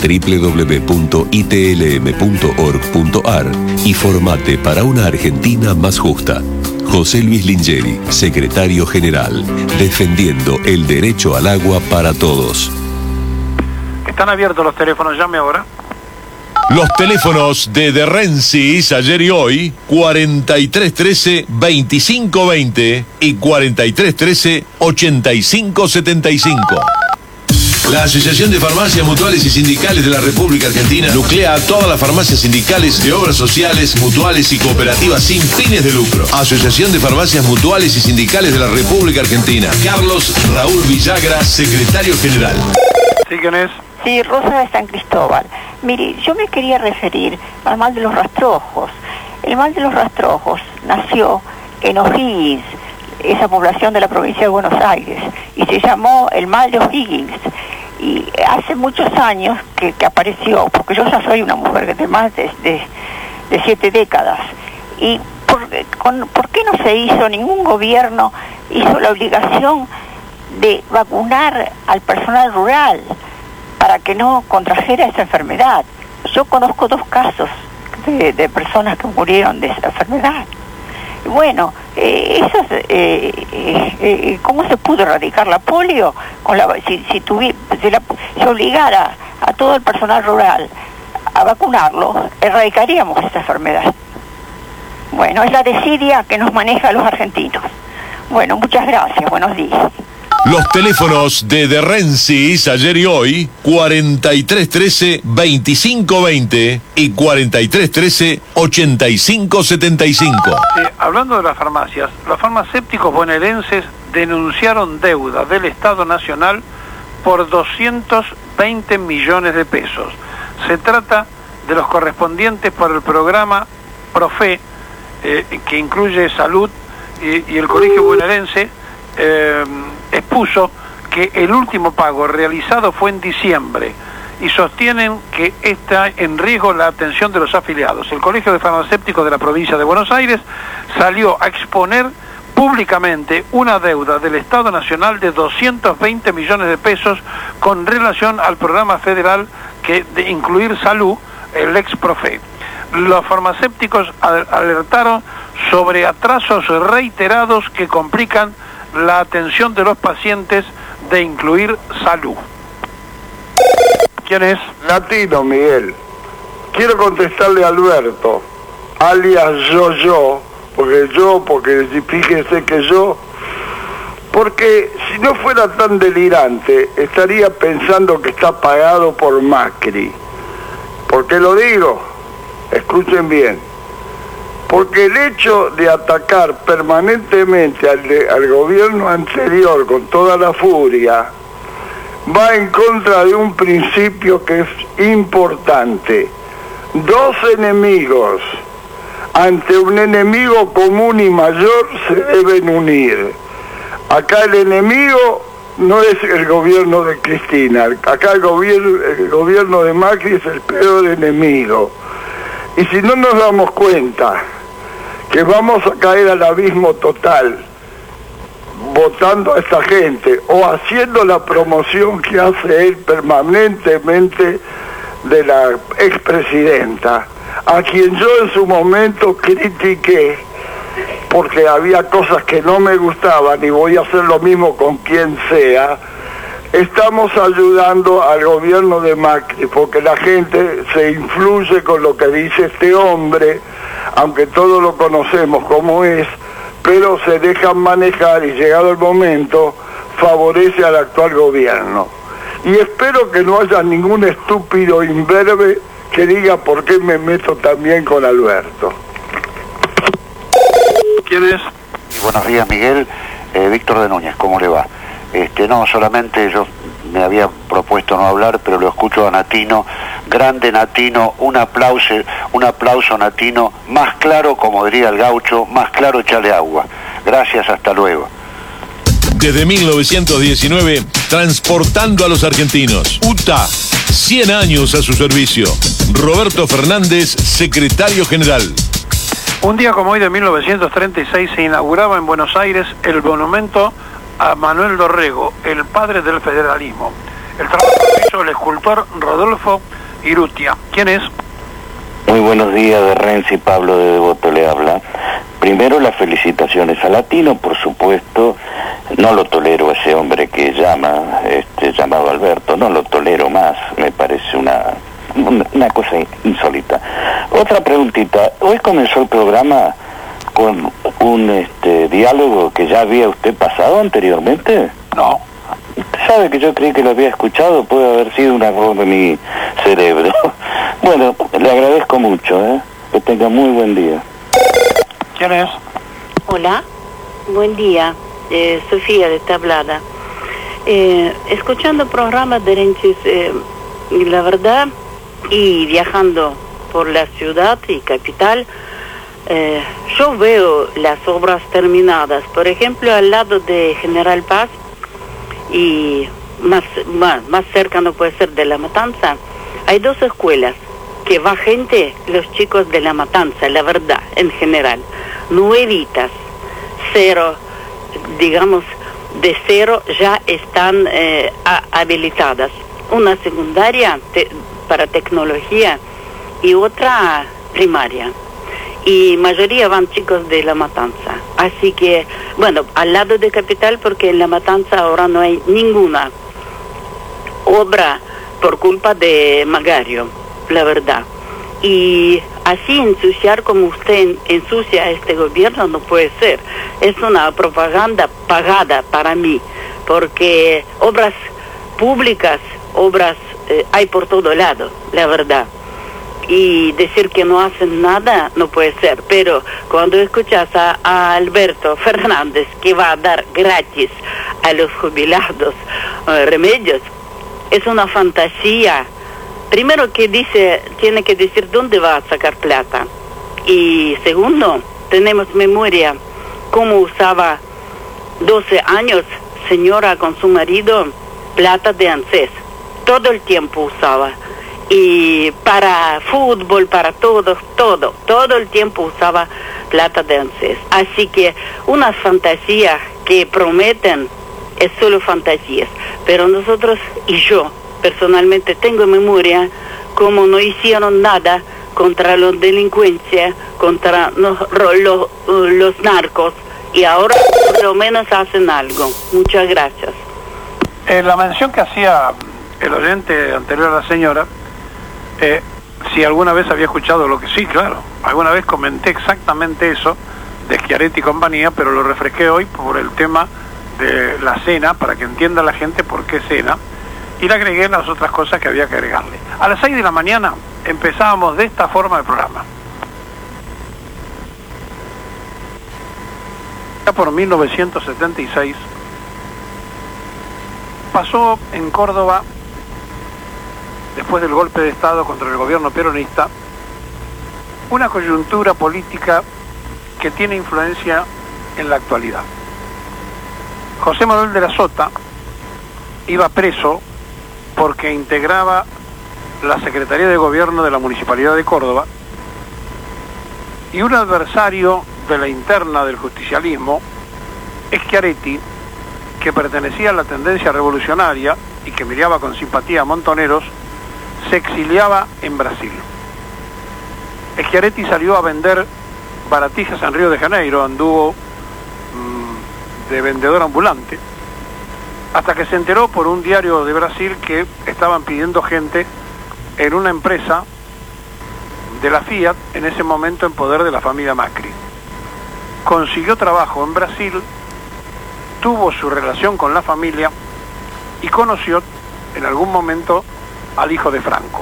www.itlm.org.ar y formate para una Argentina más justa. José Luis Lingeri, Secretario General, defendiendo el derecho al agua para todos. Están abiertos los teléfonos, llame ahora. Los teléfonos de Rensis ayer y hoy, 4313-2520 y 4313-8575. La Asociación de Farmacias Mutuales y Sindicales de la República Argentina nuclea a todas las farmacias sindicales de obras sociales, mutuales y cooperativas sin fines de lucro. Asociación de Farmacias Mutuales y Sindicales de la República Argentina. Carlos Raúl Villagra, Secretario General. ¿Sí, quién es? Sí, Rosa de San Cristóbal. Mire, yo me quería referir al mal de los rastrojos. El mal de los rastrojos nació en O'Higgins, esa población de la provincia de Buenos Aires, y se llamó el mal de O'Higgins. Y hace muchos años que apareció, porque yo ya soy una mujer de más de 7 décadas. ¿Y por qué no se hizo, ningún gobierno hizo la obligación de vacunar al personal rural para que no contrajera esa enfermedad? Yo conozco 2 casos de personas que murieron de esa enfermedad. Bueno, ¿cómo se pudo erradicar la polio? Si se obligara a todo el personal rural a vacunarlo, erradicaríamos esta enfermedad. Bueno, es la desidia que nos maneja a los argentinos. Bueno, muchas gracias, buenos días. Los teléfonos de Rensis ayer y hoy, 4313-2520 y 4313-8575. Hablando de las farmacias, los farmacéuticos bonaerenses denunciaron deuda del Estado Nacional por 220 millones de pesos. Se trata de los correspondientes por el programa PROFE, que incluye salud, y el Colegio Bonaerense expuso que el último pago realizado fue en diciembre y sostienen que está en riesgo la atención de los afiliados. El Colegio de Farmacéuticos de la provincia de Buenos Aires salió a exponer públicamente una deuda del Estado Nacional de 220 millones de pesos con relación al programa federal de incluir salud, el ex-PROFE. Los farmacéuticos alertaron sobre atrasos reiterados que complican la atención de los pacientes de incluir salud. ¿Quién es? Latino, Miguel. Quiero contestarle a Alberto, alias porque fíjese que porque si no fuera tan delirante, estaría pensando que está pagado por Macri. ¿Por qué lo digo? Escuchen bien. Porque el hecho de atacar permanentemente al gobierno anterior con toda la furia va en contra de un principio que es importante. 2 enemigos ante un enemigo común y mayor se deben unir. Acá el enemigo no es el gobierno de Cristina, acá el gobierno de Macri es el peor enemigo. Y si no nos damos cuenta que vamos a caer al abismo total votando a esta gente o haciendo la promoción que hace él permanentemente de la expresidenta, a quien yo en su momento critiqué porque había cosas que no me gustaban y voy a hacer lo mismo con quien sea, estamos ayudando al gobierno de Macri porque la gente se influye con lo que dice este hombre, aunque todos lo conocemos como es, pero se dejan manejar y llegado el momento favorece al actual gobierno. Y espero que no haya ningún estúpido imberbe que diga por qué me meto también con Alberto. ¿Quién es? Buenos días, Miguel. Víctor de Núñez, ¿cómo le va? No, solamente yo me había propuesto no hablar, pero lo escucho a Natino, grande Natino, un aplauso Natino, más claro, como diría el gaucho, más claro echarle agua. Gracias, hasta luego. Desde 1919, transportando a los argentinos. UTA, 100 años a su servicio. Roberto Fernández, secretario general. Un día como hoy de 1936 se inauguraba en Buenos Aires el monumento a Manuel Dorrego, el padre del federalismo. El trabajo lo hizo el escultor Rodolfo Irutia. ¿Quién es? Muy buenos días, de Renzi, Pablo de Devoto le habla. Primero las felicitaciones a Latino, por supuesto. No lo tolero a ese hombre que llama, llamado Alberto, no lo tolero más, me parece una cosa insólita. Otra preguntita, hoy comenzó el programa con un diálogo que ya había usted pasado anteriormente. No. ¿Sabe que yo creí que lo había escuchado? Puede haber sido un error de mi cerebro. Bueno, le agradezco mucho, que tenga muy buen día. ¿Quién es? Hola, buen día, Sofía de Tablada. Escuchando programas de Renchis, la verdad, y viajando por la ciudad y capital, yo veo las obras terminadas. Por ejemplo, al lado de General Paz y más cerca no puede ser de La Matanza, hay dos escuelas que va gente, los chicos de La Matanza, la verdad, en general, nuevitas, cero, digamos, de cero ya están habilitadas. Una secundaria para tecnología y otra primaria. Y mayoría van chicos de La Matanza. Así que, bueno, al lado de Capital, porque en La Matanza ahora no hay ninguna obra por culpa de Magario, la verdad. Y así ensuciar como usted ensucia a este gobierno no puede ser. Es una propaganda pagada para mí, porque obras públicas, obras hay por todo lado, la verdad. Y decir que no hacen nada no puede ser, pero cuando escuchas a Alberto Fernández que va a dar gratis a los jubilados remedios, es una fantasía. Primero que dice, tiene que decir dónde va a sacar plata. Y segundo, tenemos memoria cómo usaba 12 años señora con su marido plata de ANSES. Todo el tiempo usaba. Y para fútbol, para todo el tiempo usaba plata de ANSES. Así que unas fantasías que prometen es solo fantasías. Pero nosotros y yo personalmente tengo memoria como no hicieron nada contra la delincuencia, contra los narcos, y ahora por lo menos hacen algo. Muchas gracias. La mención que hacía el oyente anterior a la señora, si alguna vez había escuchado lo que sí, claro, alguna vez comenté exactamente eso de Schiaretti y compañía, pero lo refresqué hoy por el tema de la cena, para que entienda la gente por qué cena, y le agregué las otras cosas que había que agregarle. A las 6 de la mañana empezábamos de esta forma el programa. Ya por 1976 pasó en Córdoba, después del golpe de Estado contra el gobierno peronista, una coyuntura política que tiene influencia en la actualidad. José Manuel de la Sota iba preso porque integraba la Secretaría de Gobierno de la Municipalidad de Córdoba, y un adversario de la interna del justicialismo, Schiaretti, que pertenecía a la tendencia revolucionaria y que miraba con simpatía a Montoneros, se exiliaba en Brasil. Schiaretti salió a vender baratijas en Río de Janeiro, anduvo de vendedor ambulante, hasta que se enteró por un diario de Brasil que estaban pidiendo gente en una empresa de la Fiat, en ese momento en poder de la familia Macri. Consiguió trabajo en Brasil, tuvo su relación con la familia y conoció en algún momento al hijo de Franco.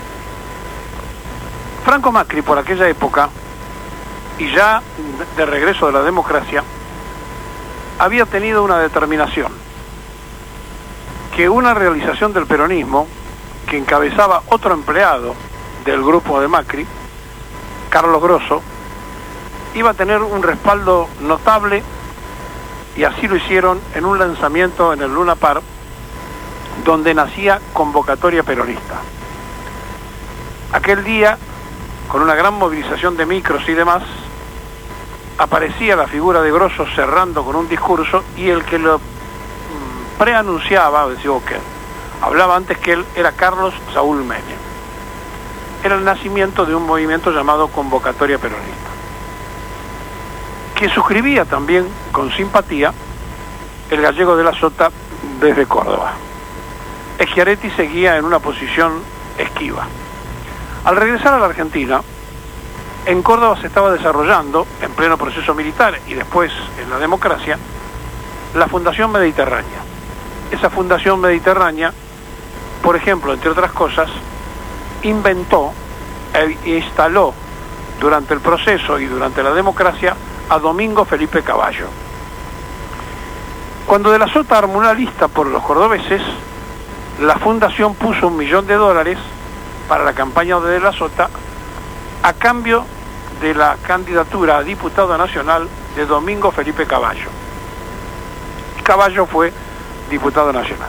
Franco Macri, por aquella época, y ya de regreso de la democracia, había tenido una determinación, que una realización del peronismo, que encabezaba otro empleado del grupo de Macri, Carlos Grosso, iba a tener un respaldo notable y así lo hicieron en un lanzamiento en el Luna Park, donde nacía Convocatoria Peronista. Aquel día, con una gran movilización de micros y demás, aparecía la figura de Grosso cerrando con un discurso, y el que lo preanunciaba, decía que hablaba antes que él, era Carlos Saúl Menem. Era el nacimiento de un movimiento llamado Convocatoria Peronista, que suscribía también con simpatía el gallego de la Sota desde Córdoba. Schiaretti seguía en una posición esquiva. Al regresar a la Argentina, en Córdoba se estaba desarrollando, en pleno proceso militar y después en la democracia, la Fundación Mediterránea. Esa Fundación Mediterránea, por ejemplo, entre otras cosas, inventó e instaló durante el proceso y durante la democracia a Domingo Felipe Cavallo. Cuando de la Sota armó una lista por los cordobeses, la fundación puso $1 millón para la campaña de la Sota a cambio de la candidatura a diputado nacional de Domingo Felipe Cavallo. Cavallo fue diputado nacional.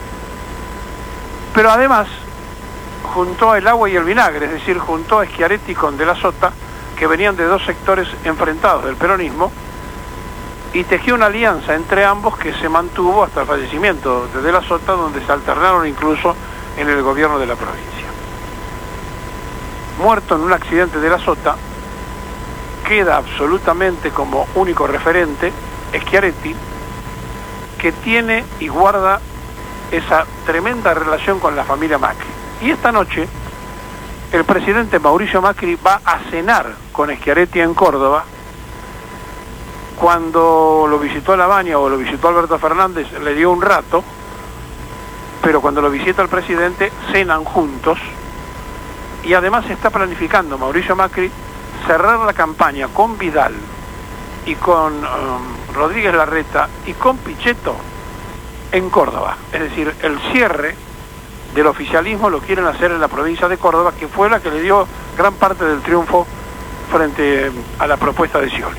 Pero además juntó el agua y el vinagre, es decir, juntó a Schiaretti con de la Sota, que venían de dos sectores enfrentados del peronismo, y tejió una alianza entre ambos que se mantuvo hasta el fallecimiento de la Sota, donde se alternaron incluso en el gobierno de la provincia. Muerto en un accidente de la Sota, queda absolutamente como único referente Schiaretti, que tiene y guarda esa tremenda relación con la familia Macri. Y esta noche el presidente Mauricio Macri va a cenar con Schiaretti en Córdoba. Cuando lo visitó Lavagna o lo visitó Alberto Fernández le dio un rato, pero cuando lo visita el presidente cenan juntos, y además está planificando Mauricio Macri cerrar la campaña con Vidal y con Rodríguez Larreta y con Pichetto en Córdoba. Es decir, el cierre del oficialismo lo quieren hacer en la provincia de Córdoba, que fue la que le dio gran parte del triunfo frente a la propuesta de Scioli.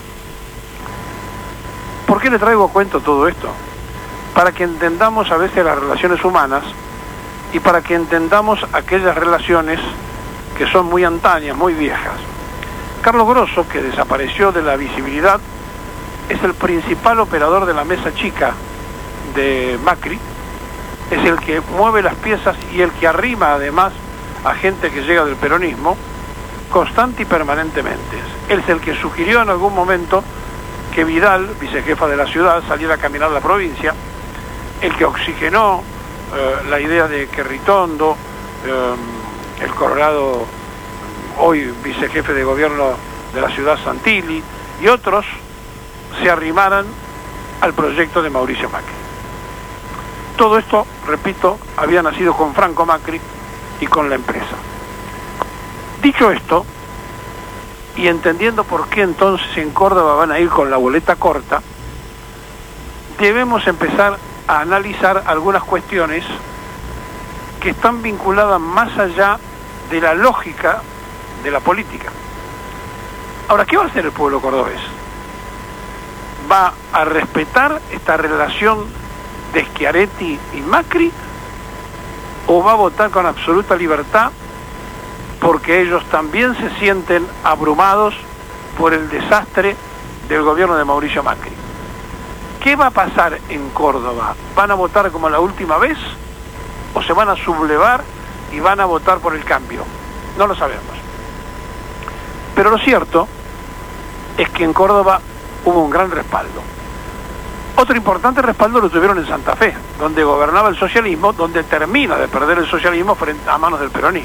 ¿Por qué le traigo a cuento todo esto? Para que entendamos a veces las relaciones humanas y para que entendamos aquellas relaciones que son muy antañas, muy viejas. Carlos Grosso, que desapareció de la visibilidad, es el principal operador de la mesa chica de Macri, es el que mueve las piezas y el que arrima además a gente que llega del peronismo constante y permanentemente. Él es el que sugirió en algún momento que Vidal, vicejefa de la ciudad, saliera a caminar la provincia, el que oxigenó la idea de que Ritondo, el colorado hoy vicejefe de gobierno de la ciudad Santilli, y otros se arrimaran al proyecto de Mauricio Macri. Todo esto, repito, había nacido con Franco Macri y con la empresa. Dicho esto, y entendiendo por qué entonces en Córdoba van a ir con la boleta corta, debemos empezar a analizar algunas cuestiones que están vinculadas más allá de la lógica de la política. Ahora, ¿qué va a hacer el pueblo cordobés? ¿Va a respetar esta relación de Schiaretti y Macri o va a votar con absoluta libertad porque ellos también se sienten abrumados por el desastre del gobierno de Mauricio Macri? ¿Qué va a pasar en Córdoba? ¿Van a votar como la última vez o se van a sublevar y van a votar por el cambio? No lo sabemos. Pero lo cierto es que en Córdoba hubo un gran respaldo. Otro importante respaldo lo tuvieron en Santa Fe, donde gobernaba el socialismo, donde termina de perder el socialismo frente a manos del peronismo.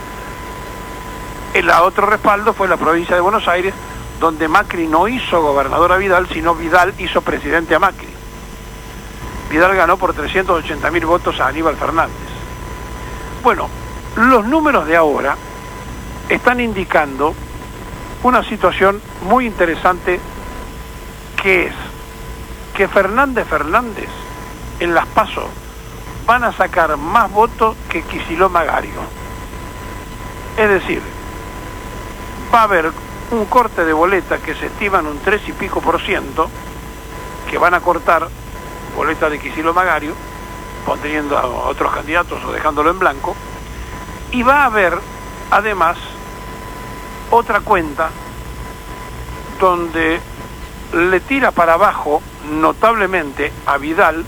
El otro respaldo fue la provincia de Buenos Aires, donde Macri no hizo gobernador a Vidal, sino Vidal hizo presidente a Macri. Vidal ganó por 380.000 votos a Aníbal Fernández. Bueno, los números de ahora están indicando una situación muy interesante, que es que Fernández en las PASO van a sacar más votos que Kicillof Magario. Es decir, va a haber un corte de boleta que se estima en un 3 y pico %, que van a cortar boleta de Kicillof Magario, poniendo a otros candidatos o dejándolo en blanco, y va a haber además otra cuenta donde le tira para abajo notablemente a Vidal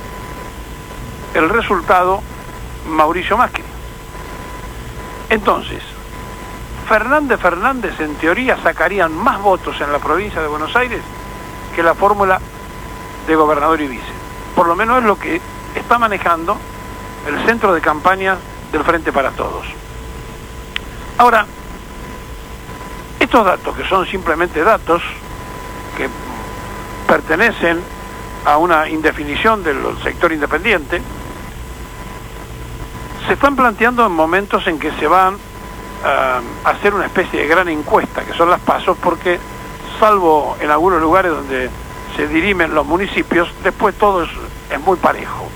el resultado Mauricio Macri. Entonces, Fernández en teoría sacarían más votos en la provincia de Buenos Aires que la fórmula de gobernador y vice. Por lo menos es lo que está manejando el centro de campaña del Frente para Todos. Ahora, estos datos, que son simplemente datos que pertenecen a una indefinición del sector independiente, se están planteando en momentos en que se van a hacer una especie de gran encuesta, que son las PASO, porque salvo en algunos lugares donde se dirimen los municipios, después todo es muy parejo.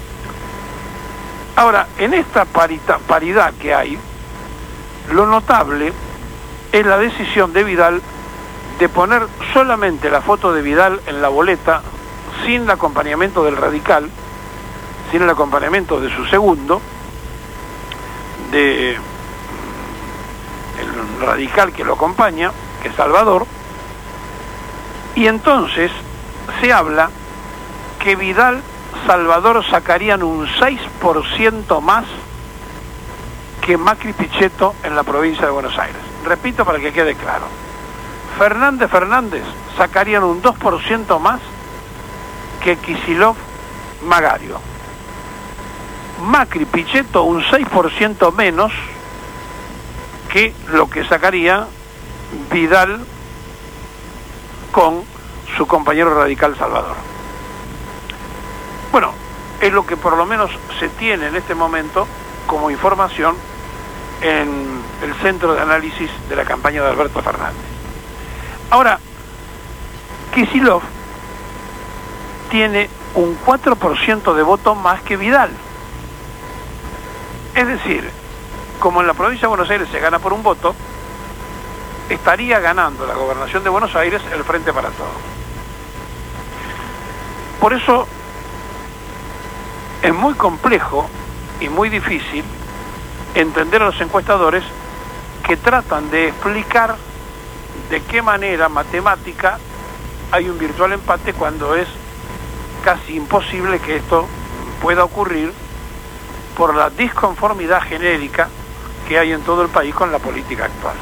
Ahora, en esta paridad que hay, lo notable es la decisión de Vidal de poner solamente la foto de Vidal en la boleta, sin el acompañamiento del radical, sin el acompañamiento de su segundo, de el radical que lo acompaña, que es Salvador, y entonces se habla que Vidal, Salvador sacarían un 6% más que Macri Pichetto en la provincia de Buenos Aires. Repito para que quede claro. Fernández sacarían un 2% más que Kicillof Magario. Macri Pichetto un 6% menos que lo que sacaría Vidal con su compañero radical Salvador. Bueno, es lo que por lo menos se tiene en este momento como información en el centro de análisis de la campaña de Alberto Fernández. Ahora, Kicillof tiene un 4% de votos más que Vidal. Es decir, como en la provincia de Buenos Aires se gana por un voto, estaría ganando la gobernación de Buenos Aires el Frente para Todos. Por eso es muy complejo y muy difícil entender a los encuestadores que tratan de explicar de qué manera matemática hay un virtual empate cuando es casi imposible que esto pueda ocurrir por la disconformidad genérica que hay en todo el país con la política actual.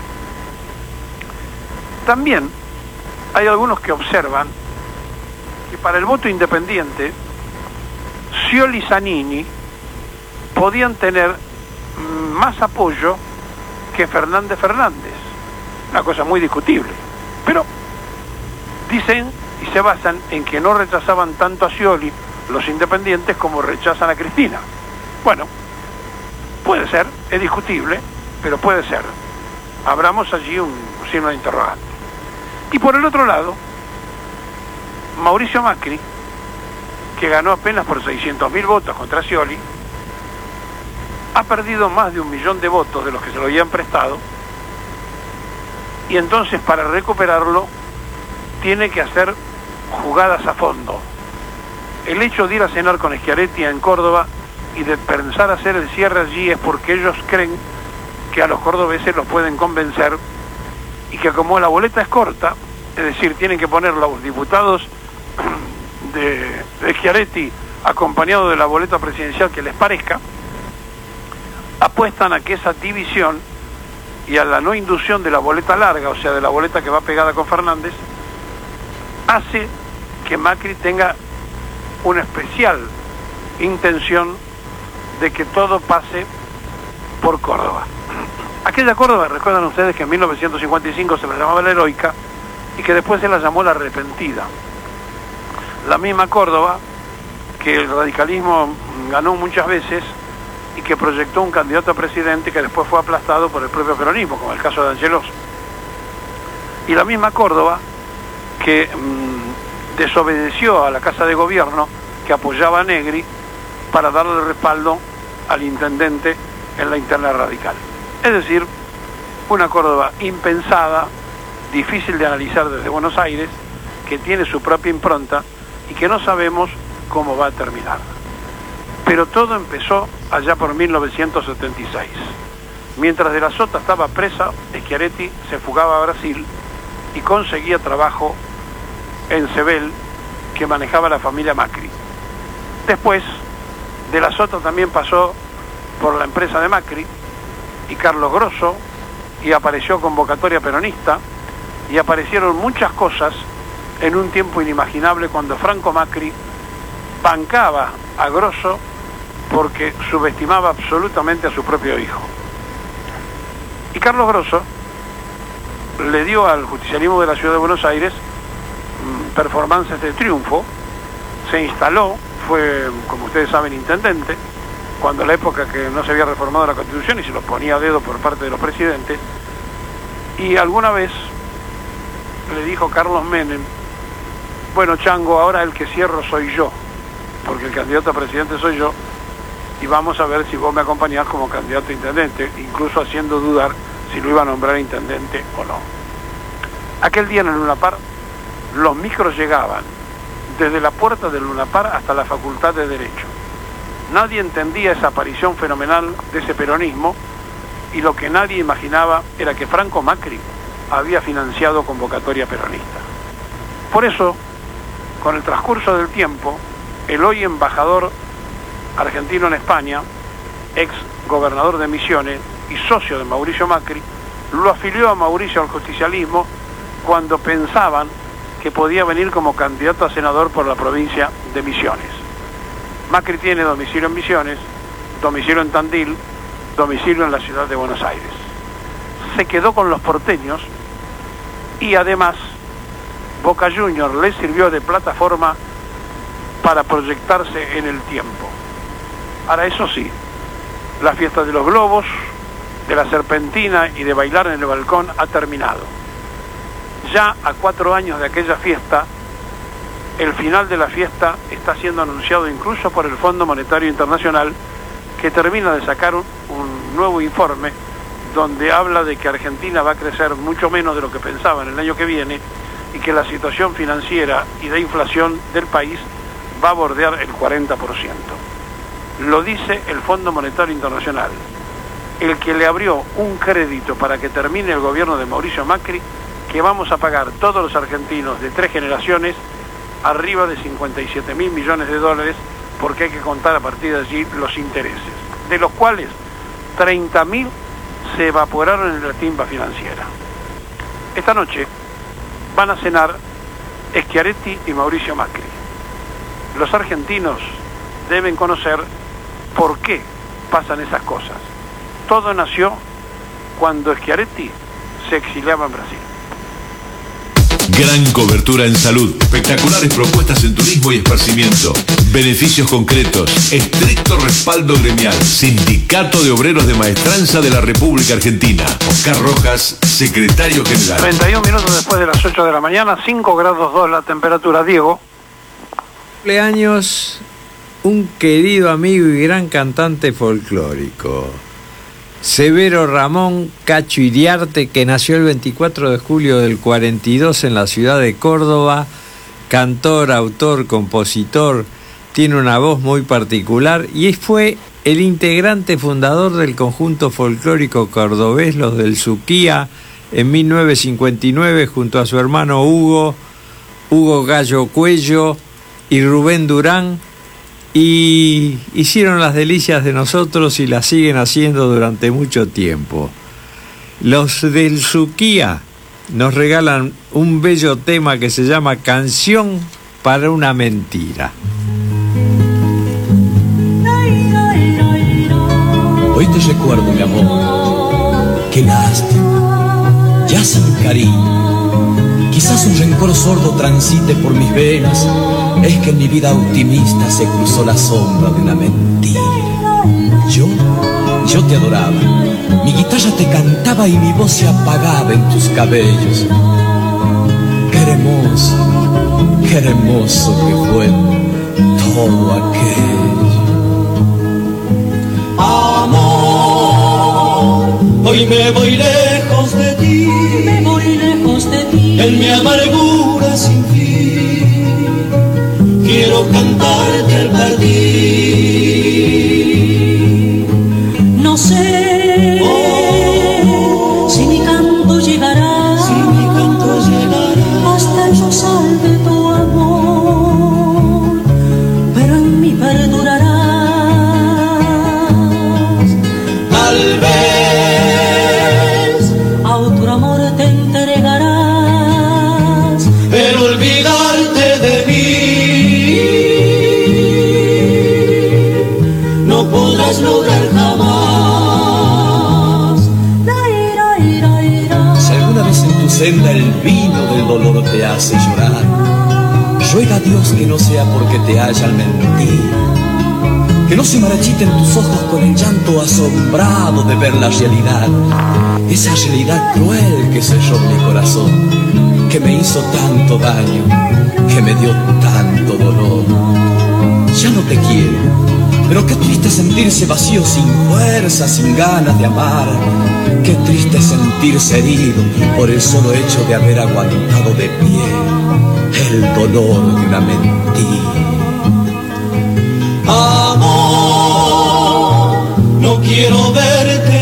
También hay algunos que observan que para el voto independiente Scioli y Zanini podían tener más apoyo que Fernández, una cosa muy discutible, pero dicen y se basan en que no rechazaban tanto a Scioli los independientes como rechazan a Cristina. Bueno, puede ser, es discutible, pero puede ser. Abramos allí un signo de interrogante. Y por el otro lado, Mauricio Macri, que ganó apenas por 600.000 votos contra Scioli, ha perdido más de 1 millón de votos de los que se lo habían prestado, y entonces para recuperarlo tiene que hacer jugadas a fondo. El hecho de ir a cenar con Schiaretti en Córdoba y de pensar hacer el cierre allí es porque ellos creen que a los cordobeses los pueden convencer, y que como la boleta es corta, es decir, tienen que poner los diputados de Schiaretti acompañados de la boleta presidencial que les parezca, apuestan a que esa división y a la no inducción de la boleta larga, o sea, de la boleta que va pegada con Fernández, hace que Macri tenga una especial intención de que todo pase por Córdoba. Aquella Córdoba, recuerdan ustedes que en 1955 se la llamaba la heroica y que después se la llamó la arrepentida. La misma Córdoba que el radicalismo ganó muchas veces y que proyectó un candidato a presidente que después fue aplastado por el propio peronismo, como el caso de Angelos. Y la misma Córdoba que desobedeció a la Casa de Gobierno que apoyaba a Negri para darle respaldo al intendente en la interna radical. Es decir, una Córdoba impensada, difícil de analizar desde Buenos Aires, que tiene su propia impronta y que no sabemos cómo va a terminar. Pero todo empezó allá por 1976. Mientras De la Sota estaba presa, Schiaretti se fugaba a Brasil y conseguía trabajo en Sebel, que manejaba la familia Macri. Después, De la Sota también pasó por la empresa de Macri y Carlos Grosso, y apareció Convocatoria Peronista, y aparecieron muchas cosas en un tiempo inimaginable cuando Franco Macri bancaba a Grosso porque subestimaba absolutamente a su propio hijo. Y Carlos Grosso le dio al justicialismo de la Ciudad de Buenos Aires performances de triunfo, se instaló, fue, como ustedes saben, intendente, cuando en la época que no se había reformado la Constitución y se lo ponía a dedo por parte de los presidentes, y alguna vez le dijo Carlos Menem: bueno, Chango, ahora el que cierro soy yo, porque el candidato a presidente soy yo, y vamos a ver si vos me acompañás como candidato a intendente, incluso haciendo dudar si lo iba a nombrar intendente o no. Aquel día en el Luna Park, los micros llegaban desde la puerta del Luna Park hasta la Facultad de Derecho. Nadie entendía esa aparición fenomenal de ese peronismo, y lo que nadie imaginaba era que Franco Macri había financiado Convocatoria Peronista. Por eso, con el transcurso del tiempo, el hoy embajador argentino en España, ex gobernador de Misiones y socio de Mauricio Macri, lo afilió a Mauricio al justicialismo cuando pensaban que podía venir como candidato a senador por la provincia de Misiones. Macri tiene domicilio en Misiones, domicilio en Tandil, domicilio en la ciudad de Buenos Aires. Se quedó con los porteños y además Boca Juniors le sirvió de plataforma para proyectarse en el tiempo. Ahora, eso sí, la fiesta de los globos, de la serpentina y de bailar en el balcón ha terminado. Ya a 4 años de aquella fiesta, el final de la fiesta está siendo anunciado incluso por el Fondo Monetario Internacional, que termina de sacar un nuevo informe donde habla de que Argentina va a crecer mucho menos de lo que pensaban el año que viene y que la situación financiera y de inflación del país va a bordear el 40%. Lo dice el Fondo Monetario Internacional, el que le abrió un crédito para que termine el gobierno de Mauricio Macri, que vamos a pagar todos los argentinos de 3 generaciones arriba de 57.000 millones de dólares, porque hay que contar a partir de allí los intereses, de los cuales 30.000 se evaporaron en la timba financiera. Esta noche van a cenar Schiaretti y Mauricio Macri. Los argentinos deben conocer por qué pasan esas cosas. Todo nació cuando Schiaretti se exiliaba en Brasil. Gran cobertura en salud, espectaculares propuestas en turismo y esparcimiento, beneficios concretos, estricto respaldo gremial. Sindicato de Obreros de Maestranza de la República Argentina. Oscar Rojas, secretario general. 31 minutos después de las 8 de la mañana, 5 grados 2 la temperatura. Diego. Cumpleaños un querido amigo y gran cantante folclórico, Severo Ramón Cacho Iriarte, que nació el 24 de julio del 42 en la ciudad de Córdoba, cantor, autor, compositor, tiene una voz muy particular y fue el integrante fundador del conjunto folclórico cordobés Los del Suquía en 1959 junto a su hermano Hugo Gallo Cuello y Rubén Durán, y hicieron las delicias de nosotros y las siguen haciendo durante mucho tiempo. Los del Suquía nos regalan un bello tema que se llama Canción para una mentira. Hoy te recuerdo, mi amor, qué lástima, ya sin cariño. Quizás un rencor sordo transite por mis venas. Es que en mi vida optimista se cruzó la sombra de una mentira. Yo te adoraba, mi guitarra te cantaba y mi voz se apagaba en tus cabellos. Qué hermoso que fue todo aquello. Amor, hoy me voy lejos de ti, en mi amargura sin fin. quiero cantarte al partir. No sé si mi canto llegará, hasta el rosal de tu amor, pero en mí perdurarás. Tal vez a otro amor te entregarás, pero olvidarte de mí no podrás lograr jamás. Si alguna vez en tu senda el vino del dolor te hace llorar, ruega a Dios que no sea porque te hayan mentido, que no se marchiten tus ojos con el llanto asombrado de ver la realidad, esa realidad cruel que selló mi corazón, que me hizo tanto daño, que me dio tanto dolor. Ya no te quiero, pero qué triste sentirse vacío, sin fuerza, sin ganas de amar. Qué triste sentirse herido por el solo hecho de haber aguantado de pie el dolor de una mentira. Amor, no quiero verte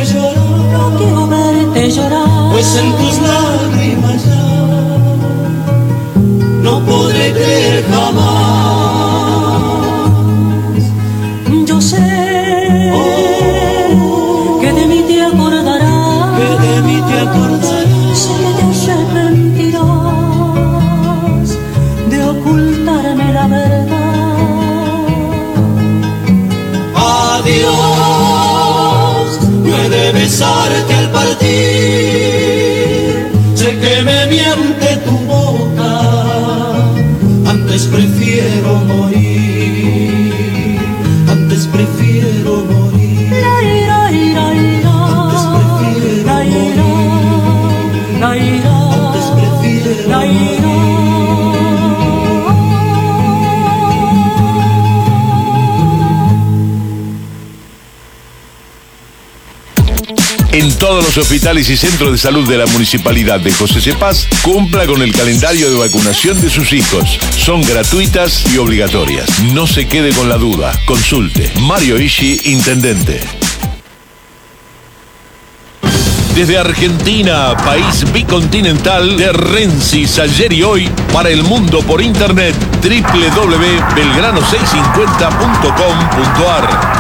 llorar, pues en tus lágrimas ya no podré creer jamás. Yo sé que de mí te acordarás, sé que te arrepentirás de ocultarme la verdad. Adiós, no he de besarte al partir, sé que me miente tu boca, antes prefiero morir, antes prefiero morir, antes prefiero morir, antes prefiero morir. En todos los hospitales y centros de salud de la Municipalidad de José Cepaz, cumpla con el calendario de vacunación de sus hijos. Son gratuitas y obligatorias. No se quede con la duda. Consulte. Mario Ishi, Intendente. Desde Argentina, país bicontinental, de Rensis ayer y hoy, para el mundo por internet, www.belgrano650.com.ar.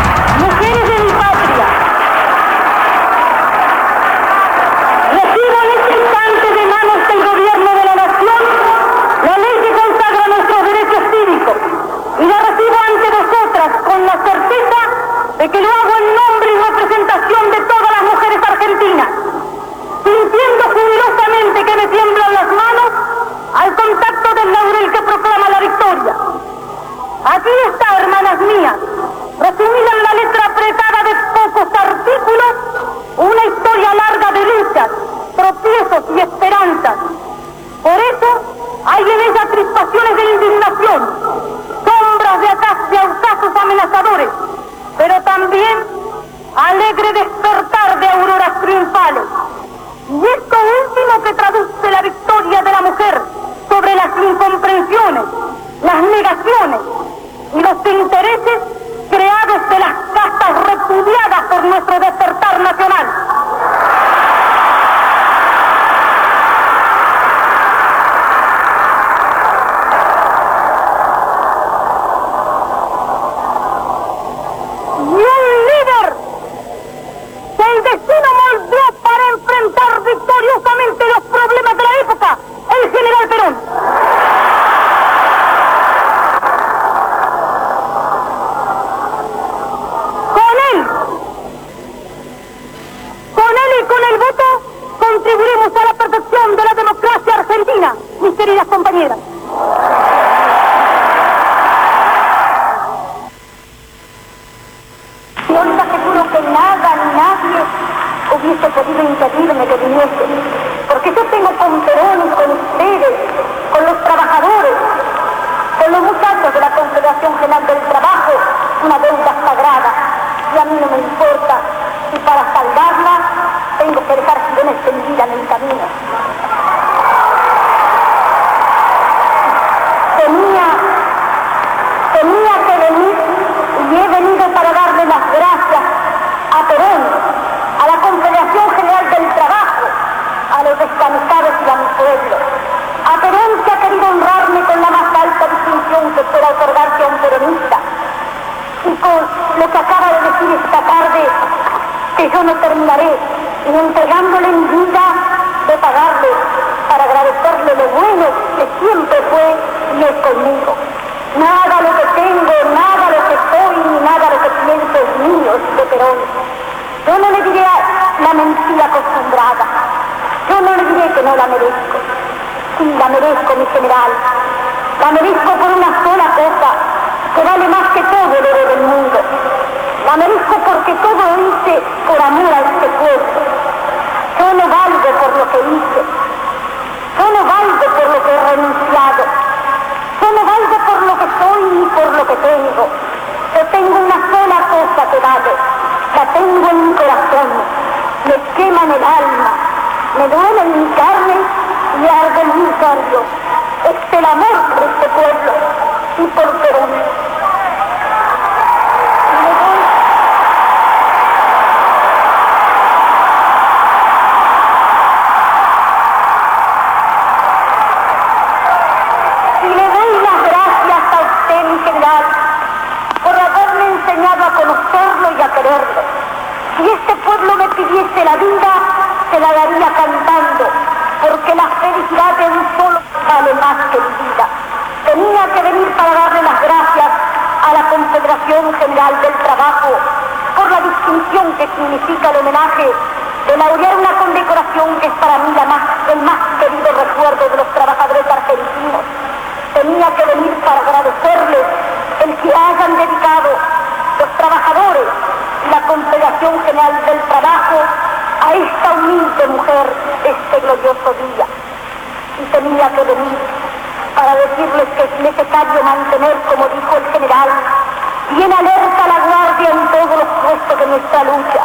de que lo hago en nombre y representación de todas las mujeres argentinas, sintiendo jubilosamente que me tiemblan las manos al contacto del laurel que proclama la victoria. Aquí está, hermanas mías, resumida en la letra apretada de pocos artículos, una historia larga de luchas, tropiezos y esperanzas. Por eso hay en ella crispaciones de indignación, sombras de ocasos amenazadores, pero también alegre despertar de auroras triunfales. Y esto último que traduce la victoria de la mujer sobre las incomprensiones, las negaciones y los intereses creados de las castas repudiadas por nuestro despertar nacional. Victoriosamente los problemas de la época, el general Perón. Con él y con el voto contribuiremos a la perfección de la democracia argentina, mis queridas compañeras. Yo les aseguro que nada ni nadie hubiese podido impedirme que viniese, porque yo tengo con Perón y con ustedes, con los trabajadores, con los muchachos de la Confederación General del Trabajo, una deuda sagrada, y a mí no me importa si para salvarla tengo que dejar sirenas tendidas en el camino. Tenía otorgarse a un peronista. Y con lo que acaba de decir esta tarde, que yo no terminaré ni entregándole en vida de pagarle para agradecerle lo bueno que siempre fue y es conmigo. Nada lo que tengo, nada lo que soy, ni nada lo que pienso es mío, de Perón. Yo no le diré la mentira acostumbrada. Yo no le diré que no la merezco. Sí, la merezco, mi general. La merezco por una sola cosa, que vale más que todo el oro del mundo. La merezco porque todo lo hice por amor a este pueblo. Yo no valgo por lo que hice. Yo no valgo por lo que he renunciado. Yo no valgo por lo que soy ni por lo que tengo. Yo tengo una sola cosa que vale. La tengo en mi corazón. Me quema en el alma. Me duele en mi carne y arde en mis labios. Es el amor por este pueblo y por Perón. Si este pueblo me pidiese la vida, se la daría cantando, porque la felicidad de un solo vale más que mi vida. Tenía que venir para darle las gracias a la Confederación General del Trabajo por la distinción que significa el homenaje de laurear una condecoración que es para mí el más querido recuerdo de los trabajadores argentinos. Tenía que venir para agradecerles el que hayan dedicado los trabajadores y la Confederación General del Trabajo a esta humilde mujer este glorioso día. Y tenía que venir para decirles que es necesario mantener, como dijo el general, bien alerta la guardia en todos los puestos de nuestra lucha.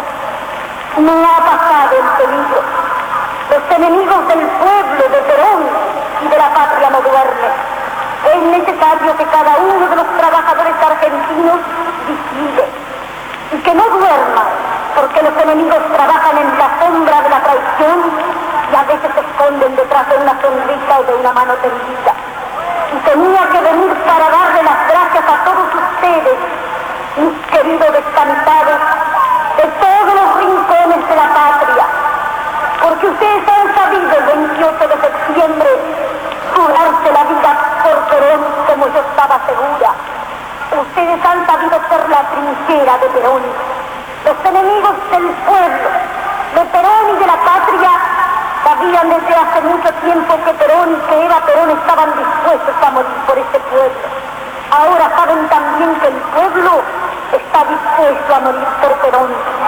No ha pasado el peligro. Los enemigos del pueblo, de Perón y de la patria no duermen. Es necesario que cada uno de los trabajadores argentinos vigile y que no duerma, porque los enemigos trabajan en la sombra de la traición y a veces se esconden detrás de una sonrisa o de una mano tendida. Y tenía que venir para darle las gracias a todos ustedes, mis queridos descansados, de todos los rincones de la patria, porque ustedes han sabido el 28 de septiembre jugarse la vida por Perón como yo estaba segura. Ustedes han sabido ser la trinchera de Perón. Los enemigos del pueblo, de Perón y de la patria, sabían desde hace mucho tiempo que Perón y que Eva Perón estaban dispuestos a morir por este pueblo. Ahora saben también que el pueblo está dispuesto a morir por Perón.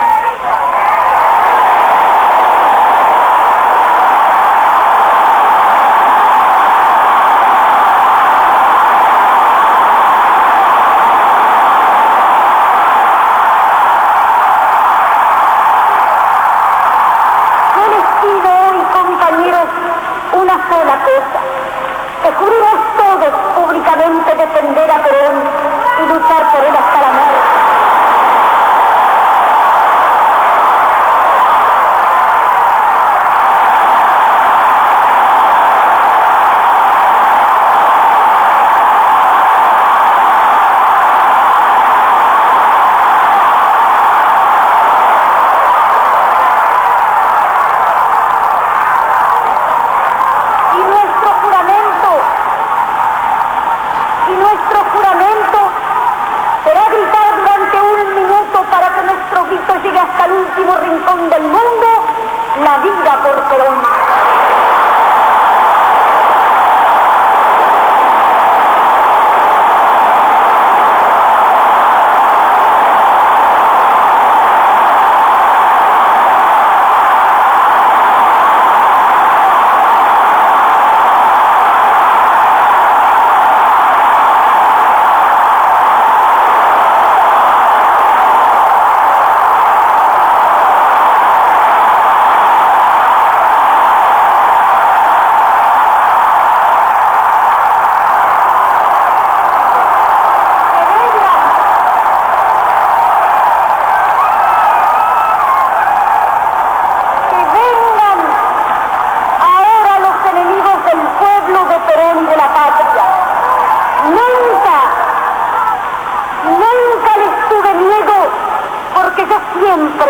Que juremos todos públicamente defender a Perón y luchar por él hasta la muerte. Y nuestro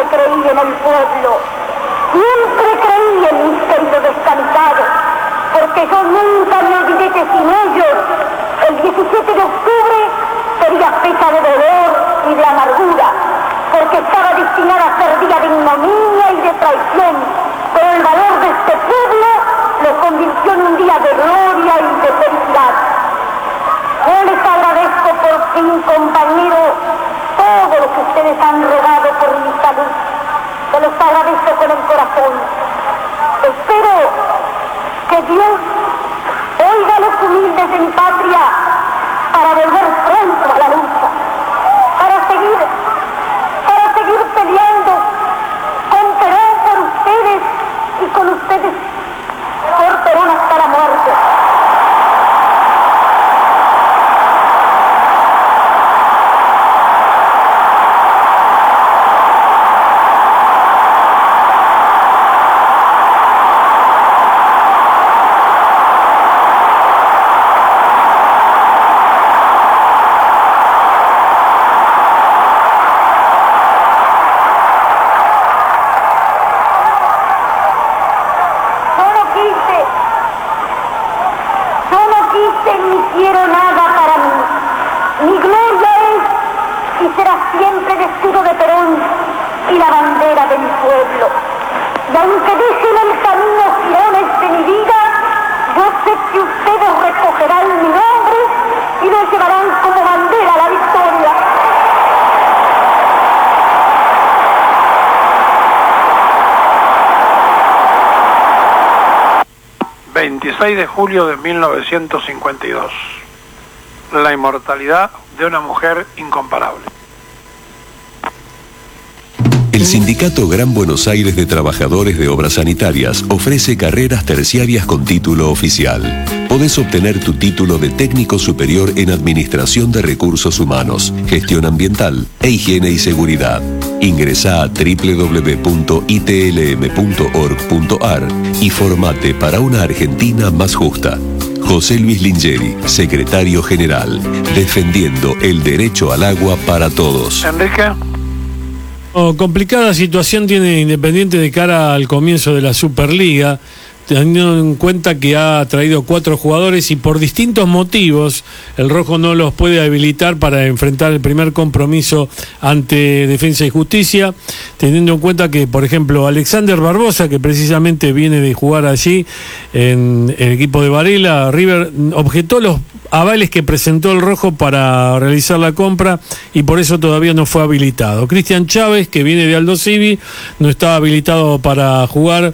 creí en el pueblo, siempre creí en mis queridos descansados, porque yo nunca me olvidé que sin ellos el 17 de octubre sería fecha de dolor y de amargura, porque estaba destinada a ser día de ignominia y de traición, pero el valor de este pueblo lo convirtió en un día de gloria y de felicidad. Yo les agradezco por fin, compañeros, todo lo que ustedes han rogado por mi salud. Se los agradezco con el corazón. Espero que Dios oiga a los humildes de mi patria para volver pronto a la lucha, para seguir peleando con Perón por ustedes y con ustedes por Perón hasta la muerte. De julio de 1952. La inmortalidad de una mujer incomparable. El Sindicato Gran Buenos Aires de Trabajadores de Obras Sanitarias ofrece carreras terciarias con título oficial. Podés obtener tu título de técnico superior en Administración de Recursos Humanos, Gestión Ambiental e Higiene y Seguridad. Ingresá a www.itlm.org.ar y formate para una Argentina más justa. José Luis Lingeri, Secretario General, defendiendo el derecho al agua para todos. Enrique. Complicada situación tiene Independiente de cara al comienzo de la Superliga, teniendo en cuenta que ha traído 4 jugadores y por distintos motivos el Rojo no los puede habilitar para enfrentar el primer compromiso ante Defensa y Justicia, teniendo en cuenta que, por ejemplo, Alexander Barbosa, que precisamente viene de jugar allí en el equipo de Varela, River objetó los avales que presentó el Rojo para realizar la compra y por eso todavía no fue habilitado. Cristian Chávez, que viene de Aldo Civi, no está habilitado para jugar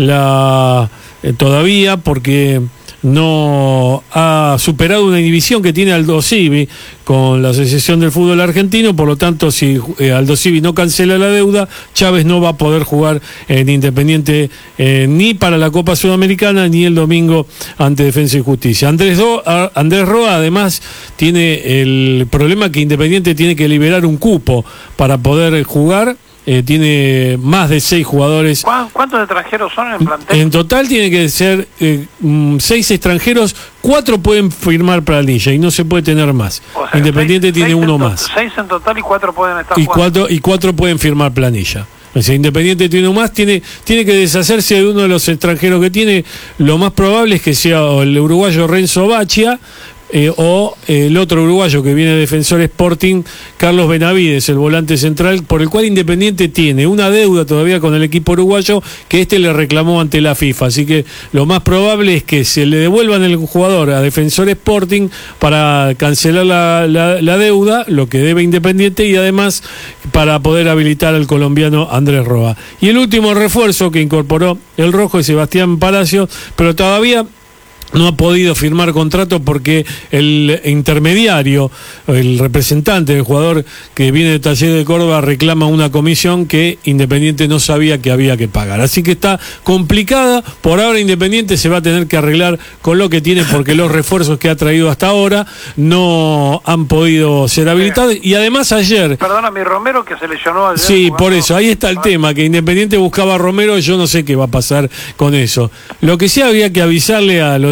todavía porque no ha superado una división que tiene Aldo Civi con la Asociación del Fútbol Argentino, por lo tanto si Aldo Civi no cancela la deuda, Chávez no va a poder jugar en Independiente ni para la Copa Sudamericana ni el domingo ante Defensa y Justicia. Andrés Roa además tiene el problema que Independiente tiene que liberar un cupo para poder jugar. Tiene más de 6 jugadores. ¿Cuántos extranjeros son en el plantel? En total tiene que ser 6 extranjeros, 4 pueden firmar planilla y no se puede tener más. O sea, Independiente tiene uno más. 6 en total y 4 pueden estar jugando. Y 4 pueden firmar planilla. O sea, Independiente tiene uno más, tiene que deshacerse de uno de los extranjeros que tiene. Lo más probable es que sea el uruguayo Renzo Baccia, o el otro uruguayo que viene de Defensor Sporting, Carlos Benavides, el volante central, por el cual Independiente tiene una deuda todavía con el equipo uruguayo que le reclamó ante la FIFA, así que lo más probable es que se le devuelvan el jugador a Defensor Sporting para cancelar la deuda, lo que debe Independiente, y además para poder habilitar al colombiano Andrés Roa. Y el último refuerzo que incorporó el Rojo es Sebastián Palacio, pero todavía no ha podido firmar contrato porque el intermediario, el representante del jugador que viene de Talleres de Córdoba, reclama una comisión que Independiente no sabía que había que pagar. Así que está complicada. Por ahora Independiente se va a tener que arreglar con lo que tiene porque los refuerzos que ha traído hasta ahora no han podido ser habilitados. Y además ayer... Perdona, mi Romero que se lesionó ayer. Sí, jugando. Por eso, ahí está el tema, que Independiente buscaba a Romero y yo no sé qué va a pasar con eso. Lo que sí había que avisarle a los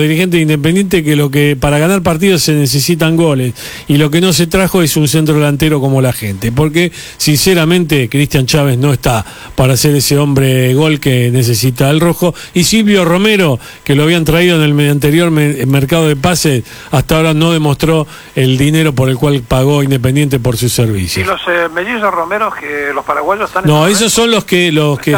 dirigentes de Independiente que para ganar partidos se necesitan goles, y lo que no se trajo es un centro delantero como la gente, porque sinceramente Cristian Chávez no está para ser ese hombre gol que necesita el rojo, y Silvio Romero, que lo habían traído en el anterior mercado de pases, hasta ahora no demostró el dinero por el cual pagó Independiente por sus servicios. ¿Y los mellizos Romeros, que los paraguayos están No, esos son los que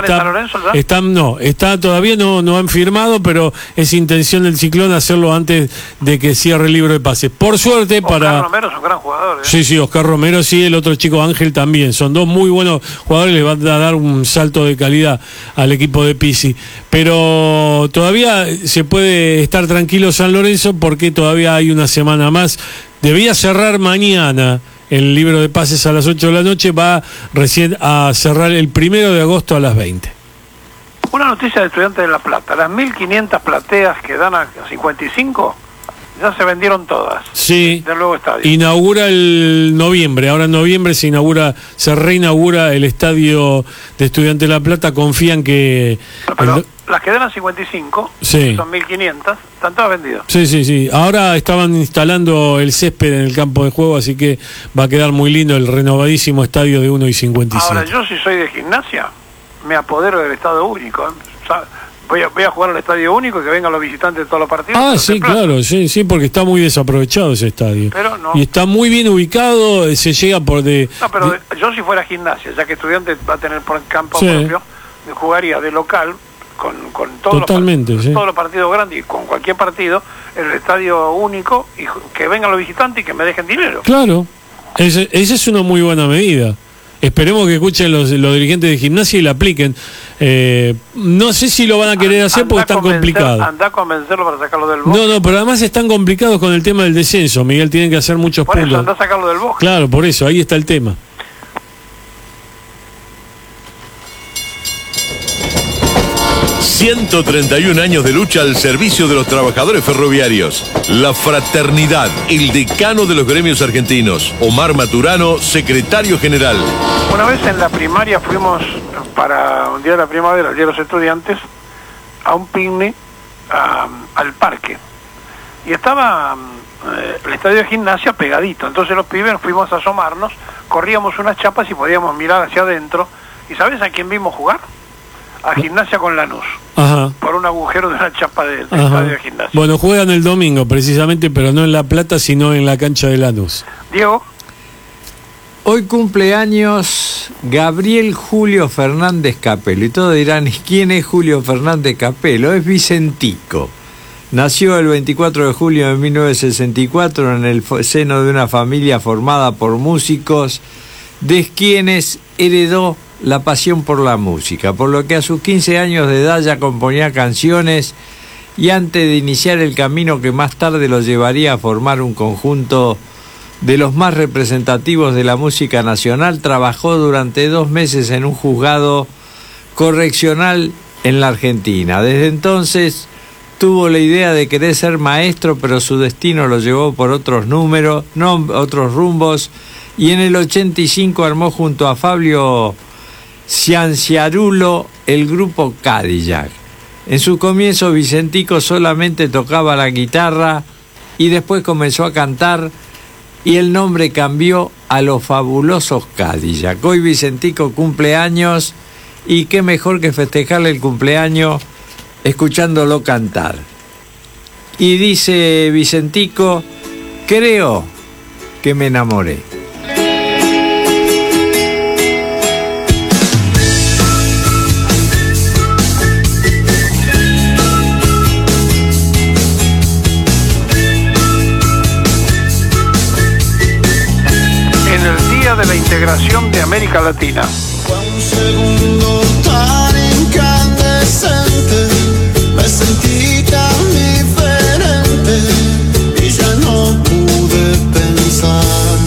están todavía no han firmado, pero es intención del Ciclón hacerlo antes de que cierre el libro de pases. Por suerte Oscar Romero es un gran jugador. Sí, Oscar Romero sí, el otro chico Ángel también. Son dos muy buenos jugadores, les van a dar un salto de calidad al equipo de Pizzi. Pero todavía se puede estar tranquilo San Lorenzo porque todavía hay una semana más. Debía cerrar mañana el libro de pases a las 8 de la noche, va recién a cerrar el 1 de agosto a las 20. Una noticia de Estudiantes de La Plata, las 1.500 plateas que dan a 55 ya se vendieron todas. Sí, del nuevo estadio. Inaugura el noviembre, ahora en noviembre se reinaugura el estadio de Estudiantes de La Plata, confían que... Pero las que dan a 55, sí, son 1.500, están todas vendidas. Sí, ahora estaban instalando el césped en el campo de juego, así que va a quedar muy lindo el renovadísimo estadio de 1.57. Ahora, yo si soy de Gimnasia, me apodero del estadio único, O sea, voy a jugar al estadio único y que vengan los visitantes de todos los partidos. Sí, claro, sí, porque está muy desaprovechado ese estadio. Pero no. Y está muy bien ubicado, se llega por pero yo si fuera Gimnasia, ya que Estudiantes va a tener por campo propio, jugaría de local con todos todos los partidos grandes y con cualquier partido, el estadio único, y que vengan los visitantes y que me dejen dinero. Claro, esa es una muy buena medida. Esperemos que escuchen los dirigentes de Gimnasia y la apliquen. No sé si lo van a querer hacer porque están complicados. Anda a convencerlo para sacarlo del box. No, pero además están complicados con el tema del descenso, Miguel, tienen que hacer muchos puntos. Por eso, anda a sacarlo del box. Claro, por eso, ahí está el tema. ...131 años de lucha al servicio de los trabajadores ferroviarios. La Fraternidad, el decano de los gremios argentinos. Omar Maturano, secretario general. Una vez en la primaria fuimos para un día de la primavera, el día de los estudiantes, a un picnic al parque. Y estaba el estadio de Gimnasia pegadito. Entonces los pibes fuimos a asomarnos, corríamos unas chapas y podíamos mirar hacia adentro. ¿Y sabes a quién vimos jugar? A Gimnasia con Lanús. Ajá. Por un agujero de una chapa del estadio de Gimnasia. Bueno, juegan el domingo precisamente, pero no en La Plata, sino en la cancha de Lanús. Diego. Hoy cumpleaños Gabriel Julio Fernández Capelo. Y todos dirán, ¿quién es Julio Fernández Capelo? Es Vicentico. Nació el 24 de julio de 1964 en el seno de una familia formada por músicos, de quienes heredó la pasión por la música, por lo que a sus 15 años de edad ya componía canciones, y antes de iniciar el camino que más tarde lo llevaría a formar un conjunto de los más representativos de la música nacional, trabajó durante 2 meses en un juzgado correccional en la Argentina. Desde entonces tuvo la idea de querer ser maestro, pero su destino lo llevó por otros rumbos, y en el 85 armó junto a Fabio Cianciarulo el grupo Cadillac. En su comienzo Vicentico solamente tocaba la guitarra y después comenzó a cantar, y el nombre cambió a Los Fabulosos Cadillac. Hoy Vicentico cumple años, y qué mejor que festejarle el cumpleaños escuchándolo cantar. Y dice Vicentico: creo que me enamoré. De la integración de América Latina. Fue un segundo tan incandescente, me sentí tan diferente y ya no pude pensar.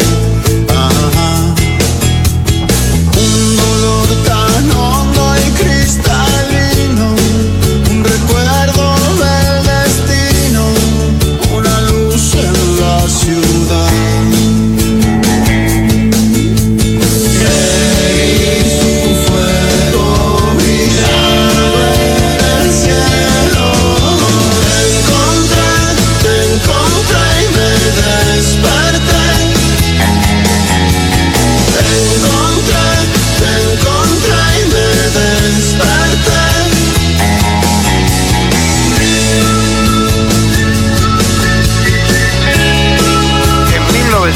Un dolor tan hondo y cristalino, un recuerdo del destino, una luz en la ciudad. Fuego brillando en el cielo.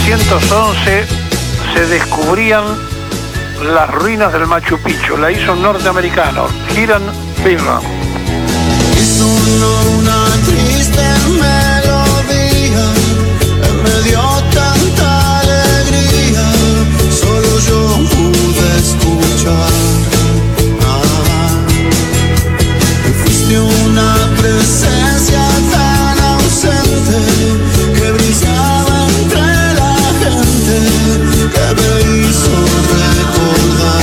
1911 se descubrían las ruinas del Machu Picchu. La hizo un norteamericano, Hiram Bingham. Y solo una triste melodía me dio tanta alegría, solo yo pude escuchar. Fuiste una presencia tan ausente que brillaba entre la gente, que me hizo recordar.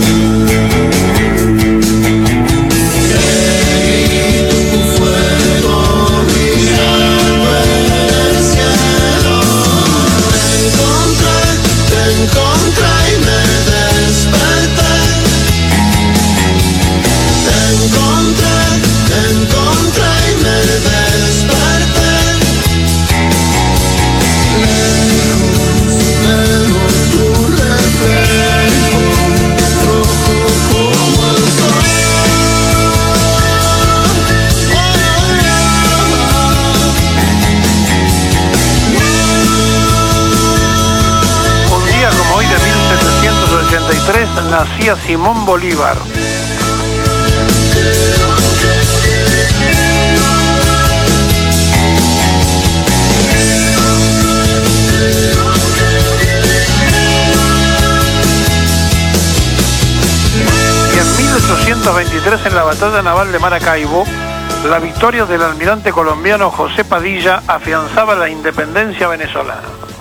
Nacía Simón Bolívar. Y en 1823, en la batalla naval de Maracaibo, la victoria del almirante colombiano José Padilla afianzaba la independencia venezolana.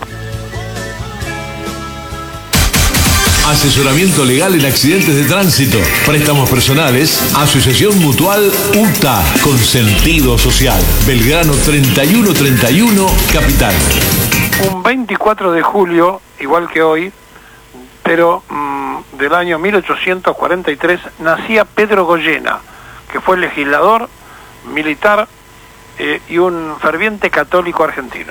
Asesoramiento legal en accidentes de tránsito, préstamos personales, asociación mutual UTA con sentido social. Belgrano 3131, Capital. Un 24 de julio, igual que hoy, pero del año 1843, nacía Pedro Goyena, que fue legislador, militar y un ferviente católico argentino.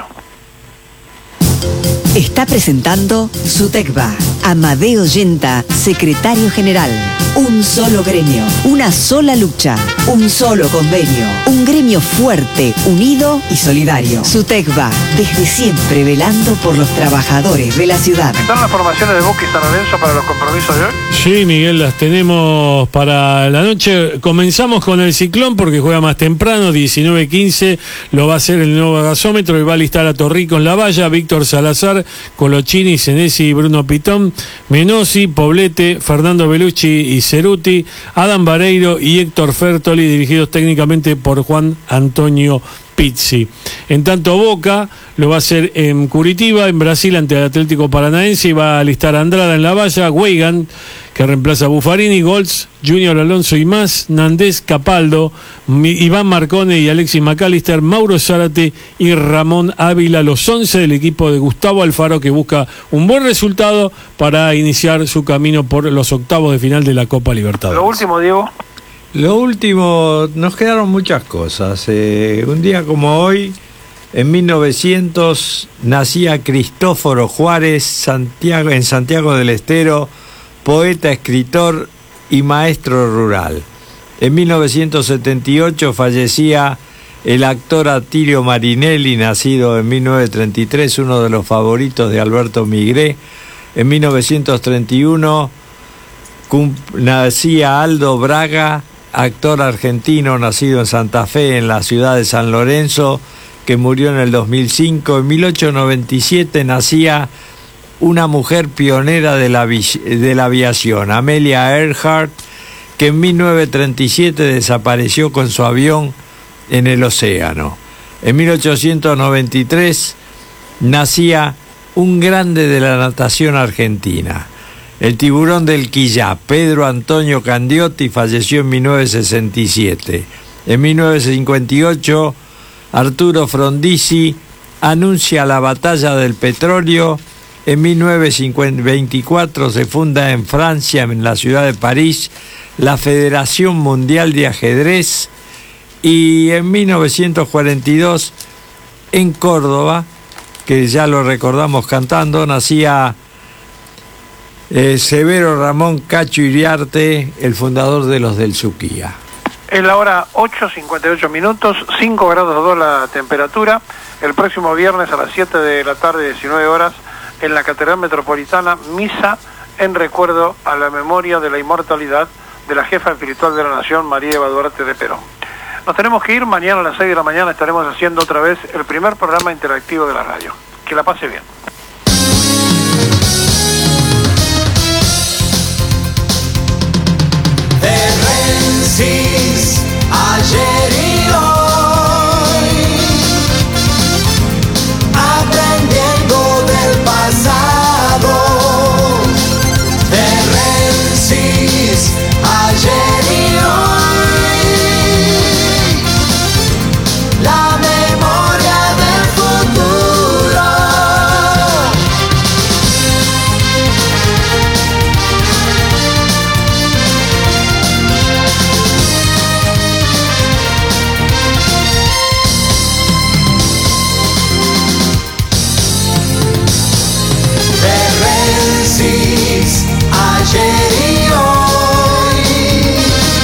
Está presentando SUTECBA. Amadeo Yenta, secretario general. Un solo gremio, una sola lucha, un solo convenio. Un gremio fuerte, unido y solidario. SUTECBA, desde siempre velando por los trabajadores de la ciudad. ¿Están las formaciones de Boca y San Lorenzo para los compromisos de hoy? Sí, Miguel, las tenemos para la noche. Comenzamos con el Ciclón porque juega más temprano, 19:15. Lo va a hacer el nuevo gasómetro y va a listar a Torrico en la valla, Víctor Salazar, Colochini, Senesi, Bruno Pitón, Menosi, Poblete, Fernando Belucci y Ceruti, Adam Vareiro y Héctor Fertoli, dirigidos técnicamente por Juan Antonio Pizzi. En tanto, Boca lo va a hacer en Curitiba, en Brasil, ante el Atlético Paranaense, y va a alistar a Andrada en la valla, Weigan, que reemplaza a Buffarini, Goltz, Junior Alonso y más, Nandés, Capaldo, Iván Marcone y Alexis McAllister, Mauro Zárate y Ramón Ávila, los 11 del equipo de Gustavo Alfaro, que busca un buen resultado para iniciar su camino por los octavos de final de la Copa Libertadores. Lo último, Diego. Lo último, nos quedaron muchas cosas. Un día como hoy, en 1900, nacía Cristóforo Juárez, en Santiago del Estero, poeta, escritor y maestro rural. En 1978 fallecía el actor Atilio Marinelli, nacido en 1933, uno de los favoritos de Alberto Migré. En 1931 nacía Aldo Braga, actor argentino nacido en Santa Fe, en la ciudad de San Lorenzo, que murió en el 2005. En 1897 nacía una mujer pionera de la aviación, Amelia Earhart, que en 1937 desapareció con su avión en el océano. En 1893 nacía un grande de la natación argentina, el tiburón del Quillá, Pedro Antonio Candiotti, falleció en 1967. En 1958, Arturo Frondizi anuncia la batalla del petróleo. En 1924 se funda en Francia, en la ciudad de París, la Federación Mundial de Ajedrez. Y en 1942, en Córdoba, que ya lo recordamos cantando, nacía Severo Ramón Cacho Iriarte, el fundador de los del Suquía. Es la hora 8:58 minutos, 5 grados 2 la temperatura. El próximo viernes a las 7 de la tarde, 19 horas, en la Catedral Metropolitana, misa en recuerdo a la memoria de la inmortalidad de la jefa espiritual de la Nación, María Eva Duarte de Perón. Nos tenemos que ir, mañana a las 6 de la mañana estaremos haciendo otra vez el primer programa interactivo de la radio. Que la pase bien. Ayer y hoy, aprendiendo del pasado, de Rensis, ayer y hoy, la memoria del futuro. Ayer y hoy,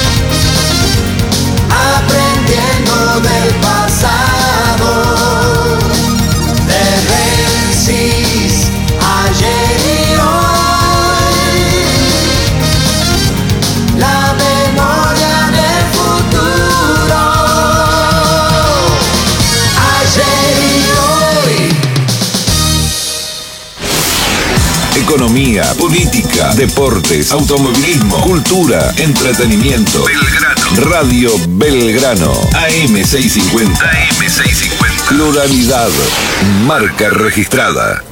aprendiendo del pasado, de Rensis, ayer y hoy, la memoria del futuro, ayer y hoy. Economía, política, deportes, automovilismo, cultura, entretenimiento. Belgrano. Radio Belgrano. AM650. AM650. Pluralidad. Marca registrada.